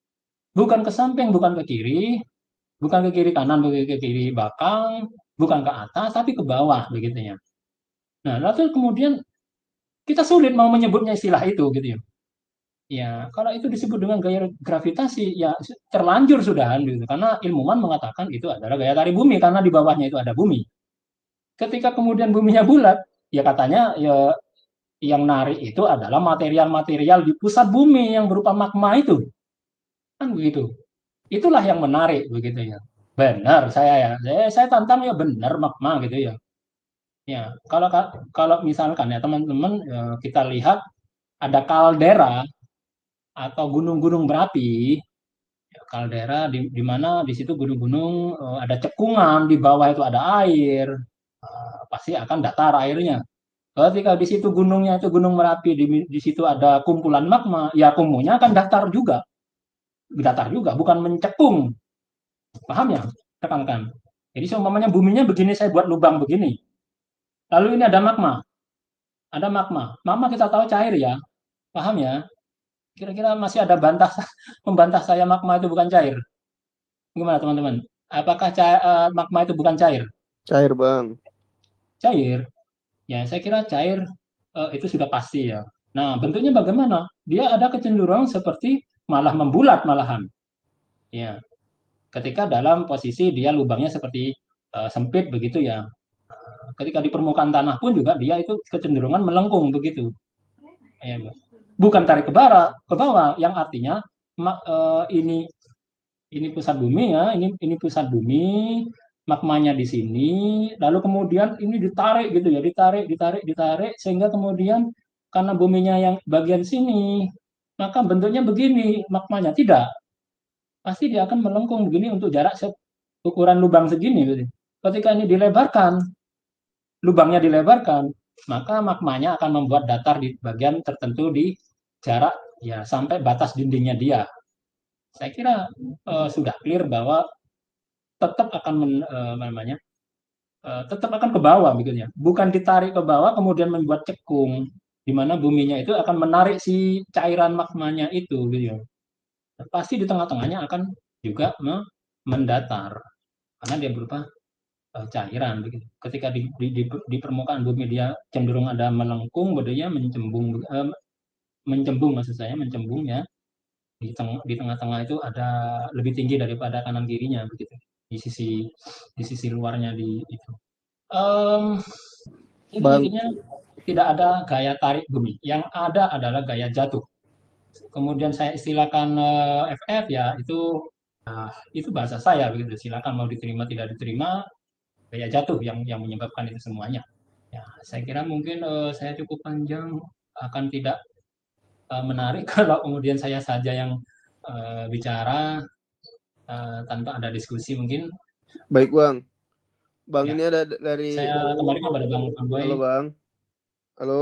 Bukan ke samping, bukan ke kiri, bukan ke kiri kanan, bukan ke kiri belakang, bukan ke atas, tapi ke bawah begitu ya. Nah, lalu kemudian kita sulit mau menyebutnya istilah itu gitu ya. Ya, kalau itu disebut dengan gaya gravitasi, ya terlanjur sudah gitu. Karena ilmuwan mengatakan itu adalah gaya tarik bumi karena di bawahnya itu ada bumi. Ketika kemudian buminya bulat, ya katanya ya yang narik itu adalah material-material di pusat bumi yang berupa magma itu. Kan begitu. Itulah yang menarik begitu ya. Benar saya ya. Saya, saya tantang ya benar magma gitu ya. Ya, kalau kalau misalkan ya teman-teman ya, kita lihat ada kaldera atau gunung-gunung berapi, ya, kaldera di, di mana di situ gunung-gunung uh, ada cekungan, di bawah itu ada air, uh, pasti akan datar airnya. Ketika di situ gunungnya itu gunung Merapi, di, di situ ada kumpulan magma, ya kumunya akan datar juga, datar juga, bukan mencekung, paham ya, rekan-rekan? Jadi seumpamanya buminya begini, saya buat lubang begini, lalu ini ada magma, ada magma, magma kita tahu cair ya, paham ya? Kira-kira masih ada bantah membantah saya magma itu bukan cair. Gimana teman-teman? Apakah cair, uh, magma itu bukan cair? Cair, Bang. Cair. Ya, saya kira cair uh, itu sudah pasti ya. Nah, bentuknya bagaimana? Dia ada kecenderungan seperti malah membulat malahan. Ya, ketika dalam posisi dia lubangnya seperti uh, sempit begitu ya. Ketika di permukaan tanah pun juga dia itu kecenderungan melengkung begitu. Ya, bukan tarik ke bawah, ke bawah yang artinya uh, ini ini pusat bumi ya, ini ini pusat bumi, magmanya di sini, lalu kemudian ini ditarik gitu ya, ditarik, ditarik, ditarik, sehingga kemudian karena buminya yang bagian sini, maka bentuknya begini, magmanya tidak, pasti dia akan melengkung begini untuk jarak ukuran lubang segini. Gitu. Ketika ini dilebarkan, lubangnya dilebarkan, maka magmanya akan membuat datar di bagian tertentu di jarak ya sampai batas dindingnya dia. Saya kira uh, sudah clear bahwa tetap akan men, uh, namanya uh, tetap akan ke bawah begitunya, bukan ditarik ke bawah kemudian membuat cekung di mana buminya itu akan menarik si cairan magmanya itu gitu. Pasti di tengah-tengahnya akan juga me, mendatar karena dia berupa uh, cairan begitu. Ketika di, di, di, di permukaan bumi dia cenderung ada melengkung, bedanya mencembung uh, mencembung maksud saya mencembung ya. Di, teng di tengah-tengah itu ada lebih tinggi daripada kanan kirinya begitu di sisi di sisi luarnya di itu. Um, jadi intinya tidak ada gaya tarik bumi, yang ada adalah gaya jatuh. Kemudian saya istilahkan uh, F F ya itu uh, itu bahasa saya begitu. Silakan mau diterima tidak diterima, gaya jatuh yang yang menyebabkan itu semuanya. Ya, saya kira mungkin uh, saya cukup panjang, akan tidak uh, menarik kalau kemudian saya saja yang uh, bicara uh, tanpa ada diskusi mungkin. Baik Bang, Bang ya. ini ada dari. Saya kembali kepada Bang Boy. Halo Bang, halo.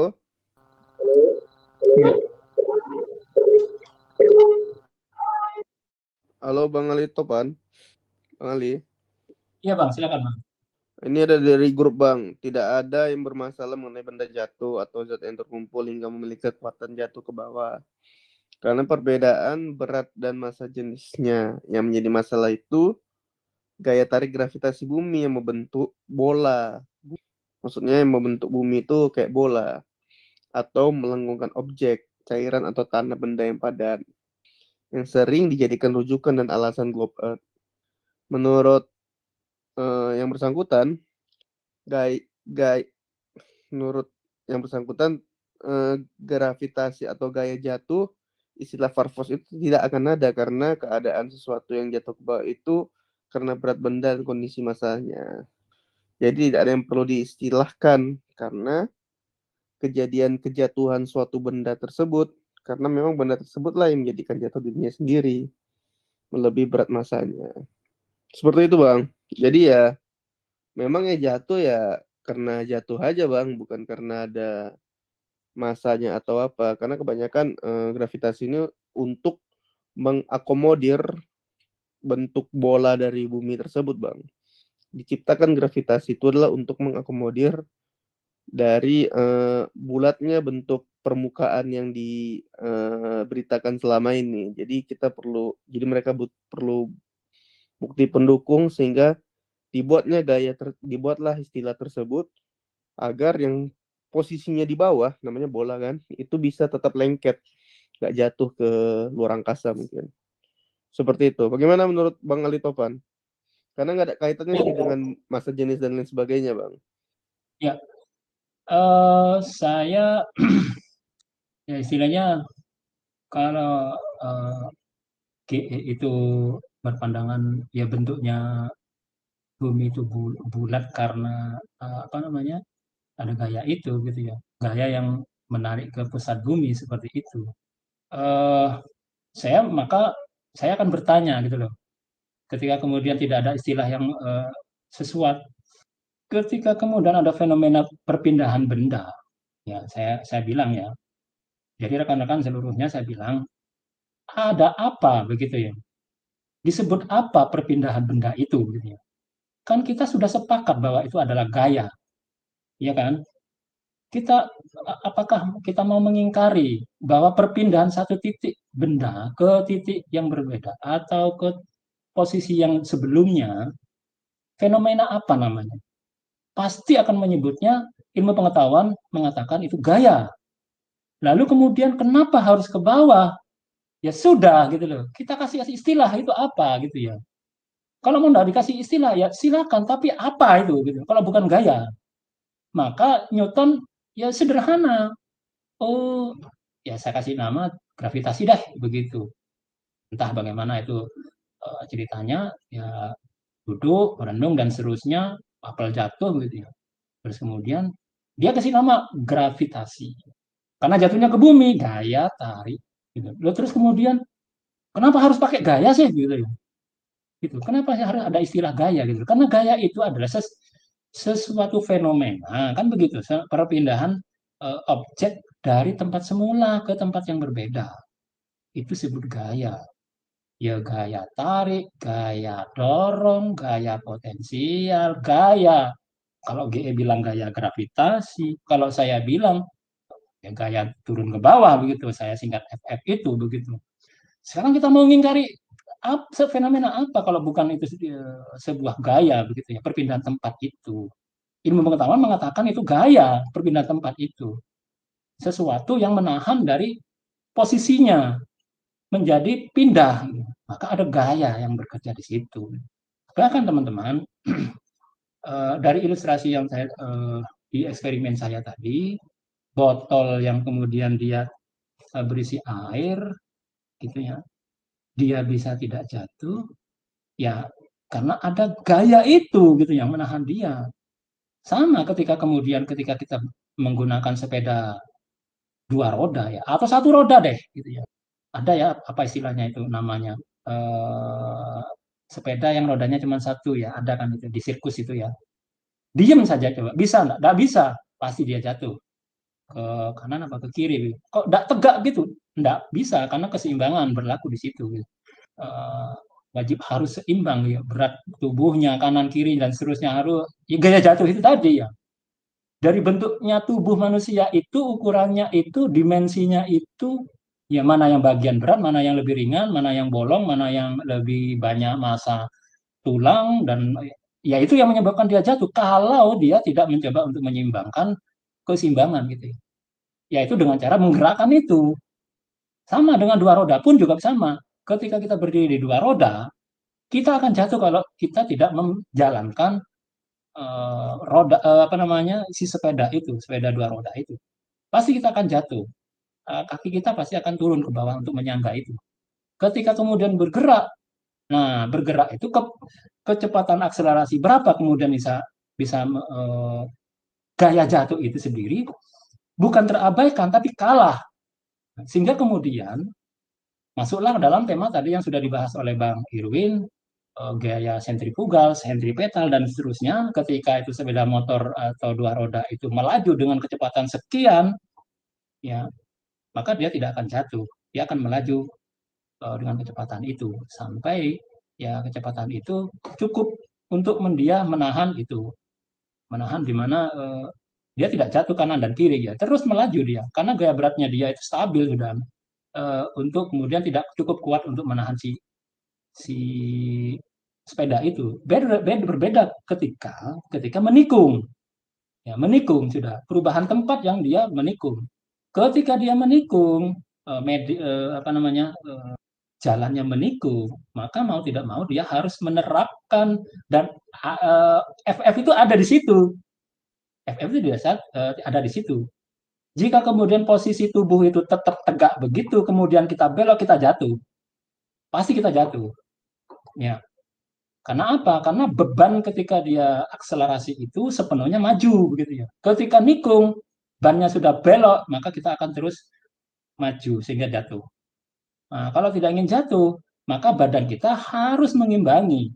Halo Bang Ali Topan, Bang Ali. Iya Bang, silakan Bang. Ini ada dari grup Bang, tidak ada yang bermasalah mengenai benda jatuh atau zat yang terkumpul hingga memiliki kekuatan jatuh ke bawah. Karena perbedaan berat dan massa jenisnya. Yang menjadi masalah itu gaya tarik gravitasi bumi yang membentuk bola. Maksudnya yang membentuk bumi itu kayak bola. Atau melenggungkan objek, cairan atau tanah benda yang padat. Yang sering dijadikan rujukan dan alasan globe earth. Menurut uh, yang bersangkutan, gaya, gaya, menurut yang bersangkutan, uh, gravitasi atau gaya jatuh, istilah Farfos itu tidak akan ada karena keadaan sesuatu yang jatuh ke bawah itu karena berat benda dan kondisi massanya. Jadi tidak ada yang perlu diistilahkan karena kejadian kejatuhan suatu benda tersebut karena memang benda tersebutlah yang menjadikan jatuh dirinya sendiri melebihi berat massanya. Seperti itu Bang. Jadi ya memang ya jatuh ya karena jatuh aja Bang, bukan karena ada masanya atau apa. Karena kebanyakan eh, gravitasi ini untuk mengakomodir bentuk bola dari bumi tersebut Bang. Diciptakan gravitasi itu adalah untuk mengakomodir dari uh, bulatnya bentuk permukaan yang diberitakan uh, selama ini. Jadi kita perlu, jadi mereka but, perlu bukti pendukung sehingga dibuatnya gaya, ter, dibuatlah istilah tersebut agar yang posisinya di bawah, namanya bola kan, itu bisa tetap lengket, nggak jatuh ke luar angkasa mungkin. Seperti itu. Bagaimana menurut Bang Ali Topan? Karena nggak ada kaitannya sih dengan massa jenis dan lain sebagainya, Bang. Ya, uh, saya ya istilahnya kalau uh, G E itu berpandangan ya bentuknya bumi itu bulat karena uh, apa namanya ada gaya itu gitu ya, gaya yang menarik ke pusat bumi seperti itu. Uh, saya maka saya akan bertanya gitu loh. Ketika kemudian tidak ada istilah yang uh, sesuatu, ketika kemudian ada fenomena perpindahan benda, ya saya saya bilang ya, jadi rekan-rekan seluruhnya saya bilang ada apa begitu ya, disebut apa perpindahan benda itu gitu ya. Kan kita sudah sepakat bahwa itu adalah gaya, ya kan? Kita apakah kita mau mengingkari bahwa perpindahan satu titik benda ke titik yang berbeda atau ke posisi yang sebelumnya, fenomena apa namanya? Pasti akan menyebutnya, ilmu pengetahuan mengatakan itu gaya. Lalu kemudian kenapa harus ke bawah? Ya sudah gitu loh. Kita kasih istilah itu apa gitu ya. Kalau mau nggak dikasih istilah ya silakan, tapi apa itu gitu. Kalau bukan gaya. Maka Newton ya sederhana. Oh, ya saya kasih nama gravitasi deh begitu. Entah bagaimana itu uh, ceritanya, ya duduk, merenung dan seterusnya, apel jatuh gitu ya. Terus kemudian dia kasih nama gravitasi. Karena jatuhnya ke bumi, gaya tarik. Gitu. Lalu terus kemudian kenapa harus pakai gaya sih gitu ya? Gitu. Kenapa harus ada istilah gaya gitu? Karena gaya itu adalah ses sesuatu fenomena, kan begitu, perpindahan uh, objek dari tempat semula ke tempat yang berbeda. Itu disebut gaya. Ya gaya tarik, gaya dorong, gaya potensial, gaya. Kalau G E bilang gaya gravitasi, kalau saya bilang ya gaya turun ke bawah begitu, saya singkat F F itu begitu. Sekarang kita mau mengingkari apa fenomena apa kalau bukan itu sebuah gaya begitu ya, perpindahan tempat itu. Ilmu pengetahuan mengatakan itu gaya, perpindahan tempat itu. Sesuatu yang menahan dari posisinya menjadi pindah, maka ada gaya yang bekerja di situ. Bahkan teman-teman, dari ilustrasi yang saya di eksperimen saya tadi, botol yang kemudian dia berisi air, gitu ya, dia bisa tidak jatuh, ya karena ada gaya itu, gitu yang menahan dia. Sama ketika kemudian ketika kita menggunakan sepeda dua roda ya, atau satu roda deh, gitu ya. Ada ya apa istilahnya itu namanya eh, sepeda yang rodanya cuma satu ya, ada kan itu di sirkus itu ya. Diam saja coba, bisa nggak? Nggak bisa, pasti dia jatuh ke kanan apa ke kiri. Kok nggak tegak gitu? Nggak bisa karena keseimbangan berlaku di situ. Gitu. Uh, wajib harus seimbang ya, berat tubuhnya kanan kiri dan seterusnya harus ya, gaya jatuh itu tadi ya. Dari bentuknya tubuh manusia itu ukurannya itu dimensinya itu ya mana yang bagian berat, mana yang lebih ringan, mana yang bolong, mana yang lebih banyak massa tulang dan ya itu yang menyebabkan dia jatuh kalau dia tidak mencoba untuk menyeimbangkan keseimbangan gitu. Yaitu dengan cara menggerakkan itu. Sama dengan dua roda pun juga sama. Ketika kita berdiri di dua roda, kita akan jatuh kalau kita tidak menjalankan uh, roda uh, apa namanya si sepeda itu, sepeda dua roda itu. Pasti kita akan jatuh. Uh, kaki kita pasti akan turun ke bawah untuk menyangga itu. Ketika kemudian bergerak, nah bergerak itu ke, kecepatan akselerasi berapa kemudian bisa bisa uh, gaya jatuh itu sendiri bukan terabaikan tapi kalah. Sehingga kemudian masuklah dalam tema tadi yang sudah dibahas oleh Bang Irwin, uh, gaya sentrifugal, sentripetal dan seterusnya. Ketika itu sepeda motor atau dua roda itu melaju dengan kecepatan sekian, ya maka dia tidak akan jatuh, dia akan melaju uh, dengan kecepatan itu sampai ya kecepatan itu cukup untuk dia menahan itu, menahan di mana uh, dia tidak jatuh kanan dan kiri ya, terus melaju dia karena gaya beratnya dia itu stabil sudah uh, untuk kemudian tidak cukup kuat untuk menahan si si sepeda itu. Beda, beda berbeda ketika ketika menikung. Ya, menikung sudah perubahan tempat yang dia menikung. Ketika dia menikung uh, medi, uh, apa namanya uh, jalannya menikung, maka mau tidak mau dia harus menerapkan dan uh, F F itu ada di situ. F F itu biasa uh, ada di situ. Jika kemudian posisi tubuh itu tetap tegak begitu, kemudian kita belok, kita jatuh. Pasti kita jatuh. Ya. Karena apa? Karena beban ketika dia akselerasi itu sepenuhnya maju begitu ya. Ketika nikung, bannya sudah belok, maka kita akan terus maju sehingga jatuh. Nah, kalau tidak ingin jatuh, maka badan kita harus mengimbangi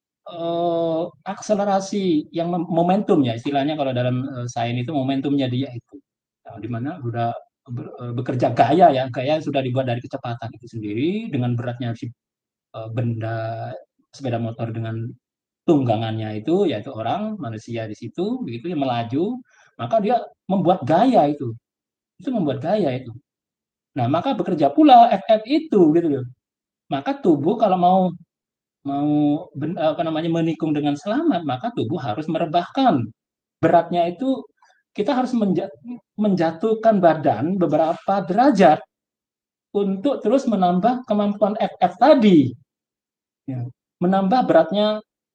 uh, akselerasi yang momentum ya, istilahnya kalau dalam uh, sains itu momentumnya dia itu. Nah, di mana sudah ber, uh, bekerja gaya ya, gaya sudah dibuat dari kecepatan itu sendiri dengan beratnya si uh, benda sepeda motor dengan tunggangannya itu yaitu orang manusia di situ begitu yang melaju, maka dia membuat gaya itu. Itu membuat gaya itu. Nah, maka bekerja pula F F itu gitu loh. Maka tubuh kalau mau mau apa namanya menikung dengan selamat, maka tubuh harus merebahkan beratnya itu kita harus menja menjatuhkan badan beberapa derajat untuk terus menambah kemampuan F F tadi, ya. Menambah beratnya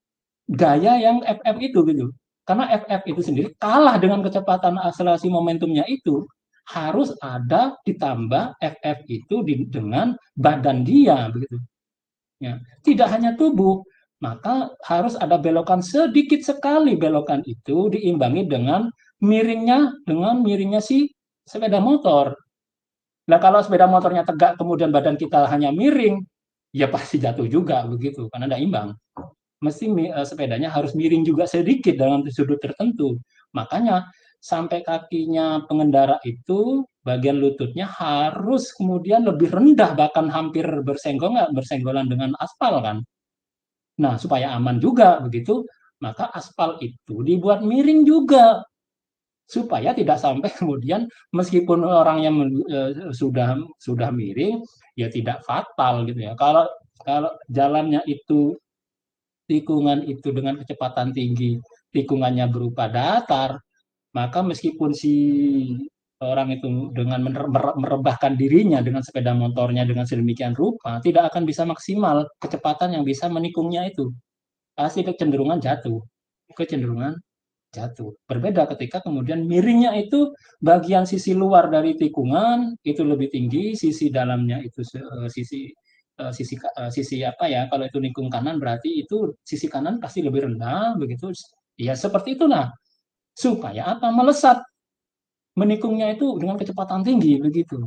gaya yang F F itu gitu. Karena F F itu sendiri kalah dengan kecepatan akselerasi momentumnya itu, harus ada ditambah F F itu di, dengan badan dia begitu. Ya. Tidak hanya tubuh, maka harus ada belokan sedikit sekali, belokan itu diimbangi dengan miringnya dengan miringnya si sepeda motor. Nah, kalau sepeda motornya tegak kemudian badan kita hanya miring, ya pasti jatuh juga begitu karena tidak imbang. Mesti uh, sepedanya harus miring juga sedikit dalam sudut tertentu. Makanya sampai kakinya pengendara itu bagian lututnya harus kemudian lebih rendah, bahkan hampir bersenggolan bersenggolan dengan aspal kan. Nah, supaya aman juga begitu, maka aspal itu dibuat miring juga supaya tidak sampai kemudian meskipun orang yang uh, sudah sudah miring ya tidak fatal gitu ya. Kalau kalau jalannya itu tikungan itu dengan kecepatan tinggi, tikungannya berupa datar, maka meskipun si orang itu dengan merebahkan dirinya dengan sepeda motornya dengan sedemikian rupa, tidak akan bisa maksimal kecepatan yang bisa menikungnya itu. Pasti kecenderungan jatuh, kecenderungan jatuh. Berbeda ketika kemudian miringnya itu bagian sisi luar dari tikungan itu lebih tinggi, sisi dalamnya itu uh, sisi uh, sisi uh, sisi apa ya? Kalau itu nikung kanan berarti itu sisi kanan pasti lebih rendah begitu. Ya seperti itu nah. Supaya apa? Melesat menikungnya itu dengan kecepatan tinggi begitu.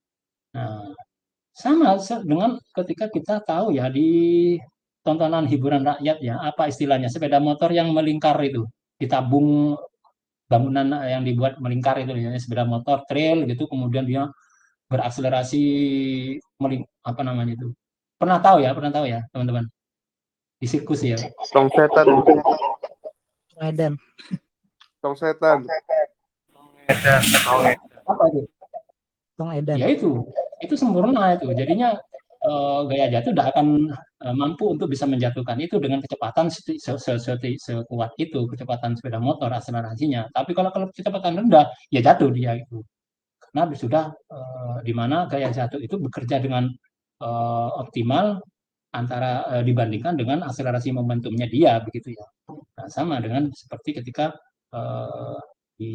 Nah, sama dengan ketika kita tahu ya di tontonan hiburan rakyat ya, apa istilahnya sepeda motor yang melingkar itu, ditabung bangunan yang dibuat melingkar itu, misalnya sepeda motor trail gitu, kemudian dia berakselerasi meling apa namanya itu, pernah tahu ya pernah tahu ya teman-teman di sirkus ya. Tong setan. Medan. Tong setan. Apa itu? Tong Edan. Ya itu, itu sempurna itu. Jadinya uh, gaya jatuh tidak akan uh, mampu untuk bisa menjatuhkan itu dengan kecepatan se se se se sekuat itu kecepatan sepeda motor akselerasinya. Tapi kalau kalau kecepatan rendah ya jatuh dia itu. Karena sudah uh, di mana gaya jatuh itu bekerja dengan uh, optimal antara uh, dibandingkan dengan akselerasi momentumnya dia begitu ya. Nah, sama dengan seperti ketika uh, di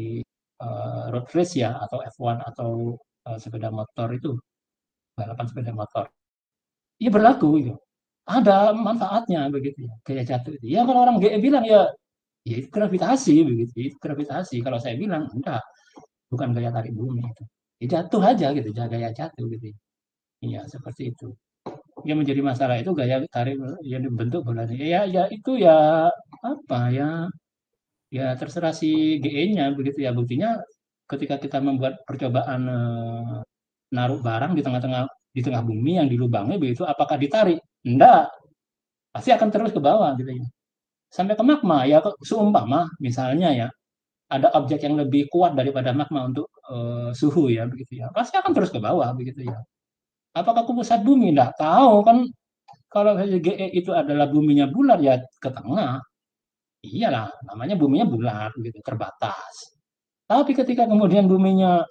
uh, road race ya atau F satu atau uh, sepeda motor itu, balapan sepeda motor. Iya berlaku itu. Ada manfaatnya begitu ya, gaya jatuh itu. Ya kalau orang G E bilang ya, ya itu gravitasi begitu, itu gravitasi. Kalau saya bilang enggak, bukan gaya tarik bumi itu. Ya jatuh aja gitu, gaya jatuh gitu. Iya seperti itu. Yang menjadi masalah itu gaya tarik yang dibentuk bulan. Ya ya itu ya apa ya? Ya terserah si G E-nya begitu ya. Buktinya ketika kita membuat percobaan eh, naruh barang di tengah-tengah di tengah bumi yang dilubangi begitu, apakah ditarik? Enggak, pasti akan terus ke bawah gitu ya. Sampai ke magma ya, seumpama misalnya ya ada objek yang lebih kuat daripada magma untuk uh, suhu ya begitu ya, pasti akan terus ke bawah begitu ya. Apakah ke pusat bumi? Enggak tahu kan. Kalau G E itu adalah buminya bulat ya ke tengah. Iyalah, namanya buminya bulat gitu, terbatas. Tapi ketika kemudian buminya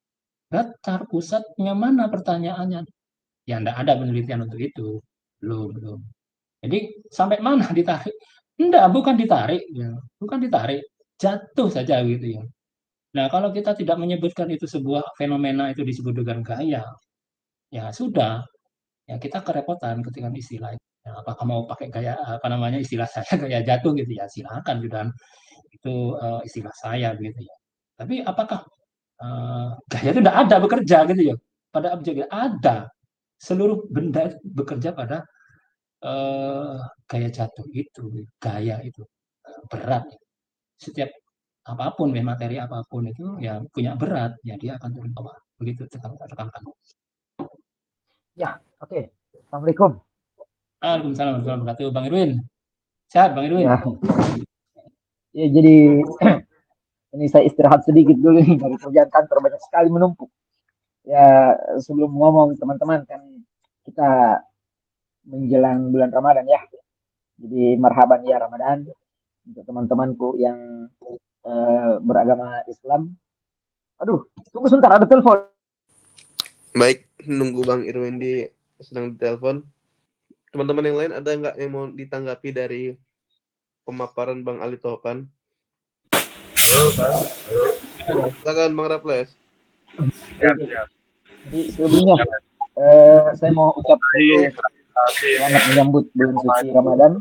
datar, pusatnya mana pertanyaannya? Ya enggak ada penelitian untuk itu. Belum, belum. Jadi sampai mana ditarik? Enggak, bukan ditarik, ya. Bukan ditarik, jatuh saja gitu ya. Nah, kalau kita tidak menyebutkan itu sebuah fenomena itu disebut dengan gaya, ya sudah, ya kita kerepotan ketika istilah itu. Ya, apakah mau pakai gaya apa namanya istilah saya gaya jatuh gitu ya, silakan sudah itu uh, istilah saya gitu ya. Tapi apakah uh, gaya itu tidak ada bekerja gitu ya? Pada objek ada, seluruh benda bekerja pada uh, gaya jatuh itu, gaya itu uh, berat. Setiap apapun, materi apapun itu ya punya berat, ya dia akan turun ke bawah. Begitu rekan-rekan. Ya, oke. Okay. Assalamualaikum. Waalaikumsalam warahmatullahi wabarakatuh. Bang Irwin. Sehat, Bang Irwin? Ya, ya jadi ini saya istirahat sedikit dulu nih dari kerjaan kantor, banyak sekali menumpuk. Ya, sebelum ngomong teman-teman kan kita menjelang bulan Ramadan ya. Jadi marhaban ya Ramadan untuk teman-temanku yang uh, beragama Islam. Aduh, tunggu sebentar, ada telepon. Baik, nunggu Bang Irwindi sedang ditelepon. Teman-teman yang lain ada nggak yang mau ditanggapi dari pemaparan Bang Ali Topan? Silakan Bang Raffles. Siap, siap. Jadi sebelumnya uh, saya mau ucap dulu selamat menyambut bulan suci Ramadan.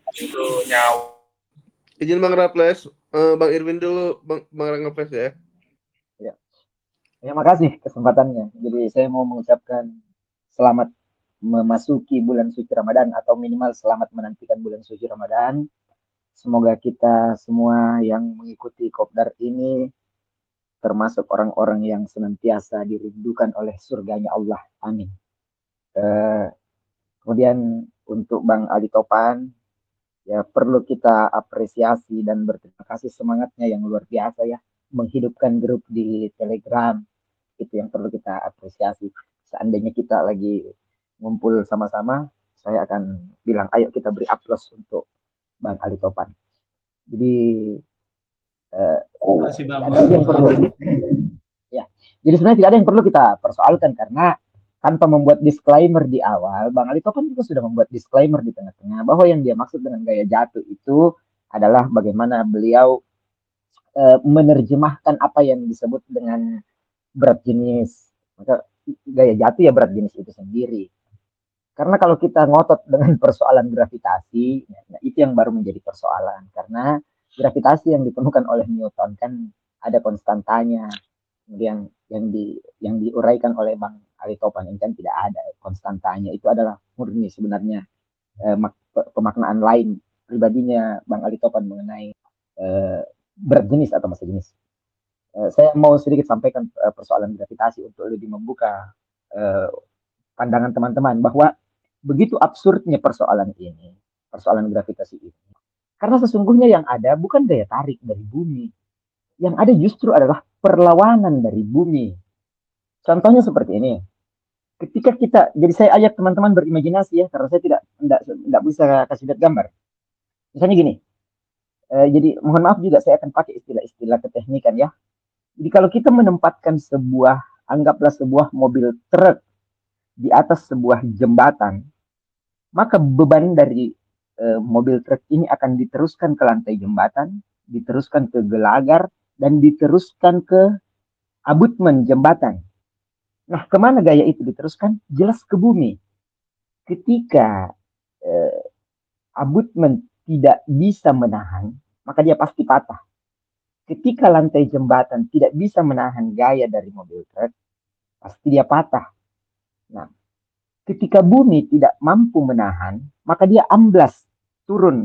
Izin Bang Raffles, uh, Bang Irwin dulu, Bang, Bang Raffles ya. Ya. Terima kasih kesempatannya. Jadi saya mau mengucapkan selamat memasuki bulan suci Ramadan atau minimal selamat menantikan bulan suci Ramadan. Semoga kita semua yang mengikuti Kopdar ini termasuk orang-orang yang senantiasa dirindukan oleh surganya Allah. Amin. Uh, kemudian untuk Bang Ali Topan, ya perlu kita apresiasi dan berterima kasih semangatnya yang luar biasa ya, menghidupkan grup di Telegram. Itu yang perlu kita apresiasi. Seandainya kita lagi ngumpul sama-sama, saya akan bilang ayo kita beri aplaus untuk Bang Ali Topan. Jadi eh, Masih Bang. ada yang perlu ya. Jadi sebenarnya tidak ada yang perlu kita persoalkan karena tanpa membuat disclaimer di awal, Bang Ali Topan juga sudah membuat disclaimer di tengah-tengah bahwa yang dia maksud dengan gaya jatuh itu adalah bagaimana beliau uh, menerjemahkan apa yang disebut dengan berat jenis. Maka gaya jatuh ya berat jenis itu sendiri. Karena kalau kita ngotot dengan persoalan gravitasi, nah itu yang baru menjadi persoalan. Karena gravitasi yang ditemukan oleh Newton kan ada konstantanya. Kemudian yang di yang diuraikan oleh Bang Ali Topan ini kan tidak ada konstantanya. Itu adalah murni sebenarnya eh, pemaknaan lain pribadinya Bang Ali Topan mengenai eh, berat jenis atau massa jenis. Eh, saya mau sedikit sampaikan eh, persoalan gravitasi untuk lebih membuka eh, pandangan teman-teman bahwa begitu absurdnya persoalan ini, persoalan gravitasi ini. Karena sesungguhnya yang ada bukan daya tarik dari bumi. Yang ada justru adalah perlawanan dari bumi. Contohnya seperti ini. Ketika kita, jadi saya ajak teman-teman berimajinasi ya, karena saya tidak tidak, tidak bisa kasih lihat gambar. Misalnya gini, eh, jadi mohon maaf juga saya akan pakai istilah-istilah keteknikan ya. Jadi kalau kita menempatkan sebuah, anggaplah sebuah mobil truk di atas sebuah jembatan, maka beban dari eh, mobil truk ini akan diteruskan ke lantai jembatan, diteruskan ke gelagar, dan diteruskan ke abutmen jembatan. Nah, kemana gaya itu diteruskan? Jelas ke bumi. Ketika eh, abutmen tidak bisa menahan, maka dia pasti patah. Ketika lantai jembatan tidak bisa menahan gaya dari mobil truk, pasti dia patah. Nah, ketika bumi tidak mampu menahan, maka dia amblas, turun.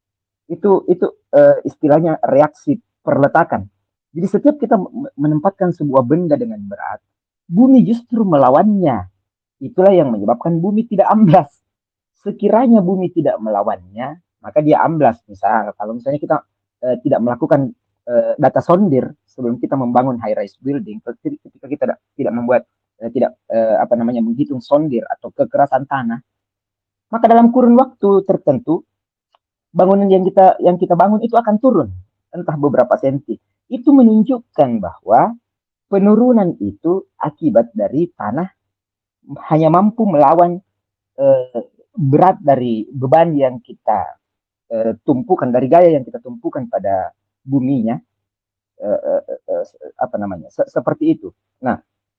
Itu itu uh, istilahnya reaksi perletakan. Jadi setiap kita menempatkan sebuah benda dengan berat, bumi justru melawannya. Itulah yang menyebabkan bumi tidak amblas. Sekiranya bumi tidak melawannya, maka dia amblas. Misal, kalau misalnya kita uh, tidak melakukan uh, data sondir sebelum kita membangun high-rise building, ketika kita tidak membuat uh, tidak uh, apa namanya menghitung sondir atau kekerasan tanah, maka dalam kurun waktu tertentu bangunan yang kita yang kita bangun itu akan turun entah beberapa senti. Itu menunjukkan bahwa penurunan itu akibat dari tanah hanya mampu melawan eh, berat dari beban yang kita eh, tumpukan, dari gaya yang kita tumpukan pada buminya, eh, eh, eh, apa namanya, se seperti itu. Nah,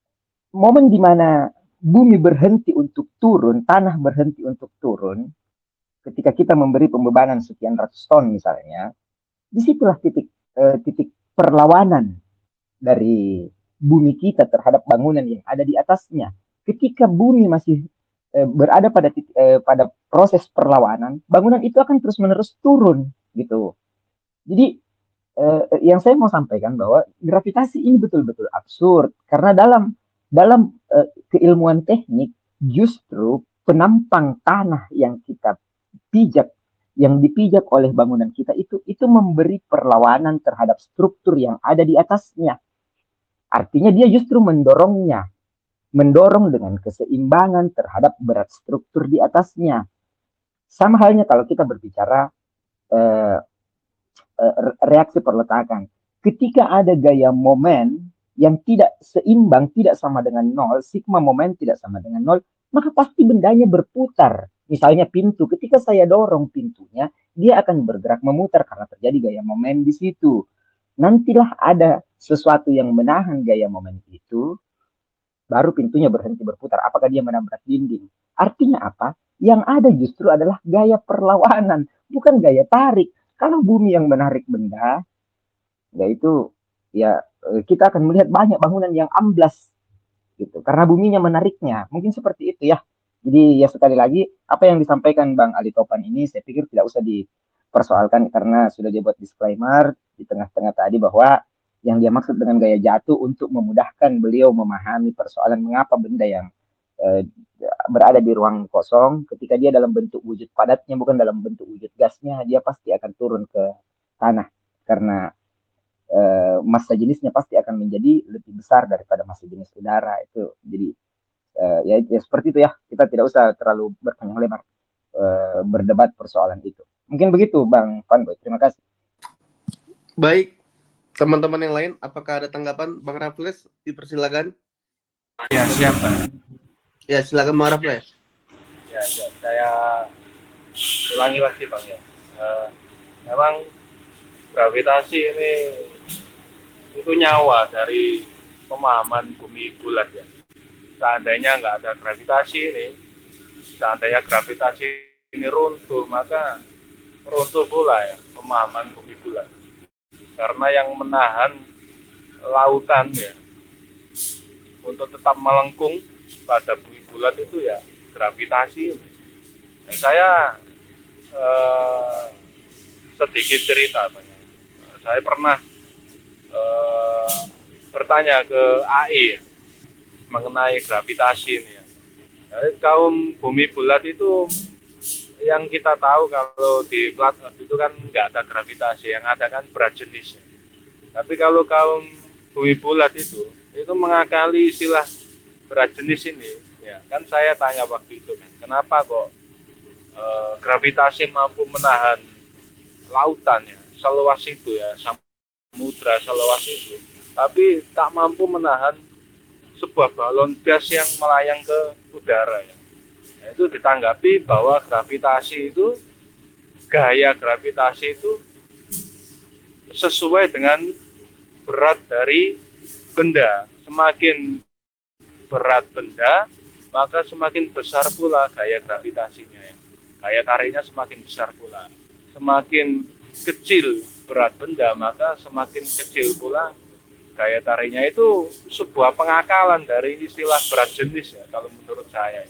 momen di mana bumi berhenti untuk turun, tanah berhenti untuk turun, ketika kita memberi pembebanan sekian ratus ton misalnya, disitulah titik eh, titik perlawanan dari bumi kita terhadap bangunan yang ada di atasnya. Ketika bumi masih eh, berada pada titik, eh, pada proses perlawanan, bangunan itu akan terus-menerus turun gitu. Jadi eh, yang saya mau sampaikan bahwa gravitasi ini betul-betul absurd karena dalam dalam eh, keilmuan teknik justru penampang tanah yang kita pijak, yang dipijak oleh bangunan kita itu itu memberi perlawanan terhadap struktur yang ada di atasnya. Artinya dia justru mendorongnya, mendorong dengan keseimbangan terhadap berat struktur di atasnya. Sama halnya kalau kita berbicara eh, eh, reaksi perletakan. ketika ada gaya momen yang tidak seimbang, tidak sama dengan nol, sigma momen tidak sama dengan nol, maka pasti bendanya berputar. Misalnya pintu, ketika saya dorong pintunya, dia akan bergerak memutar karena terjadi gaya momen di situ. Nantilah ada sesuatu yang menahan gaya momen itu, baru pintunya berhenti berputar. Apakah dia menabrak dinding? Artinya apa? Yang ada justru adalah gaya perlawanan, bukan gaya tarik. Kalau bumi yang menarik benda, yaitu ya kita akan melihat banyak bangunan yang amblas gitu karena buminya menariknya. Mungkin seperti itu ya. Jadi ya sekali lagi apa yang disampaikan Bang Ali Topan ini saya pikir tidak usah dipersoalkan karena sudah dibuat disclaimer di tengah-tengah tadi bahwa yang dia maksud dengan gaya jatuh untuk memudahkan beliau memahami persoalan mengapa benda yang eh, berada di ruang kosong ketika dia dalam bentuk wujud padatnya bukan dalam bentuk wujud gasnya, dia pasti akan turun ke tanah karena eh, massa jenisnya pasti akan menjadi lebih besar daripada massa jenis udara itu. Jadi eh, ya, ya seperti itu ya, kita tidak usah terlalu berpanjang lebar eh, berdebat persoalan itu. Mungkin begitu Bang Fanboy, terima kasih. Baik, teman-teman yang lain, apakah ada tanggapan? Bang Raffles, dipersilakan. Ya, siapa? Ya, silakan Bang Raffles. Ya, ya, saya ulangi lagi Bang ya. Uh, memang gravitasi ini itu nyawa dari pemahaman bumi bulat ya. Seandainya nggak ada gravitasi ini, seandainya gravitasi ini runtuh, maka runtuh pula ya pemahaman bumi bulat. Karena yang menahan lautan ya untuk tetap melengkung pada bumi bulat itu ya gravitasi. Dan saya eh, sedikit cerita, saya pernah eh, bertanya ke A I ya, mengenai gravitasi ini ya. Jadi, kaum bumi bulat itu yang kita tahu kalau di plat itu kan nggak ada gravitasi, yang ada kan berat jenis. Tapi kalau kaum bumi bulat itu itu mengakali istilah berat jenis ini, ya kan saya tanya waktu itu kan, kenapa kok e, gravitasi mampu menahan lautan ya seluas itu ya, samudra seluas itu, tapi tak mampu menahan sebuah balon gas yang melayang ke udara ya. Itu ditanggapi bahwa gravitasi itu, gaya gravitasi itu sesuai dengan berat dari benda. Semakin berat benda, maka semakin besar pula gaya gravitasinya. Gaya tariknya semakin besar pula. Semakin kecil berat benda, maka semakin kecil pula gaya tariknya. Itu sebuah pengakalan dari istilah berat jenis ya, kalau menurut saya.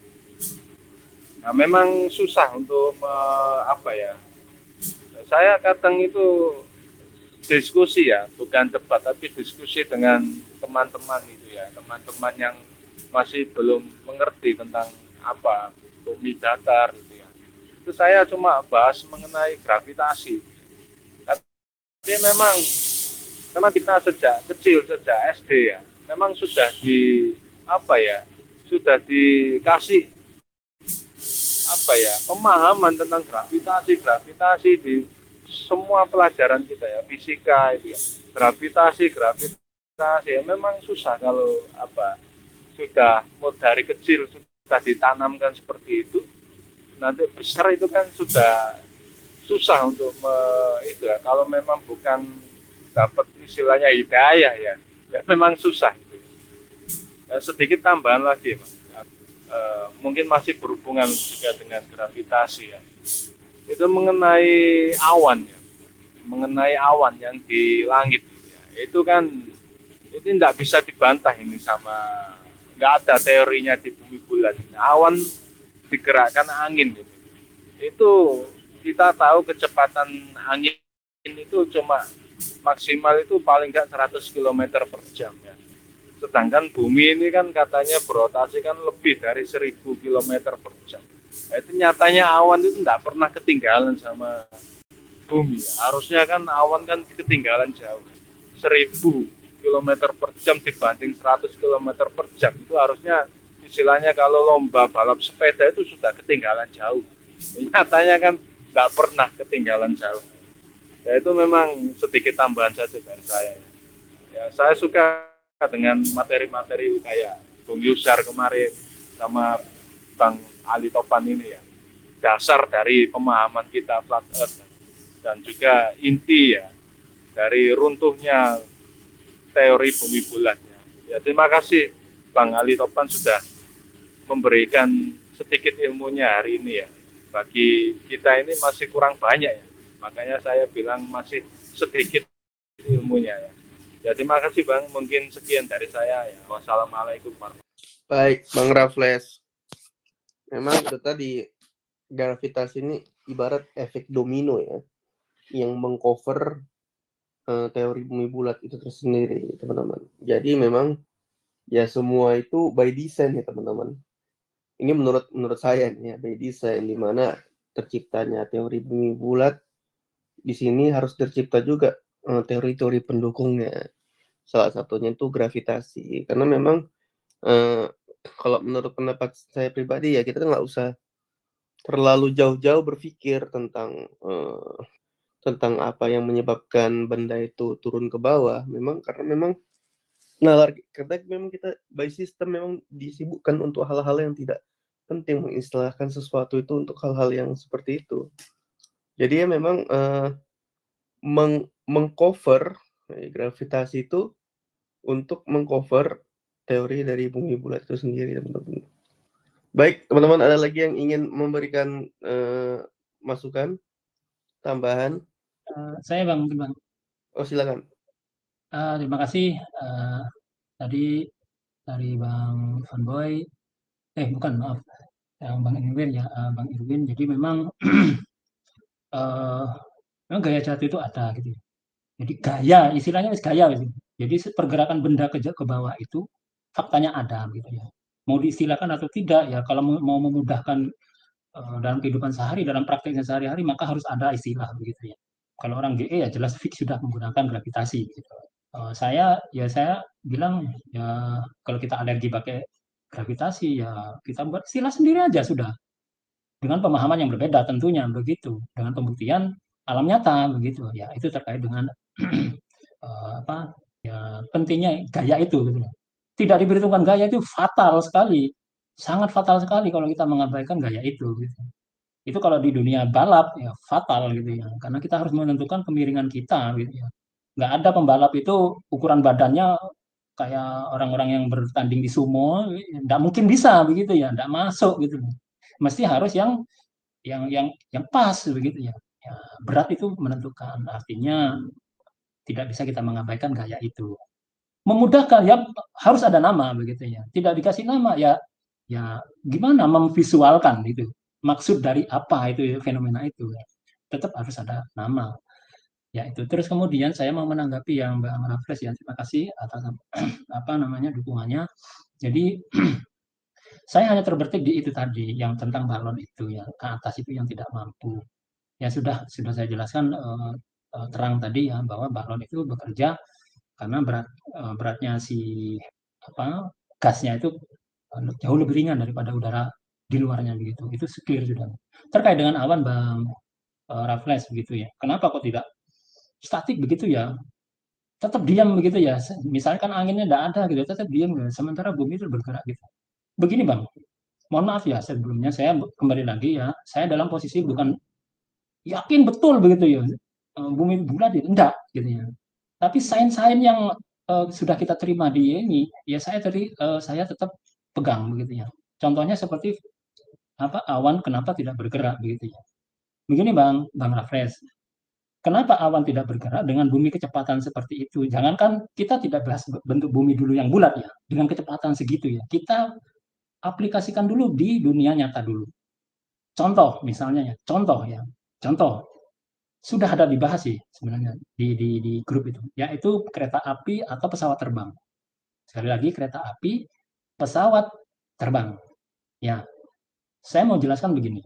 Nah, memang susah untuk me, apa ya? Saya kadang itu diskusi ya, bukan debat, tapi diskusi dengan teman-teman itu ya, teman-teman yang masih belum mengerti tentang apa bumi datar gitu ya. Itu saya cuma bahas mengenai gravitasi. Tapi memang, memang kita sejak kecil, sejak S D ya, memang sudah di apa ya, sudah dikasih apa ya pemahaman tentang gravitasi gravitasi di semua pelajaran kita ya, fisika itu ya, gravitasi gravitasi ya, memang susah kalau apa sudah mau dari kecil sudah ditanamkan seperti itu, nanti besar itu kan sudah susah untuk me, itu ya, kalau memang bukan dapat istilahnya hidayah ya, ya memang susah itu. Ya, sedikit tambahan lagi Mas. Uh, mungkin masih berhubungan juga dengan gravitasi ya. Itu mengenai awan ya, mengenai awan yang di langit ya. Itu kan itu tidak bisa dibantah ini sama, nggak ada teorinya di bumi bulat. Awan digerakkan angin gitu. Itu kita tahu kecepatan angin itu cuma maksimal itu paling nggak seratus kilometer per jam ya. Sedangkan bumi ini kan katanya berotasi kan lebih dari seribu kilometer per jam. Nah, itu nyatanya awan itu tidak pernah ketinggalan sama bumi. Harusnya kan awan kan ketinggalan jauh. seribu kilometer per jam dibanding seratus kilometer per jam. Itu harusnya istilahnya kalau lomba balap sepeda itu sudah ketinggalan jauh. Nyatanya kan tidak pernah ketinggalan jauh. Ya itu memang sedikit tambahan saja dari saya. Ya saya suka dengan materi-materi kayak Bung Yusar kemarin sama Bang Ali Topan ini ya. Dasar dari pemahaman kita flat earth dan juga inti ya dari runtuhnya teori bumi bulatnya. Ya terima kasih Bang Ali Topan sudah memberikan sedikit ilmunya hari ini ya. Bagi kita ini masih kurang banyak ya. Makanya saya bilang masih sedikit ilmunya ya. Ya terima kasih Bang, mungkin sekian dari saya ya. Wassalamualaikum warahmatullahi wabarakatuh. Baik, Bang Raffles. Memang itu tadi gravitasi ini ibarat efek domino ya, yang mengcover uh, teori bumi bulat itu tersendiri, teman-teman. Jadi memang ya semua itu by design ya, teman-teman. Ini menurut menurut saya nih ya, by design, di mana terciptanya teori bumi bulat, di sini harus tercipta juga uh, teori-teori pendukungnya. Salah satunya itu gravitasi. Karena memang uh, kalau menurut pendapat saya pribadi ya, kita nggak usah terlalu jauh-jauh berpikir tentang uh, tentang apa yang menyebabkan benda itu turun ke bawah. Memang karena memang nalar karena memang kita by system memang disibukkan untuk hal-hal yang tidak penting, mengistilahkan sesuatu itu untuk hal-hal yang seperti itu. Jadi ya memang uh, meng mengcover eh, gravitasi itu untuk mengcover teori dari bumi bulat itu sendiri, teman-teman. Baik, teman-teman, ada lagi yang ingin memberikan uh, masukan tambahan? Uh, saya Bang, Bang. Oh silakan. Uh, terima kasih. Uh, tadi dari Bang Fanboy, eh bukan maaf, yang Bang Irwin ya, uh, Bang Irwin. Jadi memang uh, memang gaya jatuh itu ada gitu. Jadi gaya, istilahnya gaya gitu. Jadi pergerakan benda ke, ke bawah itu faktanya ada gitu ya. Mau diistilahkan atau tidak ya, kalau mau memudahkan uh, dalam kehidupan sehari, dalam prakteknya sehari-hari, maka harus ada istilah begitu ya. Kalau orang G E ya jelas fix sudah menggunakan gravitasi gitu. Uh, saya ya saya bilang ya kalau kita alergi pakai gravitasi ya kita buat istilah sendiri aja sudah. Dengan pemahaman yang berbeda tentunya begitu. Dengan pembuktian alam nyata begitu. Ya itu terkait dengan uh, apa ya pentingnya gaya itu gitu. Tidak diperhitungkan gaya itu fatal sekali. Sangat fatal sekali kalau kita mengabaikan gaya itu gitu. Itu kalau di dunia balap ya fatal gitu ya. Karena kita harus menentukan kemiringan kita gitu ya. Nggak ada pembalap itu ukuran badannya kayak orang-orang yang bertanding di sumo, nggak mungkin bisa begitu ya, nggak masuk gitu. Mesti harus yang yang yang yang pas begitu ya. Ya berat itu menentukan, artinya tidak bisa kita mengabaikan gaya itu. Memudahkan ya harus ada nama begitu ya. Tidak dikasih nama ya ya gimana memvisualkan itu. Maksud dari apa itu fenomena itu ya. Tetap harus ada nama. Ya itu. Terus kemudian saya mau menanggapi yang Mbak Raffles ya. Terima kasih atas apa namanya dukungannya. Jadi saya hanya terbetik di itu tadi yang tentang balon itu ya, ke atas itu yang tidak mampu. Ya sudah sudah saya jelaskan uh, uh, terang tadi ya bahwa balon itu bekerja karena berat uh, beratnya si apa gasnya itu uh, jauh lebih ringan daripada udara di luarnya begitu. Itu clear sudah. Terkait dengan awan Bang uh, Raffles begitu ya. Kenapa kok tidak statik begitu ya? Tetap diam begitu ya. Misalkan anginnya tidak ada gitu, tetap diam gitu. Sementara bumi itu bergerak gitu. Begini Bang, mohon maaf ya sebelumnya saya kembali lagi ya. Saya dalam posisi bukan yakin betul begitu ya. Bumi bulat itu enggak gitu ya. Tapi sains-sains yang uh, sudah kita terima di ini, ya saya tadi uh, saya tetap pegang begitu ya. Contohnya seperti apa awan kenapa tidak bergerak begitu ya. Begini Bang, Bang Raffles. Kenapa awan tidak bergerak dengan bumi kecepatan seperti itu? Jangankan kita tidak bahas bentuk bumi dulu yang bulat ya, dengan kecepatan segitu ya. Kita aplikasikan dulu di dunia nyata dulu. Contoh misalnya ya, contoh ya, contoh sudah ada dibahas sih sebenarnya di, di, di grup itu, yaitu kereta api atau pesawat terbang. Sekali lagi kereta api, pesawat terbang. Ya, saya mau jelaskan begini.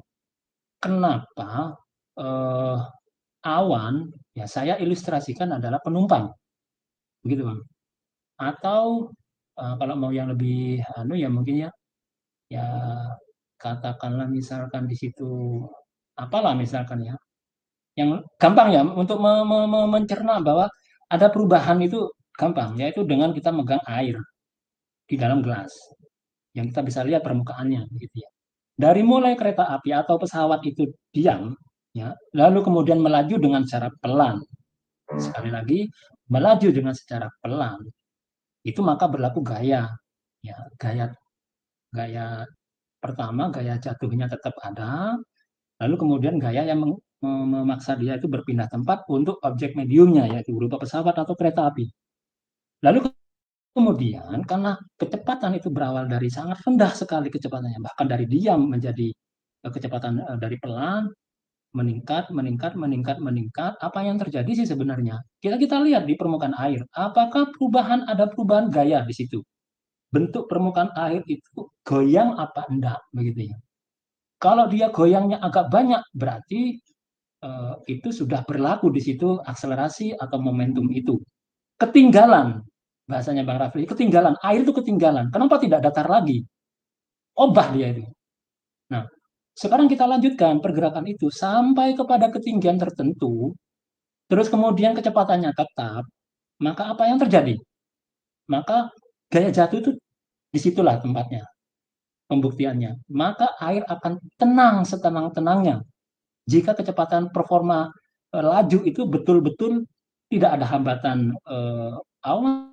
Kenapa eh, awan, ya saya ilustrasikan adalah penumpang, begitu Bang. Atau uh, kalau mau yang lebih anu ya mungkin ya, ya katakanlah misalkan di situ apalah misalkan ya, yang gampang ya untuk me, me, me, mencerna bahwa ada perubahan itu gampang, yaitu dengan kita megang air di dalam gelas yang kita bisa lihat permukaannya, begitu ya. Dari mulai kereta api atau pesawat itu diam, ya, lalu kemudian melaju dengan secara pelan. Sekali lagi, melaju dengan secara pelan, itu maka berlaku gaya, ya, gaya, gaya pertama, gaya jatuhnya tetap ada, lalu kemudian gaya yang memaksa dia itu berpindah tempat untuk objek mediumnya, yaitu berupa pesawat atau kereta api. Lalu kemudian karena kecepatan itu berawal dari sangat rendah sekali kecepatannya, bahkan dari diam menjadi kecepatan dari pelan, meningkat, meningkat, meningkat, meningkat. Apa yang terjadi sih sebenarnya? Kita kita lihat di permukaan air, apakah perubahan ada perubahan gaya di situ? Bentuk permukaan air itu goyang apa enggak, begitu ya. Kalau dia goyangnya agak banyak, berarti uh, itu sudah berlaku di situ akselerasi atau momentum itu. Ketinggalan, bahasanya Bang Rafli, ketinggalan, air itu ketinggalan. Kenapa tidak datar lagi? Obah dia itu. Nah, sekarang kita lanjutkan pergerakan itu sampai kepada ketinggian tertentu, terus kemudian kecepatannya tetap, maka apa yang terjadi? Maka gaya jatuh itu disitulah tempatnya, pembuktiannya. Maka air akan tenang setenang-tenangnya. Jika kecepatan performa e, laju itu betul-betul tidak ada hambatan e, awan,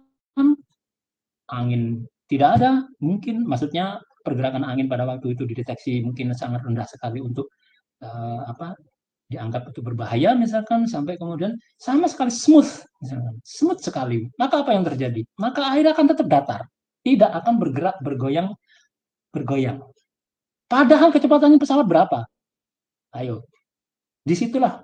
angin tidak ada, mungkin maksudnya pergerakan angin pada waktu itu dideteksi mungkin sangat rendah sekali untuk uh, apa dianggap itu berbahaya misalkan, sampai kemudian sama sekali smooth misalkan, smooth sekali, maka apa yang terjadi? Maka air akan tetap datar, tidak akan bergerak bergoyang bergoyang. Padahal kecepatannya pesawat berapa? Ayo, disitulah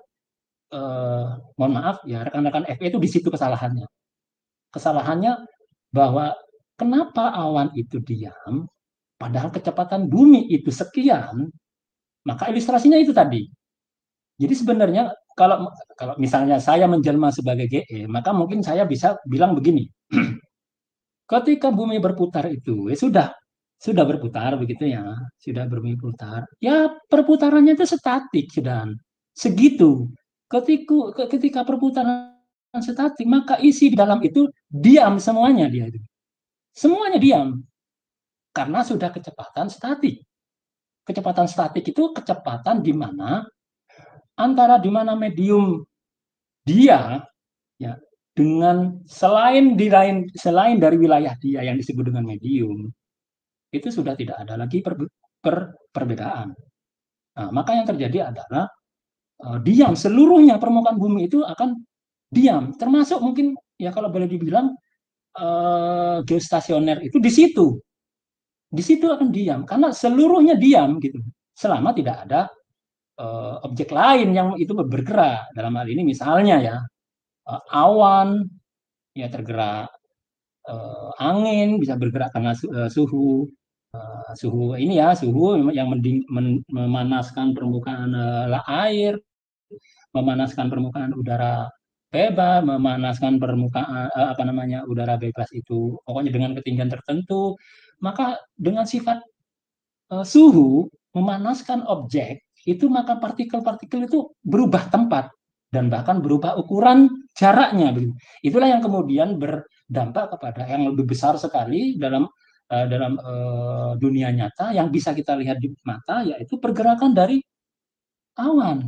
uh, mohon maaf ya rekan-rekan F E itu di situ kesalahannya. Kesalahannya bahwa kenapa awan itu diam, padahal kecepatan bumi itu sekian, maka ilustrasinya itu tadi. Jadi sebenarnya kalau kalau misalnya saya menjelma sebagai G E, maka mungkin saya bisa bilang begini. Ketika bumi berputar itu, ya sudah, sudah berputar begitu ya, sudah berputar. Ya perputarannya itu statik sudah. Segitu. Ketika ketika perputaran statik, maka isi di dalam itu diam semuanya dia itu. Semuanya diam. Karena sudah kecepatan statik. Kecepatan statik itu kecepatan di mana antara di mana medium dia ya dengan selain di lain selain dari wilayah dia yang disebut dengan medium itu sudah tidak ada lagi per, per, perbedaan. Nah, maka yang terjadi adalah uh, diam, seluruhnya permukaan bumi itu akan diam, termasuk mungkin ya kalau boleh dibilang uh, geostasioner itu di situ. Di situ akan diam karena seluruhnya diam gitu. Selama tidak ada uh, objek lain yang itu bergerak. Dalam hal ini misalnya ya uh, awan ya tergerak, uh, angin bisa bergerak karena uh, suhu uh, suhu ini ya suhu yang mending, men, memanaskan permukaan uh, air, memanaskan permukaan udara bebas, memanaskan permukaan uh, apa namanya udara bebas itu pokoknya dengan ketinggian tertentu. Maka dengan sifat uh, suhu memanaskan objek itu maka partikel-partikel itu berubah tempat dan bahkan berubah ukuran jaraknya. Itulah yang kemudian berdampak kepada yang lebih besar sekali dalam uh, dalam uh, dunia nyata yang bisa kita lihat di mata, yaitu pergerakan dari awan,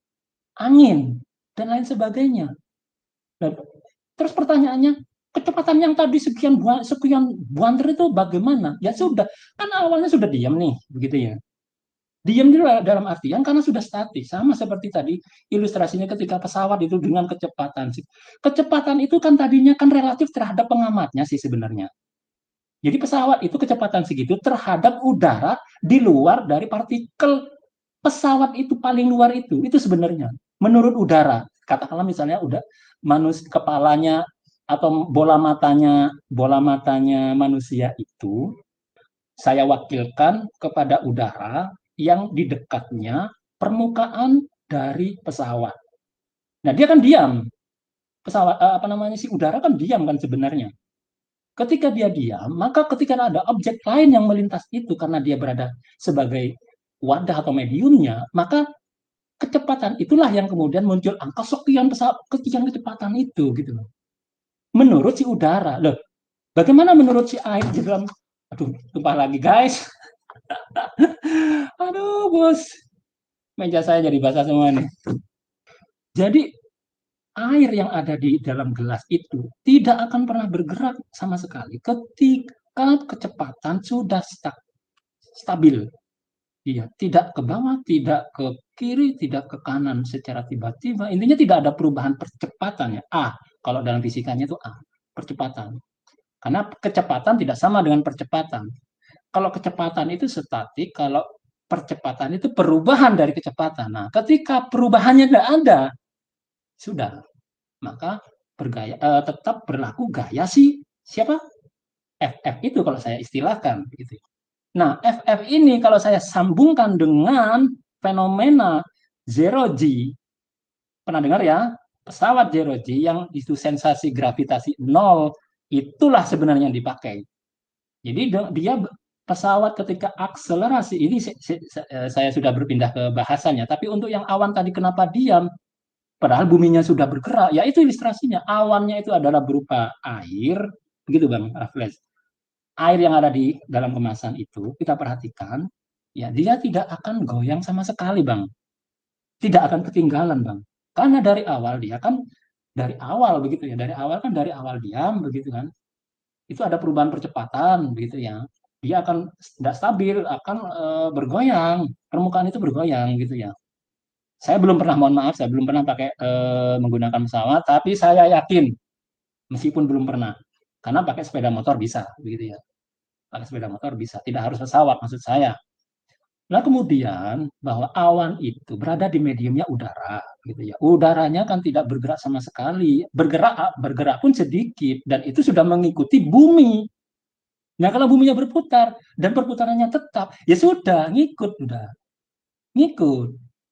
angin dan lain sebagainya. Dan terus pertanyaannya, kecepatan yang tadi sekian buan, sekian buanter itu bagaimana? Ya sudah, kan awalnya sudah diam nih, begitu ya. Diam dulu dalam artian karena sudah statis, sama seperti tadi ilustrasinya ketika pesawat itu dengan kecepatan. Kecepatan itu kan tadinya kan relatif terhadap pengamatnya sih sebenarnya. Jadi pesawat itu kecepatan segitu terhadap udara di luar dari partikel pesawat itu paling luar itu, itu sebenarnya menurut udara. Katakanlah misalnya udah manus kepalanya atau bola matanya bola matanya manusia itu saya wakilkan kepada udara yang di dekatnya permukaan dari pesawat. Nah, dia kan diam. Pesawat apa namanya si udara kan diam kan sebenarnya. Ketika dia diam, maka ketika ada objek lain yang melintas itu karena dia berada sebagai wadah atau mediumnya, maka kecepatan itulah yang kemudian muncul angka sekian pesawat, sekian kecepatan itu gitu loh. Menurut si udara. Loh, bagaimana menurut si air di dalam, aduh, tumpah lagi guys. Aduh, bos. Meja saya jadi basah semua nih. Jadi air yang ada di dalam gelas itu tidak akan pernah bergerak sama sekali ketika kecepatan sudah sta stabil. Iya, tidak ke bawah, tidak ke kiri, tidak ke kanan secara tiba-tiba. Intinya tidak ada perubahan percepatan ya. A, kalau dalam fisikanya itu A, percepatan. Karena kecepatan tidak sama dengan percepatan. Kalau kecepatan itu statik, kalau percepatan itu perubahan dari kecepatan. Nah, ketika perubahannya tidak ada, sudah, maka bergaya eh, tetap berlaku gaya si siapa? F F itu kalau saya istilahkan gitu. Nah, F F ini kalau saya sambungkan dengan fenomena zero G, pernah dengar ya? Pesawat zero G yang itu sensasi gravitasi nol, itulah sebenarnya yang dipakai. Jadi dia pesawat ketika akselerasi, ini saya sudah berpindah ke bahasanya, tapi untuk yang awan tadi kenapa diam? Padahal buminya sudah bergerak, ya itu ilustrasinya. Awannya itu adalah berupa air, begitu Bang Raffles. Air yang ada di dalam kemasan itu, kita perhatikan, ya dia tidak akan goyang sama sekali Bang. Tidak akan ketinggalan Bang. Karena dari awal dia kan, dari awal begitu ya, dari awal kan dari awal diam, begitu kan. Itu ada perubahan percepatan, begitu ya. Dia akan tidak stabil, akan e, bergoyang, permukaan itu bergoyang, gitu ya. Saya belum pernah, mohon maaf, saya belum pernah pakai e, menggunakan pesawat, tapi saya yakin, meskipun belum pernah, karena pakai sepeda motor bisa, begitu ya. Pakai sepeda motor bisa, tidak harus pesawat maksud saya. Nah kemudian bahwa awan itu berada di mediumnya udara, gitu ya. Udaranya kan tidak bergerak sama sekali, bergerak bergerak pun sedikit, dan itu sudah mengikuti bumi. Nah kalau buminya berputar dan perputarannya tetap, ya sudah ngikut, udah ngikut.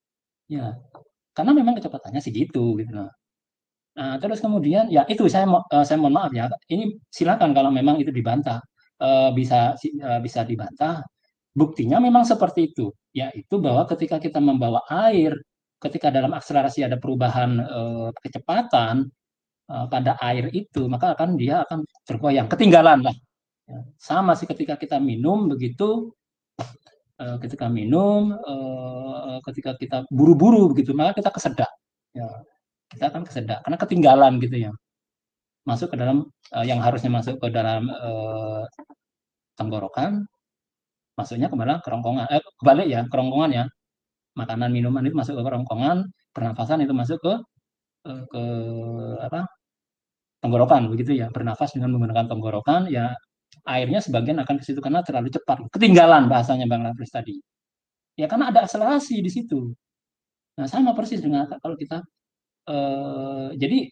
Ya, karena memang kecepatannya segitu gitu loh. Nah, terus kemudian ya itu saya uh, saya mohon maaf ya. Ini silakan kalau memang itu dibantah. Uh, bisa uh, bisa dibantah. Buktinya memang seperti itu, yaitu bahwa ketika kita membawa air, ketika dalam akselerasi ada perubahan uh, kecepatan uh, pada air itu, maka akan dia akan tergoyang, ketinggalan lah. Ya, sama sih ketika kita minum begitu. Ketika minum, ketika kita buru-buru begitu, maka kita kesedak. Ya, kita akan kesedak karena ketinggalan gitu ya. Masuk ke dalam yang harusnya masuk ke dalam eh, tenggorokan, masuknya ke dalam kerongkongan. Eh, kebalik ya, kerongkongan ya. Makanan minuman itu masuk ke kerongkongan, pernafasan itu masuk ke eh, ke apa? Tenggorokan begitu ya. Bernafas dengan menggunakan tenggorokan ya, airnya sebagian akan ke situ karena terlalu cepat. Ketinggalan bahasanya Bang Raffles tadi. Ya karena ada akselerasi di situ. Nah sama persis dengan kalau kita uh, jadi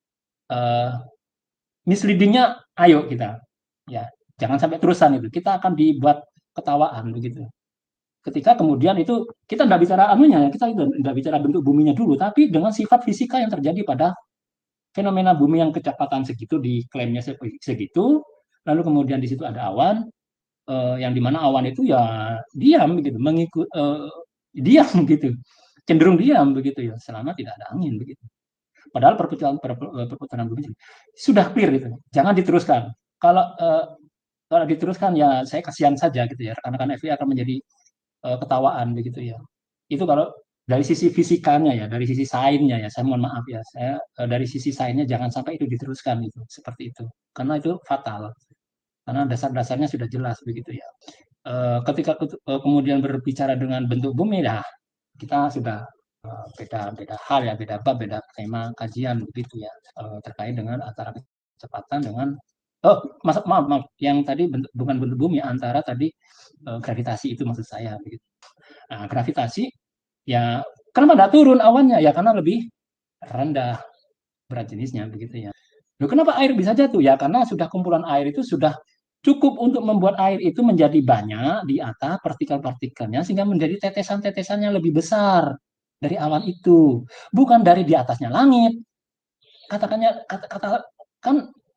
uh, misleadingnya, ayo kita ya jangan sampai terusan itu. Kita akan dibuat ketawaan begitu. Ketika kemudian itu kita tidak bicara anunya, kita tidak bicara bentuk buminya dulu, tapi dengan sifat fisika yang terjadi pada fenomena bumi yang kecepatan segitu, diklaimnya segitu, lalu kemudian di situ ada awan. Uh, yang dimana awan itu ya diam begitu, mengikut uh, diam gitu, cenderung diam begitu ya, selama tidak ada angin begitu. Padahal perputaran perputaran bumi sudah clear gitu, jangan diteruskan. Kalau uh, kalau diteruskan ya saya kasihan saja gitu ya, rekan-rekan F I akan menjadi uh, ketawaan begitu ya. Itu kalau dari sisi fisikanya ya, dari sisi sainsnya ya, saya mohon maaf ya, saya uh, dari sisi sainsnya jangan sampai itu diteruskan itu seperti itu, karena itu fatal. Karena dasar-dasarnya sudah jelas begitu ya. E, ketika e, kemudian berbicara dengan bentuk bumi, nah kita sudah e, beda beda hal ya, beda bab, beda tema kajian begitu ya, e, terkait dengan antara kecepatan dengan oh maaf maaf, maaf yang tadi bentuk, bukan bentuk bumi, antara tadi e, gravitasi itu maksud saya begitu. Nah gravitasi ya kenapa tidak turun awannya ya, karena lebih rendah berat jenisnya begitu ya. Loh, kenapa air bisa jatuh ya, karena sudah kumpulan air itu sudah cukup untuk membuat air itu menjadi banyak di atas partikel-partikelnya, sehingga menjadi tetesan-tetesannya lebih besar dari awan itu, bukan dari di atasnya langit. Katakannya kata, kata kan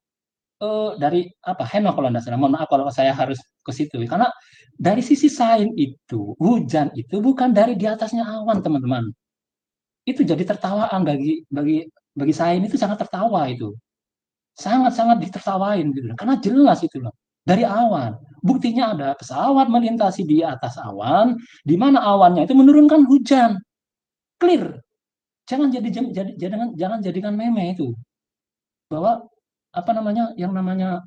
eh, dari apa Heno kalau tidak salah, mohon maaf kalau saya harus ke situ, karena dari sisi sains itu hujan itu bukan dari di atasnya awan teman-teman, itu jadi tertawaan bagi bagi bagi saya itu sangat tertawa itu. Sangat-sangat ditertawain gitu. Karena jelas itu loh. Dari awan. Buktinya ada pesawat melintasi di atas awan, di mana awannya itu menurunkan hujan. Clear. Jangan jadi jadi jangan jangan jadikan meme itu. Bahwa apa namanya yang namanya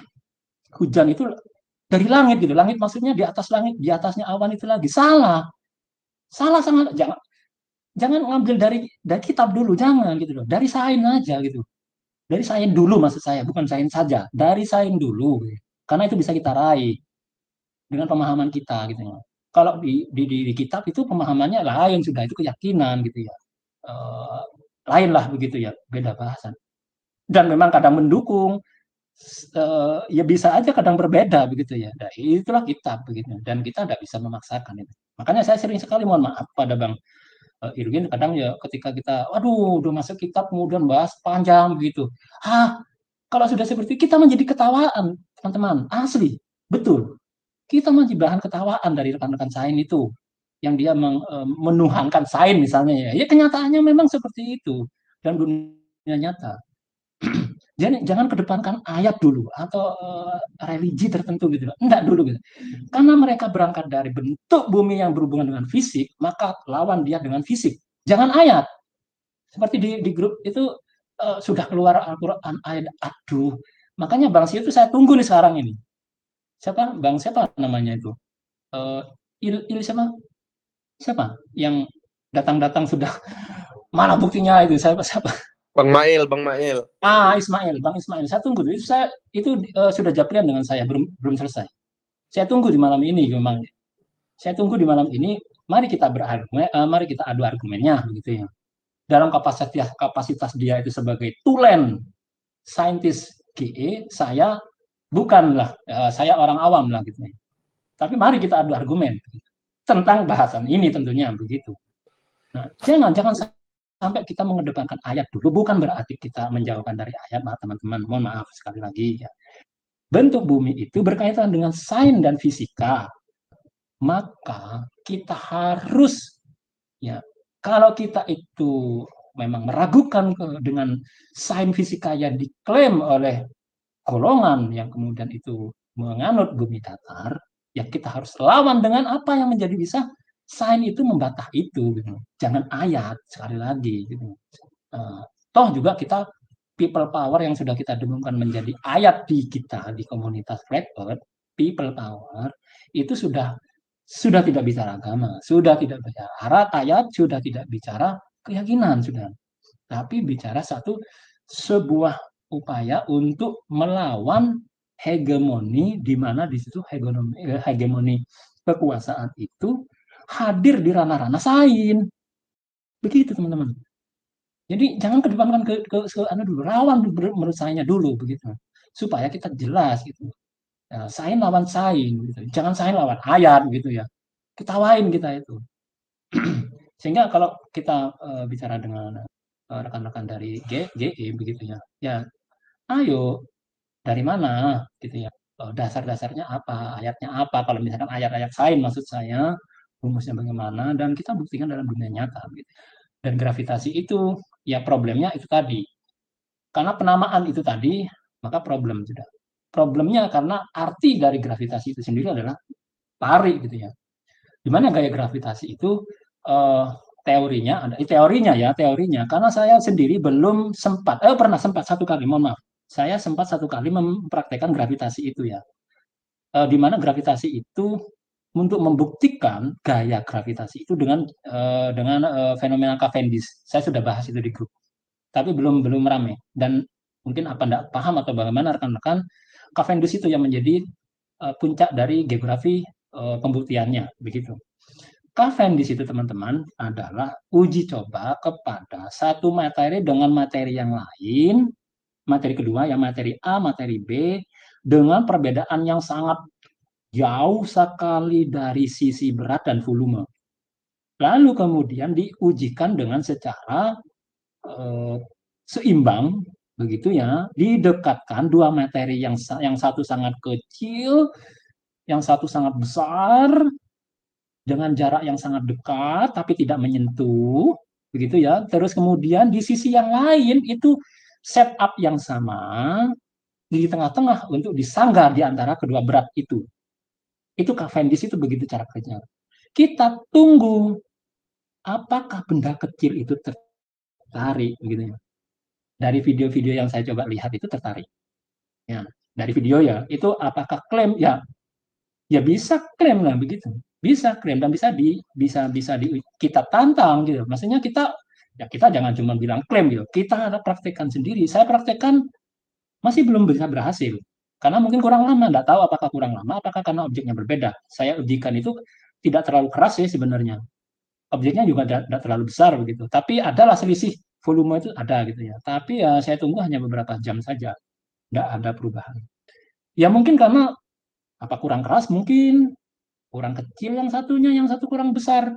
hujan itu dari langit gitu. Langit maksudnya di atas langit, di atasnya awan itu lagi. Salah. Salah sangat. Jangan jangan ngambil dari dari kitab dulu, jangan gitu loh. Dari sains aja gitu. Dari sains dulu maksud saya, bukan sains saja. Dari sains dulu. Karena itu bisa kita raih dengan pemahaman kita gitu ya. Kalau di, di, di, di kitab itu pemahamannya lain, sudah itu keyakinan gitu ya. Uh, lain lah begitu ya, beda bahasan. Dan memang kadang mendukung, uh, ya bisa aja kadang berbeda begitu ya. Nah, itulah kitab begitu. Dan kita tidak bisa memaksakan itu. Makanya saya sering sekali mohon maaf pada Bang uh, Irwin, kadang ya ketika kita, waduh, udah masuk kitab kemudian bahas panjang begitu. Ah, kalau sudah seperti itu, kita menjadi ketawaan, teman-teman. Asli, betul. Kita menjadi bahan ketawaan dari rekan-rekan sains itu. Yang dia meng, e, menuhankan sains misalnya. Ya, ya kenyataannya memang seperti itu. Dan dunia nyata. Jadi jangan kedepankan ayat dulu. Atau e, religi tertentu gitu. Enggak dulu gitu. Karena mereka berangkat dari bentuk bumi yang berhubungan dengan fisik, maka lawan dia dengan fisik. Jangan ayat. Seperti di, di grup itu e, sudah keluar Al-Quran ayat. Aduh. Makanya Bang Sio itu saya tunggu nih sekarang ini. Siapa Bang siapa namanya itu uh, il, il siapa siapa yang datang-datang sudah mana buktinya itu siapa siapa Bang Mail Bang Mail ah Ismail Bang Ismail saya tunggu itu saya itu uh, sudah japrian dengan saya belum belum selesai saya tunggu di malam ini memang saya tunggu di malam ini mari kita berargumen uh, mari kita adu argumennya gitu ya dalam kapasitas kapasitas dia itu sebagai tulen saintis G E saya bukanlah uh, saya orang awam lah gitu. Tapi mari kita adu argumen tentang bahasan ini tentunya begitu. Nah, jangan jangan sampai kita mengedepankan ayat dulu, bukan berarti kita menjauhkan dari ayat, maaf teman-teman. Mohon maaf sekali lagi ya. Bentuk bumi itu berkaitan dengan sains dan fisika. Maka kita harus ya kalau kita itu memang meragukan dengan sains fisika yang diklaim oleh golongan yang kemudian itu menganut bumi datar, ya kita harus lawan dengan apa yang menjadi bisa sains itu membantah itu, gitu. Jangan ayat sekali lagi. Gitu. Uh, toh juga kita people power yang sudah kita dengungkan menjadi ayat di kita di komunitas Flat Earth, people power itu sudah sudah tidak bicara agama, sudah tidak bicara ayat, sudah tidak bicara keyakinan sudah, tapi bicara satu sebuah upaya untuk melawan hegemoni di mana di situ hegemoni, hegemoni kekuasaan itu hadir di ranah-ranah sains. Begitu teman-teman. Jadi jangan kedepankan ke, ke, ke anu dulu, lawan menurut saya dulu begitu. Supaya kita jelas gitu. Ya, sains lawan sains gitu. Jangan sains lawan ayat gitu ya. Ketawain kita itu. Sehingga kalau kita uh, bicara dengan uh, rekan-rekan dari G, G E begitu ya. Ya ayo dari mana gitu ya, dasar-dasarnya apa, ayatnya apa, kalau misalkan ayat-ayat sains maksud saya rumusnya bagaimana, dan kita buktikan dalam dunia nyata gitu. Dan gravitasi itu ya problemnya itu tadi, karena penamaan itu tadi maka problem sudah problemnya karena arti dari gravitasi itu sendiri adalah lari gitu ya, dimana gaya gravitasi itu uh, teorinya ada, teorinya ya teorinya karena saya sendiri belum sempat eh pernah sempat satu kali mohon maaf saya sempat satu kali mempraktekkan gravitasi itu ya, e, di mana gravitasi itu untuk membuktikan gaya gravitasi itu dengan e, dengan e, fenomena Cavendish. Saya sudah bahas itu di grup, tapi belum belum ramai dan mungkin apa enggak paham atau bagaimana rekan-rekan, Cavendish itu yang menjadi e, puncak dari geografi e, pembuktiannya begitu. Cavendish itu teman-teman adalah uji coba kepada satu materi dengan materi yang lain. Materi kedua yang materi A, materi B dengan perbedaan yang sangat jauh sekali dari sisi berat dan volume. Lalu kemudian diujikan dengan secara eh, seimbang begitu ya, didekatkan dua materi yang yang satu sangat kecil, yang satu sangat besar dengan jarak yang sangat dekat tapi tidak menyentuh. begitu ya. Terus kemudian di sisi yang lain itu setup yang sama di tengah-tengah untuk disanggah di antara kedua berat itu. Itu Cavendish itu begitu cara kerjanya. Kita tunggu apakah benda kecil itu tertarik begitu ya. Dari video-video yang saya coba lihat itu tertarik. Ya, dari video ya, itu apakah klaim ya? Ya bisa klaim lah begitu. Bisa klaim dan bisa di bisa bisa di kita tantang gitu. Maksudnya kita ya kita jangan cuma bilang klaim gitu. Kita ada praktekkan sendiri. Saya praktekkan masih belum bisa berhasil. Karena mungkin kurang lama, enggak tahu apakah kurang lama, apakah karena objeknya berbeda. Saya ujikan itu tidak terlalu keras ya sebenarnya. Objeknya juga tidak terlalu besar begitu. Tapi adalah selisih volume itu ada gitu ya. Tapi ya saya tunggu hanya beberapa jam saja. Enggak ada perubahan. Ya mungkin karena apa kurang keras mungkin, kurang kecil yang satunya, yang satu kurang besar.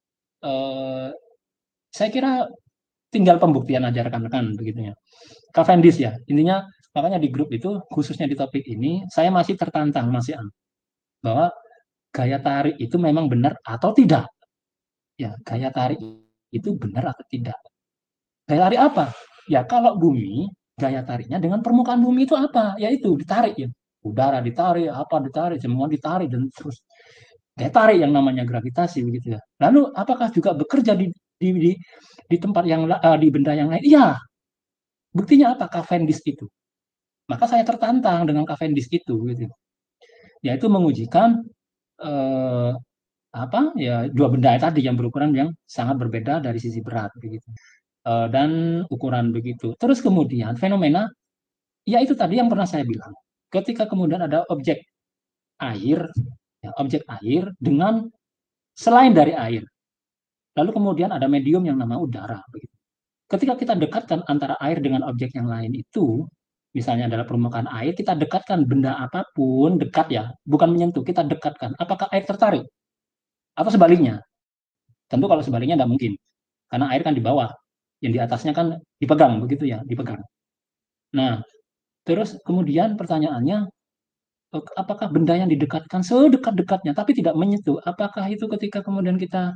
Eh, saya kira tinggal pembuktian aja rekan-rekan begitu ya. Cavendish ya, intinya makanya di grup itu khususnya di topik ini saya masih tertantang masih bahwa gaya tarik itu memang benar atau tidak. Ya, gaya tarik itu benar atau tidak. Gaya tarik apa? Ya kalau bumi, gaya tariknya dengan permukaan bumi itu apa? Yaitu ditarik ya. Udara ditarik, apa ditarik, semua ditarik dan terus gaya tarik yang namanya gravitasi begitu ya. Lalu apakah juga bekerja di di di, di tempat yang uh, di benda yang lain? Iya. Buktinya apa? Cavendish itu. Maka saya tertantang dengan Cavendish itu gitu. Yaitu mengujikan eh, apa ya dua benda tadi yang berukuran yang sangat berbeda dari sisi berat begitu. Eh, dan ukuran begitu. Terus kemudian fenomena ya itu tadi yang pernah saya bilang. Ketika kemudian ada objek air, ya, objek air dengan selain dari air. Lalu kemudian ada medium yang nama udara begitu. Ketika kita dekatkan antara air dengan objek yang lain itu, misalnya adalah permukaan air, kita dekatkan benda apapun, dekat ya, bukan menyentuh, kita dekatkan. Apakah air tertarik? Atau sebaliknya? Tentu kalau sebaliknya tidak mungkin, karena air kan di bawah, yang di atasnya kan dipegang, begitu ya, dipegang. Nah, terus kemudian pertanyaannya, apakah benda yang didekatkan sedekat-dekatnya, tapi tidak menyentuh, apakah itu ketika kemudian kita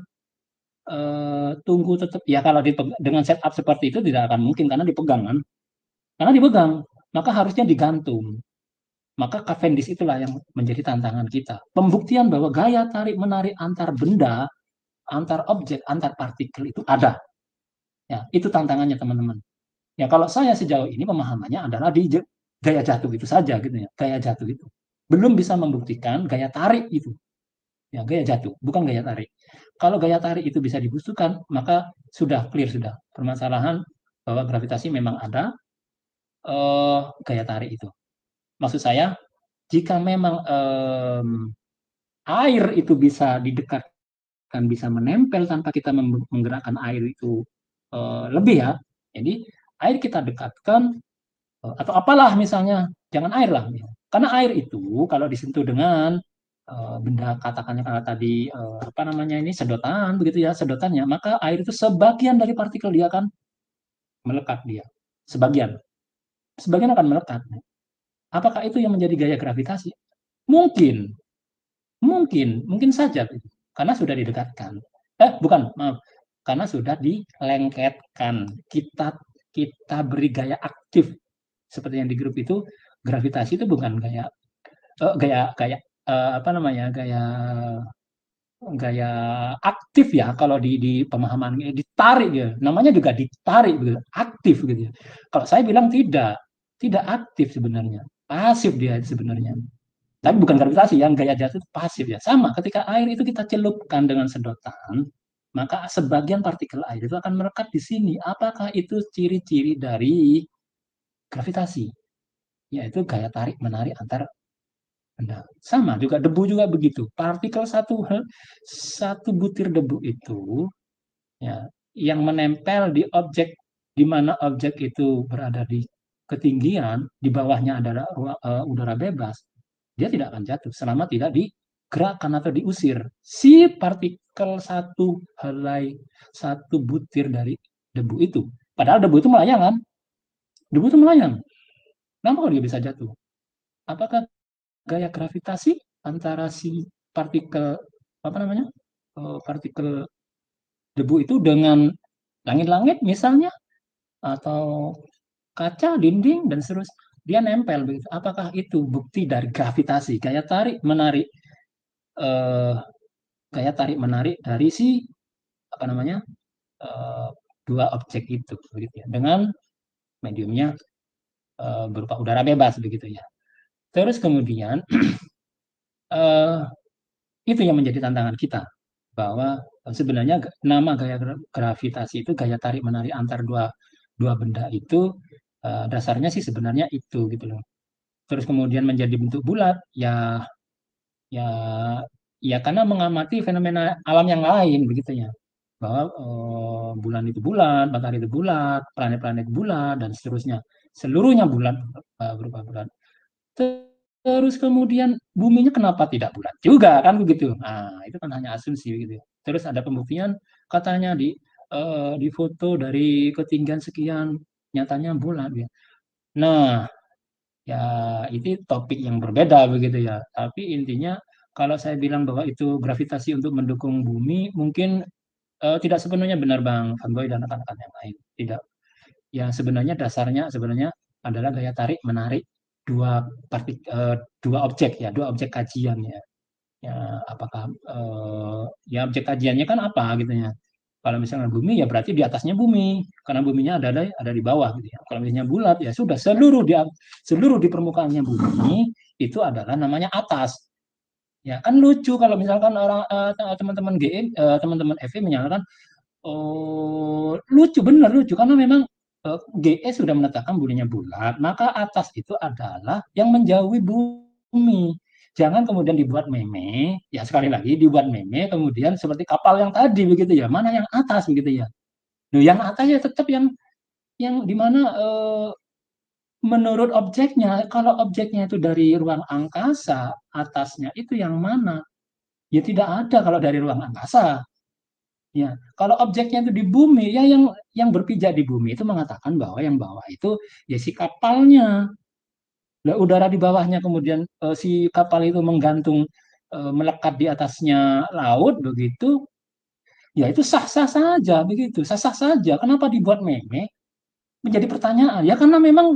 uh, tunggu tetap, ya kalau dengan setup seperti itu tidak akan mungkin, karena dipegang kan, karena dipegang, maka harusnya digantung. Maka Cavendish itulah yang menjadi tantangan kita. Pembuktian bahwa gaya tarik-menarik antar benda, antar objek, antar partikel itu ada. Ya, itu tantangannya teman-teman. Ya kalau saya sejauh ini pemahamannya adalah di gaya jatuh itu saja gitu ya. Gaya jatuh itu. Belum bisa membuktikan gaya tarik itu. Ya, gaya jatuh, bukan gaya tarik. Kalau gaya tarik itu bisa dibuktikan, maka sudah clear sudah. Permasalahan bahwa gravitasi memang ada uh, gaya tarik itu. Maksud saya, jika memang um, air itu bisa didekatkan, bisa menempel tanpa kita menggerakkan air itu uh, lebih ya. Jadi air kita dekatkan uh, atau apalah misalnya, jangan air lah. Karena air itu kalau disentuh dengan uh, benda katakannya kalau tadi uh, apa namanya ini sedotan begitu ya sedotannya, maka air itu sebagian dari partikel dia akan melekat dia, sebagian, sebagian akan melekat. Apakah itu yang menjadi gaya gravitasi? Mungkin, mungkin, mungkin saja, karena sudah didekatkan. Eh, bukan, maaf, karena sudah dilengketkan. Kita kita beri gaya aktif, seperti yang di grup itu, gravitasi itu bukan gaya, uh, gaya, gaya uh, apa namanya, gaya, gaya aktif ya. Kalau di, di pemahaman ditarik ya, namanya juga ditarik, gitu, aktif gitu. Kalau saya bilang tidak, tidak aktif sebenarnya. Pasif dia sebenarnya. Tapi bukan gravitasi, yang gaya jatuh itu pasif ya. Sama, ketika air itu kita celupkan dengan sedotan, maka sebagian partikel air itu akan melekat di sini. Apakah itu ciri-ciri dari gravitasi? Yaitu gaya tarik menarik antar benda. Sama juga debu juga begitu. Partikel satu satu butir debu itu ya yang menempel di objek di mana objek itu berada di ketinggian, di bawahnya adalah uh, udara bebas, dia tidak akan jatuh selama tidak digerakkan atau diusir. Si partikel satu helai, satu butir dari debu itu. Padahal debu itu melayang kan? Debu itu melayang. Kenapa dia bisa jatuh? Apakah gaya gravitasi antara si partikel, apa namanya, uh, partikel debu itu dengan langit-langit misalnya, atau kaca, dinding, dan seterusnya, dia nempel begitu. Apakah itu bukti dari gravitasi, gaya tarik menarik, eh, gaya tarik menarik dari si apa namanya eh, dua objek itu, begitu ya, dengan mediumnya eh, berupa udara bebas begitu ya. Terus kemudian eh, itu yang menjadi tantangan kita, bahwa sebenarnya nama gaya gravitasi itu gaya tarik menarik antar dua dua benda itu uh, dasarnya sih sebenarnya itu gitu loh. Terus kemudian menjadi bentuk bulat ya ya ya karena mengamati fenomena alam yang lain begitu ya, bahwa uh, bulan itu bulat, matahari itu bulat, planet-planet bulat dan seterusnya, seluruhnya bulat uh, berupa bulat. Terus kemudian buminya kenapa tidak bulat juga kan begitu. Nah, itu kan hanya asumsi gitu. Terus ada pembuktian katanya di uh, di foto dari ketinggian sekian nyatanya bulat ya. Nah, ya itu topik yang berbeda begitu ya. Tapi intinya kalau saya bilang bahwa itu gravitasi untuk mendukung bumi, mungkin uh, tidak sepenuhnya benar Bang Fanboy dan rekan-rekan yang lain. Tidak. Yang sebenarnya dasarnya sebenarnya adalah gaya tarik menarik dua partik, uh, dua objek ya, dua objek kajian ya. Ya apakah uh, ya objek kajiannya kan apa gitu ya. Kalau misalnya bumi ya berarti di atasnya bumi, karena buminya ada ada, ada di bawah gitu ya. Kalau misalnya bulat ya sudah seluruh di seluruh di permukaannya bumi itu adalah namanya atas. Ya kan lucu kalau misalkan orang uh, teman-teman G M uh, teman-teman F E menyatakan oh lucu benar lucu karena memang uh, G E sudah menetapkan buminya bulat, maka atas itu adalah yang menjauhi bumi. Jangan kemudian dibuat meme, ya sekali lagi dibuat meme, kemudian seperti kapal yang tadi begitu ya, mana yang atas begitu ya. Nah, yang atas ya tetap yang yang dimana uh, menurut objeknya, kalau objeknya itu dari ruang angkasa, atasnya itu yang mana? Ya tidak ada kalau dari ruang angkasa. Ya, kalau objeknya itu di bumi, ya yang yang berpijak di bumi itu mengatakan bahwa yang bawah itu ya si kapalnya. Lah udara di bawahnya kemudian uh, si kapal itu menggantung uh, melekat di atasnya laut begitu, ya itu sah-sah saja begitu, sah-sah saja. Kenapa dibuat meme? Menjadi pertanyaan. Ya karena memang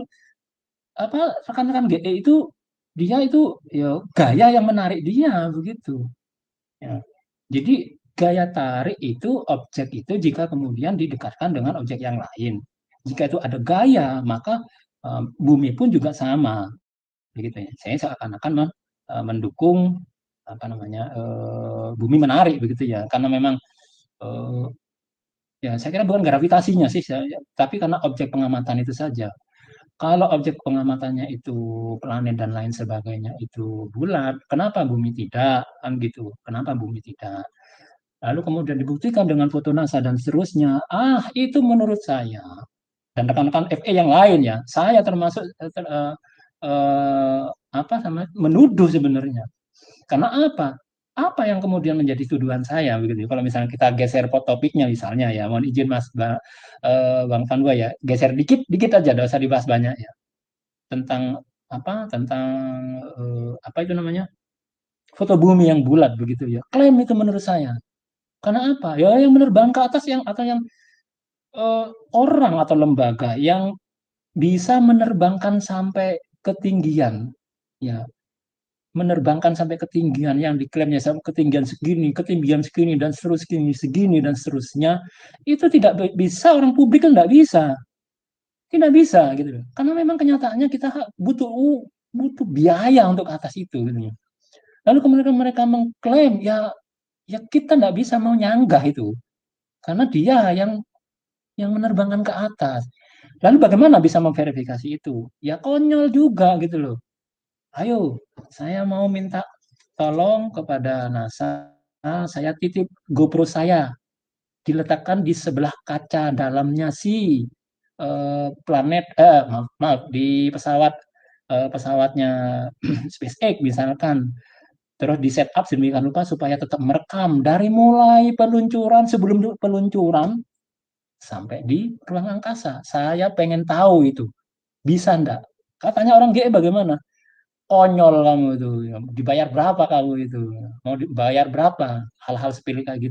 apa rekan-rekan G E itu dia itu ya gaya yang menarik dia begitu. Ya. Jadi gaya tarik itu objek itu jika kemudian didekatkan dengan objek yang lain. Jika itu ada gaya, maka uh, bumi pun juga sama. Begitu ya. Saya seakan-akan men, uh, mendukung apa namanya uh, bumi menarik begitu ya. Karena memang uh, ya saya kira bukan gravitasinya sih, saya, tapi karena objek pengamatan itu saja. Kalau objek pengamatannya itu planet dan lain sebagainya itu bulat, kenapa bumi tidak? Kan gitu. Kenapa bumi tidak? Lalu kemudian dibuktikan dengan foto NASA dan seterusnya. Ah, itu menurut saya dan rekan-rekan F E yang lain ya, saya termasuk ter, uh, uh, apa sama menuduh sebenarnya. Karena apa? Apa yang kemudian menjadi tuduhan saya begitu? Kalau misalnya kita geser topiknya misalnya ya, mohon izin Mas Bang, uh, Bang Fanboy ya, geser dikit dikit aja, tidak usah dibahas banyak ya. Tentang apa? Tentang uh, apa itu namanya? Foto bumi yang bulat begitu ya. Klaim itu menurut saya. Karena apa? Ya yang menerbang ke atas yang atau yang uh, orang atau lembaga yang bisa menerbangkan sampai ketinggian ya, menerbangkan sampai ketinggian yang diklaimnya sampai ketinggian segini, ketinggian segini dan seterusnya segini dan seterusnya, itu tidak bisa orang publik kan tidak bisa. Tidak bisa gitu loh. Karena memang kenyataannya kita butuh butuh biaya untuk atas itu gitu. Lalu kemudian mereka mengklaim ya ya kita tidak bisa mau nyanggah itu. Karena dia yang yang menerbangkan ke atas. Lalu bagaimana bisa memverifikasi itu? Ya konyol juga gitu loh. Ayo, saya mau minta tolong kepada NASA, saya titip GoPro saya, diletakkan di sebelah kaca dalamnya si eh, planet, eh, maaf, maaf, di pesawat eh, pesawatnya SpaceX misalkan. Terus di setup sedemikian rupa supaya tetap merekam dari mulai peluncuran sebelum peluncuran sampai di ruang angkasa. Saya pengen tahu itu. Bisa enggak? Katanya orang G E bagaimana? Konyol kamu itu. Dibayar berapa kamu itu? Mau dibayar berapa? Hal-hal sepele kayak gitu.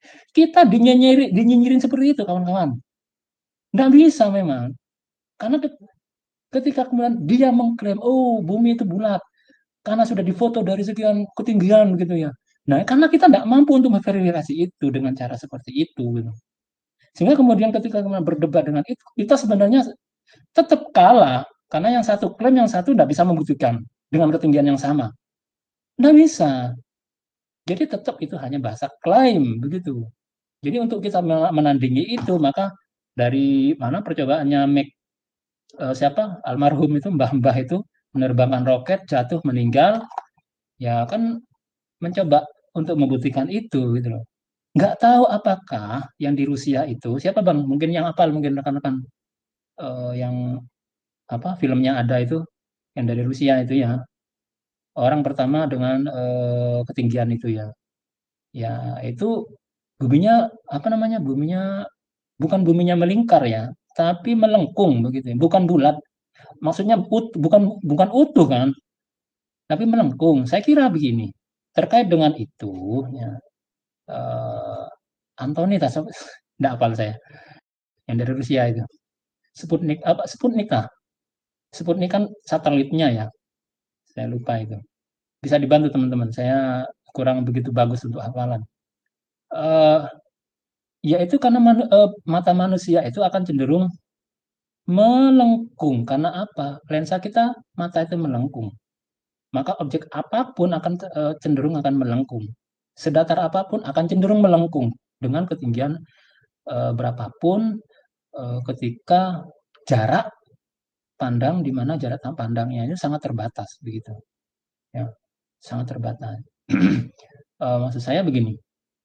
Kita dinyinyiri, dinyinyirin seperti itu kawan-kawan. Nggak bisa memang. Karena ketika kemudian dia mengklaim, oh bumi itu bulat, karena sudah difoto dari sekian ketinggian gitu ya. Nah, karena kita nggak mampu untuk memverifikasi itu dengan cara seperti itu. Gitu. Sehingga kemudian ketika kemudian berdebat dengan itu, kita sebenarnya tetap kalah. Karena yang satu klaim, yang satu nggak bisa membuktikan dengan ketinggian yang sama. Nggak bisa. Jadi tetap itu hanya bahasa klaim, begitu. Jadi untuk kita menandingi itu, maka dari mana percobaannya Mac uh, siapa almarhum itu mbah-mbah itu menerbangkan roket jatuh meninggal, ya kan mencoba untuk membuktikan itu gitu loh. Nggak tahu apakah yang di Rusia itu siapa bang? Mungkin yang apal mungkin rekan-rekan uh, yang apa filmnya ada itu yang dari Rusia itu ya orang pertama dengan uh, ketinggian itu ya. Ya itu buminya apa namanya buminya bukan buminya melingkar ya, tapi melengkung begitu, ya. Bukan bulat. Maksudnya ut, bukan bukan utuh kan, tapi melengkung. Saya kira begini, terkait dengan itu, ya, uh, Antoni, tidak hafal saya, yang dari Rusia itu, Sputnik apa Sputnik lah, Sputnik kan satelitnya ya, saya lupa itu. Bisa dibantu teman-teman, saya kurang begitu bagus untuk hafalan. Uh, yaitu karena man, uh, mata manusia itu akan cenderung melengkung. Karena apa? Lensa kita, mata itu melengkung. Maka objek apapun akan uh, cenderung akan melengkung. Sedatar apapun akan cenderung melengkung dengan ketinggian uh, berapapun uh, ketika jarak pandang di mana jarak pandangnya itu sangat terbatas begitu. Ya, sangat terbatas. uh, maksud saya begini.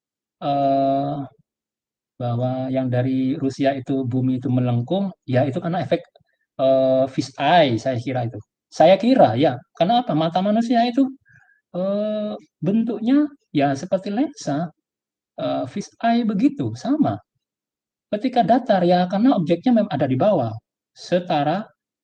Uh, bahwa yang dari Rusia itu bumi itu melengkung, ya itu karena efek uh, fish eye, saya kira itu. Saya kira ya, karena apa? Mata manusia itu uh, bentuknya ya seperti lensa, uh, fish eye begitu, sama. Ketika datar ya, karena objeknya memang ada di bawah, setara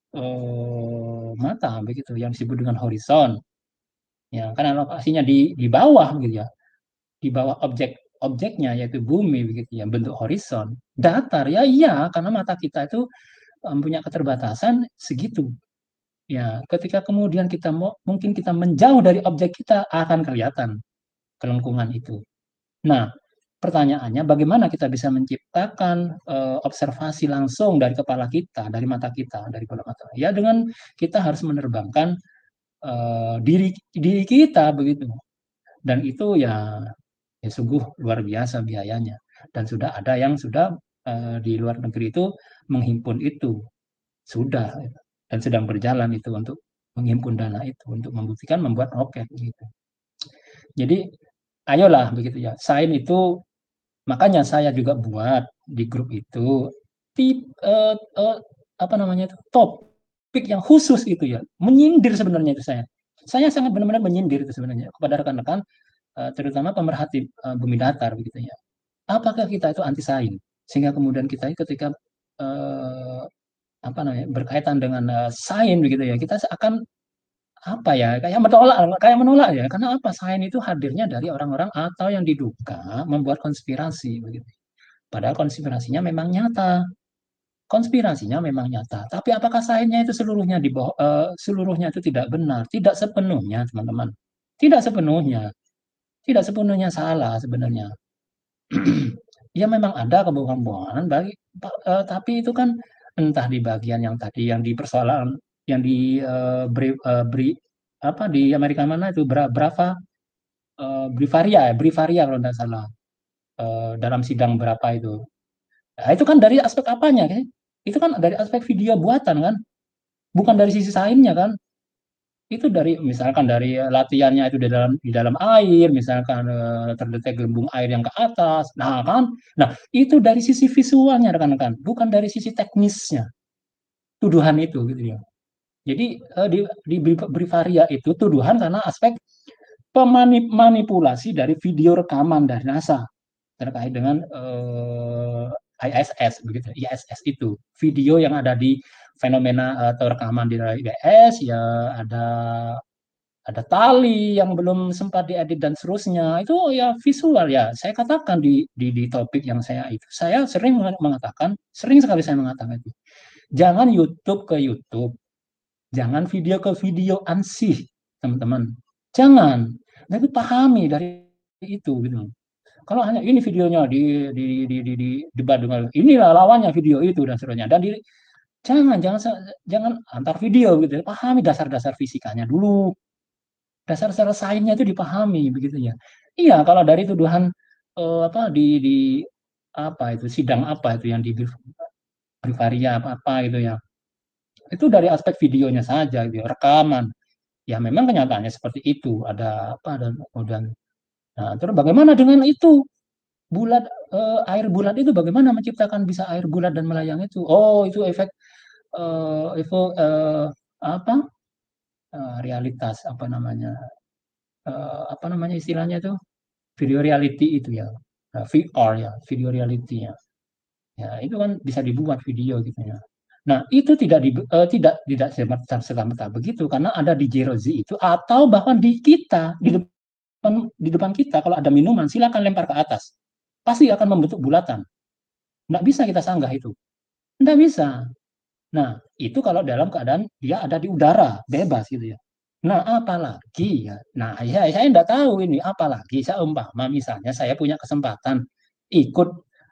uh, mata begitu, yang disebut dengan horizon. Ya, karena lokasinya di di bawah gitu ya, di bawah objek objeknya yaitu bumi begitu ya, bentuk horizon datar ya iya karena mata kita itu um, punya keterbatasan segitu ya. Ketika kemudian kita mau mungkin kita menjauh dari objek kita akan kelihatan kelengkungan itu. Nah pertanyaannya bagaimana kita bisa menciptakan uh, observasi langsung dari kepala kita, dari mata kita, dari bola mata ya, dengan kita harus menerbangkan uh, diri diri kita begitu, dan itu ya ya sungguh luar biasa biayanya, dan sudah ada yang sudah uh, di luar negeri itu menghimpun itu sudah, dan sedang berjalan itu untuk menghimpun dana itu untuk membuktikan membuat roket gitu. Jadi ayolah begitu ya, sains itu makanya saya juga buat di grup itu tip uh, uh, apa namanya itu topik yang khusus itu ya, menyindir sebenarnya itu saya saya sangat benar-benar menyindir itu sebenarnya kepada rekan-rekan terutama pemerhati uh, bumi datar begitu ya. Apakah kita itu anti sains sehingga kemudian kita ketika uh, apa namanya berkaitan dengan uh, sains begitu ya, kita akan apa ya kayak menolak kayak menolak ya, karena apa? Sains itu hadirnya dari orang-orang atau yang diduga membuat konspirasi begitu. Padahal konspirasinya memang nyata. Konspirasinya memang nyata. Tapi apakah sainsnya itu seluruhnya di bawah, uh, seluruhnya itu tidak benar? Tidak sepenuhnya, teman-teman. Tidak sepenuhnya. Tidak sepenuhnya salah sebenarnya. Ya memang ada kebohongan-kebohongan, bagi, uh, tapi itu kan entah di bagian yang tadi yang di persoalan yang di uh, beri, uh, beri apa di Amerika mana itu berapa uh, Brivaria ya Brivaria kalau tidak salah uh, dalam sidang berapa itu. Nah, itu kan dari aspek apanya kan? Itu kan dari aspek video buatan kan, bukan dari sisi sainsnya kan. Itu dari misalkan dari latihannya itu di dalam di dalam air, misalkan uh, terdetek gelembung air yang ke atas. Nah, kan? Nah, itu dari sisi visualnya rekan-rekan, bukan dari sisi teknisnya. Tuduhan itu gitu ya. Jadi uh, di di Brivaria itu tuduhan karena aspek pemanipulasi dari video rekaman dari NASA terkait dengan uh, I S S begitu, I S S itu video yang ada di fenomena atau rekaman di I S S ya, ada ada tali yang belum sempat diedit dan seterusnya. Itu ya visual ya. Saya katakan di, di di topik yang saya itu, saya sering mengatakan, sering sekali saya mengatakan itu. Jangan YouTube ke YouTube, jangan video ke video ansih, teman-teman. Jangan. Nah, itu pahami dari itu gitu. Kalau hanya ini videonya di di di di di debat dengan inilah lawannya video itu dan seterusnya. Dan di, jangan jangan jangan antar video gitu. Pahami dasar-dasar fisikanya dulu. Dasar-dasar sainsnya itu dipahami begitu ya. Iya, kalau dari tuduhan eh, apa di di apa itu sidang apa itu yang di Brivaria apa apa gitu ya. Itu dari aspek videonya saja gitu, rekaman. Ya memang kenyataannya seperti itu. Ada apa dan kemudian nah, terus bagaimana dengan itu? Bulat eh, air bulat itu bagaimana menciptakan bisa air bulat dan melayang itu? Oh, itu efek eh, itu eh, apa? Eh, realitas apa namanya? Eh, apa namanya istilahnya itu? Video reality itu ya. Nah, V R ya, video reality ya. Ya, itu kan bisa dibuat video gitu ya. Nah, itu tidak di, eh, tidak tidak serta-merta begitu karena ada di jersey itu atau bahkan di kita di depan di depan kita kalau ada minuman silakan lempar ke atas. Pasti akan membentuk bulatan. Nggak bisa kita sanggah itu. Nggak bisa. Nah, itu kalau dalam keadaan dia ada di udara, bebas gitu ya. Nah, apalagi ya. Nah, saya saya nggak tahu ini apalagi saya umpama misalnya saya punya kesempatan ikut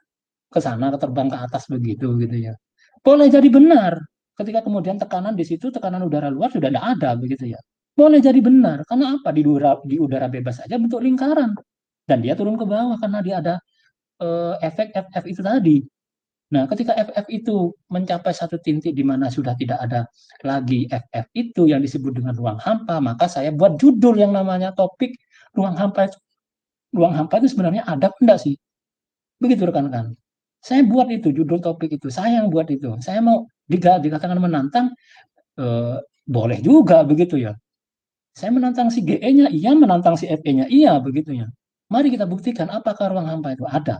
ke sana, terbang ke atas begitu gitu ya. Boleh jadi benar. Ketika kemudian tekanan di situ, tekanan udara luar sudah tidak ada begitu ya. Boleh jadi benar. Karena apa? Di udara, di udara bebas saja bentuk lingkaran. Dan dia turun ke bawah karena dia ada eh, efek F F itu tadi. Nah, ketika F F itu mencapai satu titik di mana sudah tidak ada lagi F F itu yang disebut dengan ruang hampa, maka saya buat judul yang namanya topik ruang hampa itu. Ruang hampa itu sebenarnya ada enggak sih? Begitu rekan-rekan. Saya buat itu judul topik itu. Saya yang buat itu. Saya mau dikatakan menantang, eh, boleh juga begitu ya. Saya menantang si G E-nya, iya, menantang si F E-nya, iya begitu ya. Mari kita buktikan apakah ruang hampa itu ada.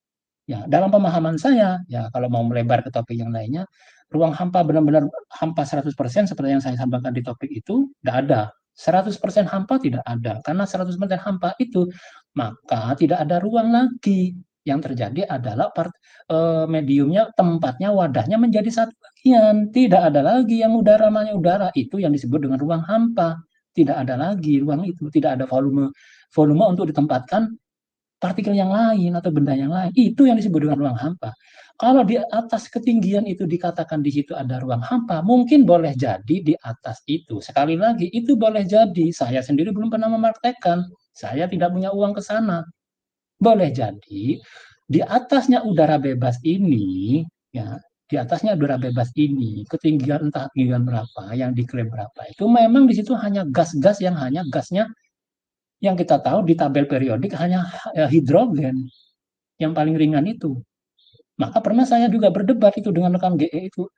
Ya, dalam pemahaman saya, ya kalau mau melebar ke topik yang lainnya, ruang hampa benar-benar hampa seratus persen seperti yang saya sampaikan di topik itu, tidak ada. seratus persen hampa tidak ada. Karena seratus persen hampa itu, maka tidak ada ruang lagi. Yang terjadi adalah part, eh, mediumnya, tempatnya, wadahnya menjadi satu bagian. Tidak ada lagi yang udara, namanya udara. Itu yang disebut dengan ruang hampa. Tidak ada lagi ruang itu. Tidak ada volume volume untuk ditempatkan partikel yang lain atau benda yang lain. Itu yang disebut dengan ruang hampa. Kalau di atas ketinggian itu dikatakan di situ ada ruang hampa, mungkin boleh jadi di atas itu. Sekali lagi, itu boleh jadi. Saya sendiri belum pernah mempraktekkan. Saya tidak punya uang ke sana. Boleh jadi di atasnya udara bebas ini, ya, di atasnya udara bebas ini, ketinggian entah ketinggian berapa, yang diklaim berapa, itu memang di situ hanya gas-gas yang hanya gasnya yang kita tahu di tabel periodik hanya hidrogen yang paling ringan itu. Maka pernah saya juga berdebat itu dengan rekan G E itu.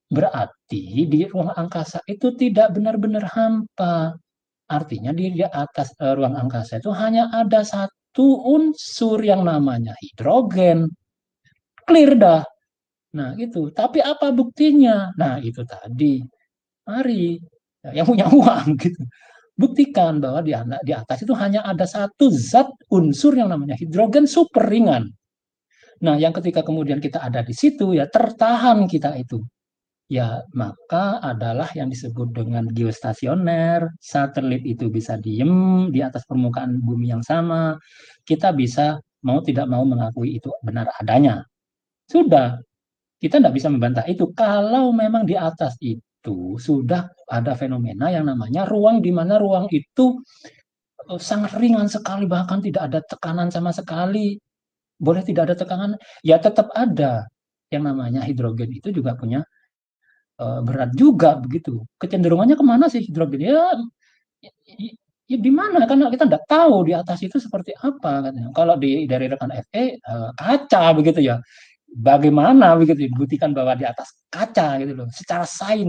Berarti di ruang angkasa itu tidak benar-benar hampa. Artinya di, di atas uh, ruang angkasa itu hanya ada satu unsur yang namanya hidrogen. Clear dah. Nah itu. Tapi apa buktinya? Nah itu tadi. Mari yang punya uang gitu. Buktikan bahwa di, di atas itu hanya ada satu zat unsur yang namanya hidrogen super ringan. Nah, yang ketika kemudian kita ada di situ, ya tertahan kita itu. Ya, maka adalah yang disebut dengan geostasioner, satelit itu bisa diem di atas permukaan bumi yang sama, kita bisa mau tidak mau mengakui itu benar adanya. Sudah, kita tidak bisa membantah itu. Kalau memang di atas itu, itu sudah ada fenomena yang namanya ruang di mana ruang itu sangat ringan sekali, bahkan tidak ada tekanan sama sekali. Boleh tidak ada tekanan, ya tetap ada yang namanya hidrogen itu juga punya uh, berat juga begitu. Kecenderungannya kemana sih hidrogen? Ya, ya, ya di mana? Karena kita tidak tahu di atas itu seperti apa. Katanya. Kalau di dari rekan F E uh, kaca begitu ya. Bagaimana begitu dibuktikan bahwa di atas kaca gitu loh, secara sains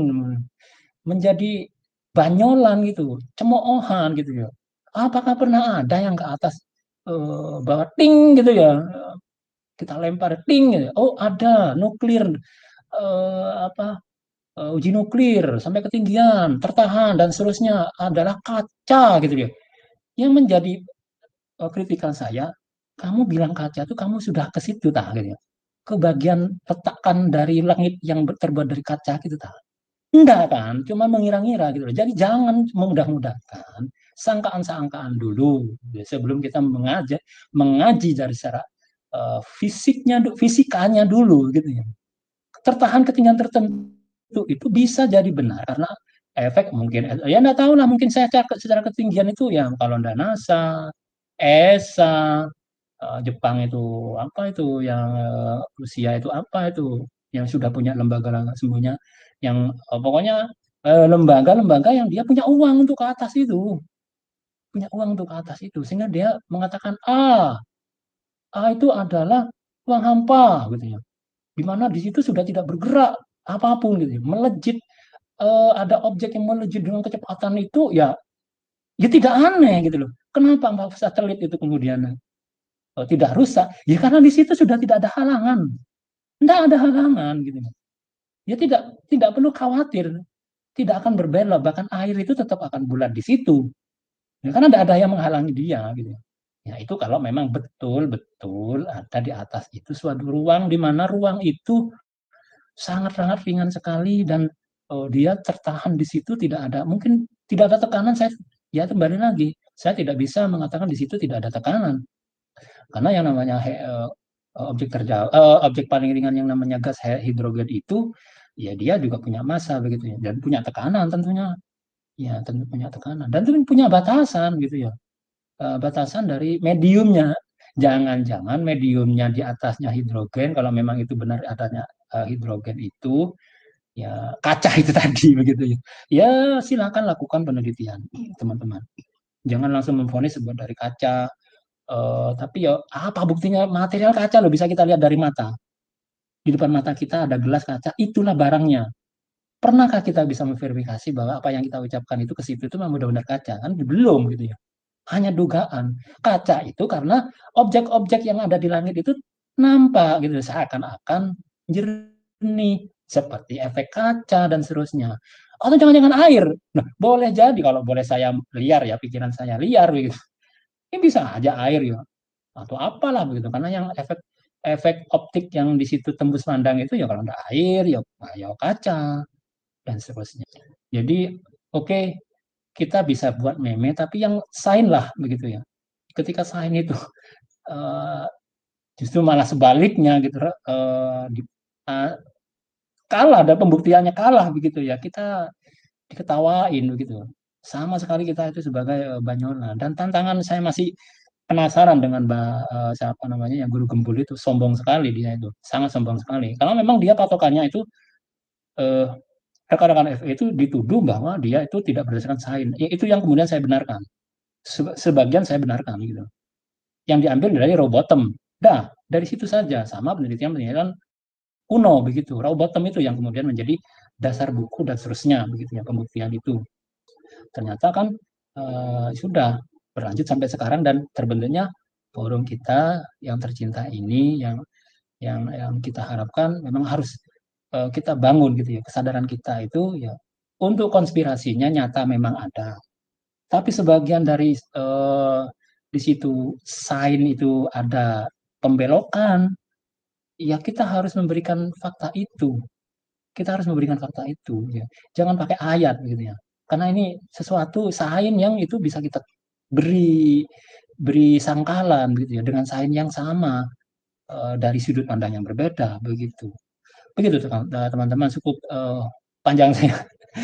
menjadi banyolan gitu, cemoohan gitu ya. Apakah pernah ada yang ke atas uh, bawa ting gitu ya, kita lempar ting gitu. Oh ada nuklir uh, apa uh, uji nuklir sampai ketinggian, tertahan dan seterusnya adalah kaca gitu ya. Yang menjadi uh, kritikan saya, kamu bilang kaca itu kamu sudah ke situ tah gitu ya. Ke bagian letakan dari langit yang terbuat dari kaca gitu tah. Enggak kan, cuma mengira-ngira gitu loh. Jadi jangan memudah-mudahkan sangkaan-sangkaan dulu sebelum kita mengaji mengaji dari secara uh, fisiknya, fisikanya dulu gitu ya. Tertahan ketinggian tertentu itu bisa jadi benar karena efek mungkin ya enggak tahu lah, mungkin saya secara ketinggian itu ya kalau ndak NASA, E S A, uh, Jepang itu apa itu yang uh, Rusia itu apa itu yang sudah punya lembaga semuanya yang uh, pokoknya lembaga-lembaga uh, yang dia punya uang untuk ke atas itu punya uang untuk ke atas itu sehingga dia mengatakan ah ah itu adalah uang hampa gitu ya, dimana di situ sudah tidak bergerak apapun gitu ya. Melejit uh, ada objek yang melejit dengan kecepatan itu ya ya tidak aneh gitu loh. Kenapa satelit itu kemudian uh, tidak rusak? Ya karena di situ sudah tidak ada halangan, tidak ada halangan gitu. Ya tidak tidak perlu khawatir, tidak akan berbelok, bahkan air itu tetap akan bulat di situ. Ya, karena tidak ada yang menghalangi dia gitu. Ya itu kalau memang betul-betul ada di atas itu suatu ruang di mana ruang itu sangat-sangat ringan sekali dan oh, dia tertahan di situ, tidak ada mungkin tidak ada tekanan. Saya ya kembali lagi, saya tidak bisa mengatakan di situ tidak ada tekanan karena yang namanya he, uh, objek terjauh uh, objek paling ringan yang namanya gas hidrogen itu ya dia juga punya massa begitu ya dan punya tekanan tentunya ya tentu punya tekanan dan tentu punya batasan gitu ya, uh, batasan dari mediumnya. Jangan-jangan mediumnya di atasnya hidrogen, kalau memang itu benar adanya uh, hidrogen itu ya kaca itu tadi begitu ya. Ya silakan lakukan penelitian teman-teman. Jangan langsung memvonis sebuah dari kaca. Uh, tapi ya apa buktinya material kaca loh bisa kita lihat dari mata. Di depan mata kita ada gelas kaca, itulah barangnya. Pernahkah kita bisa memverifikasi bahwa apa yang kita ucapkan itu ke situ itu memang benar-benar kaca? Kan belum gitu ya. Hanya dugaan. Kaca itu karena objek-objek yang ada di langit itu nampak gitu seakan-akan jernih seperti efek kaca dan seterusnya. Atau jangan-jangan air. Nah, boleh jadi kalau boleh saya liar ya, pikiran saya liar begitu. Ini bisa aja air ya atau apalah begitu karena yang efek efek optik yang di situ tembus pandang itu ya kalau ada air ya ya kaca dan seterusnya. Jadi oke okay, kita bisa buat meme tapi yang sain lah begitu ya. Ketika sain itu uh, justru malah sebaliknya gitu uh, di, uh, kalah dan pembuktiannya kalah begitu ya, kita diketawain begitu. Sama sekali kita itu sebagai uh, Banyola dan tantangan saya masih penasaran dengan uh, siapa namanya yang guru gembul itu, sombong sekali dia itu, sangat sombong sekali. Karena memang dia patokannya itu uh, rekan-rekan F E itu dituduh bahwa dia itu tidak berdasarkan sains. Itu yang kemudian saya benarkan. Sebagian saya benarkan gitu. Yang diambil dari Rowbottom. Dah, dari situ saja sama penelitian-penelitian kuno begitu. Rowbottom itu yang kemudian menjadi dasar buku dan seterusnya begitu ya pembuktian itu. Ternyata kan uh, sudah berlanjut sampai sekarang dan terbentuknya forum kita yang tercinta ini yang yang yang kita harapkan memang harus kita bangun gitu ya, kesadaran kita itu ya untuk konspirasinya nyata memang ada, tapi sebagian dari uh, di situ sains itu ada pembelokan, ya kita harus memberikan fakta itu, kita harus memberikan fakta itu ya, jangan pakai ayat gitu ya, karena ini sesuatu sains yang itu bisa kita beri beri sangkalan gitu ya dengan sains yang sama uh, dari sudut pandang yang berbeda begitu. Begitu teman-teman, cukup uh, panjang saya.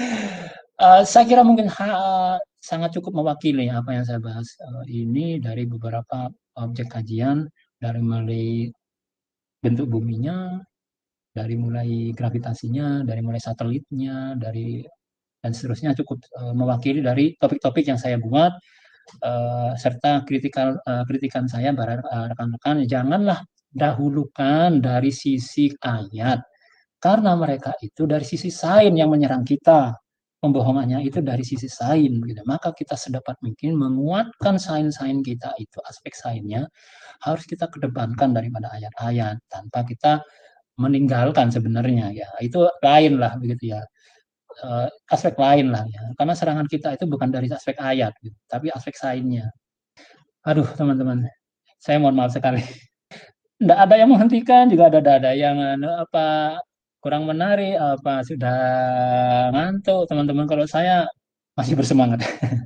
uh, saya kira mungkin ha, sangat cukup mewakili apa yang saya bahas uh, ini dari beberapa objek kajian, dari mulai bentuk buminya, dari mulai gravitasinya, dari mulai satelitnya, dari dan seterusnya cukup uh, mewakili dari topik-topik yang saya buat uh, serta kritikal uh, kritikan saya para uh, rekan-rekan, janganlah dahulukan dari sisi ayat. Karena mereka itu dari sisi sains yang menyerang kita, pembohongannya itu dari sisi sains, gitu. Maka kita sedapat mungkin menguatkan sains-sains kita itu, aspek sainsnya harus kita kedepankan daripada ayat-ayat, tanpa kita meninggalkan sebenarnya ya. Itu lain lah begitu ya. Uh, aspek lain lah ya. Karena serangan kita itu bukan dari aspek ayat gitu, tapi aspek sainnya. Aduh, teman-teman. Saya mohon maaf sekali. Nggak ada yang menghentikan, juga ada ada yang apa kurang menarik, apa sudah ngantuk teman-teman. Kalau saya masih bersemangat.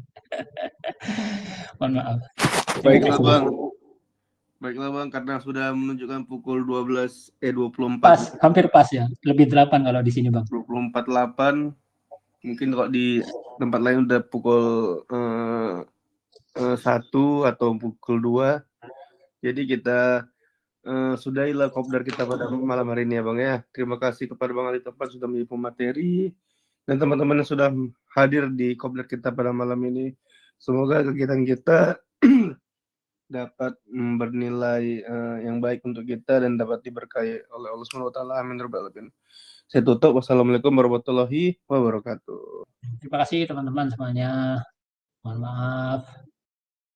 Mohon maaf. Baiklah Bang. Baiklah Bang, karena sudah menunjukkan pukul dua belas eh dua puluh empat. Pas, hampir pas ya. Lebih delapan kalau di sini Bang. dua puluh empat delapan. Mungkin kalau di tempat lain udah pukul eh, eh, satu atau pukul dua. Jadi kita Uh, sudahilah kopdar kita pada malam hari ini ya Bang ya. Terima kasih kepada Bang Ali Topan sudah menyiapkan materi dan teman-teman yang sudah hadir di kopdar kita pada malam ini. Semoga kegiatan kita dapat bernilai uh, yang baik untuk kita dan dapat diberkahi oleh Allah Subhanahu wa taala. Amin ya rabbal alamin. Saya tutup. Wassalamualaikum warahmatullahi wabarakatuh. Terima kasih teman-teman semuanya. Mohon maaf.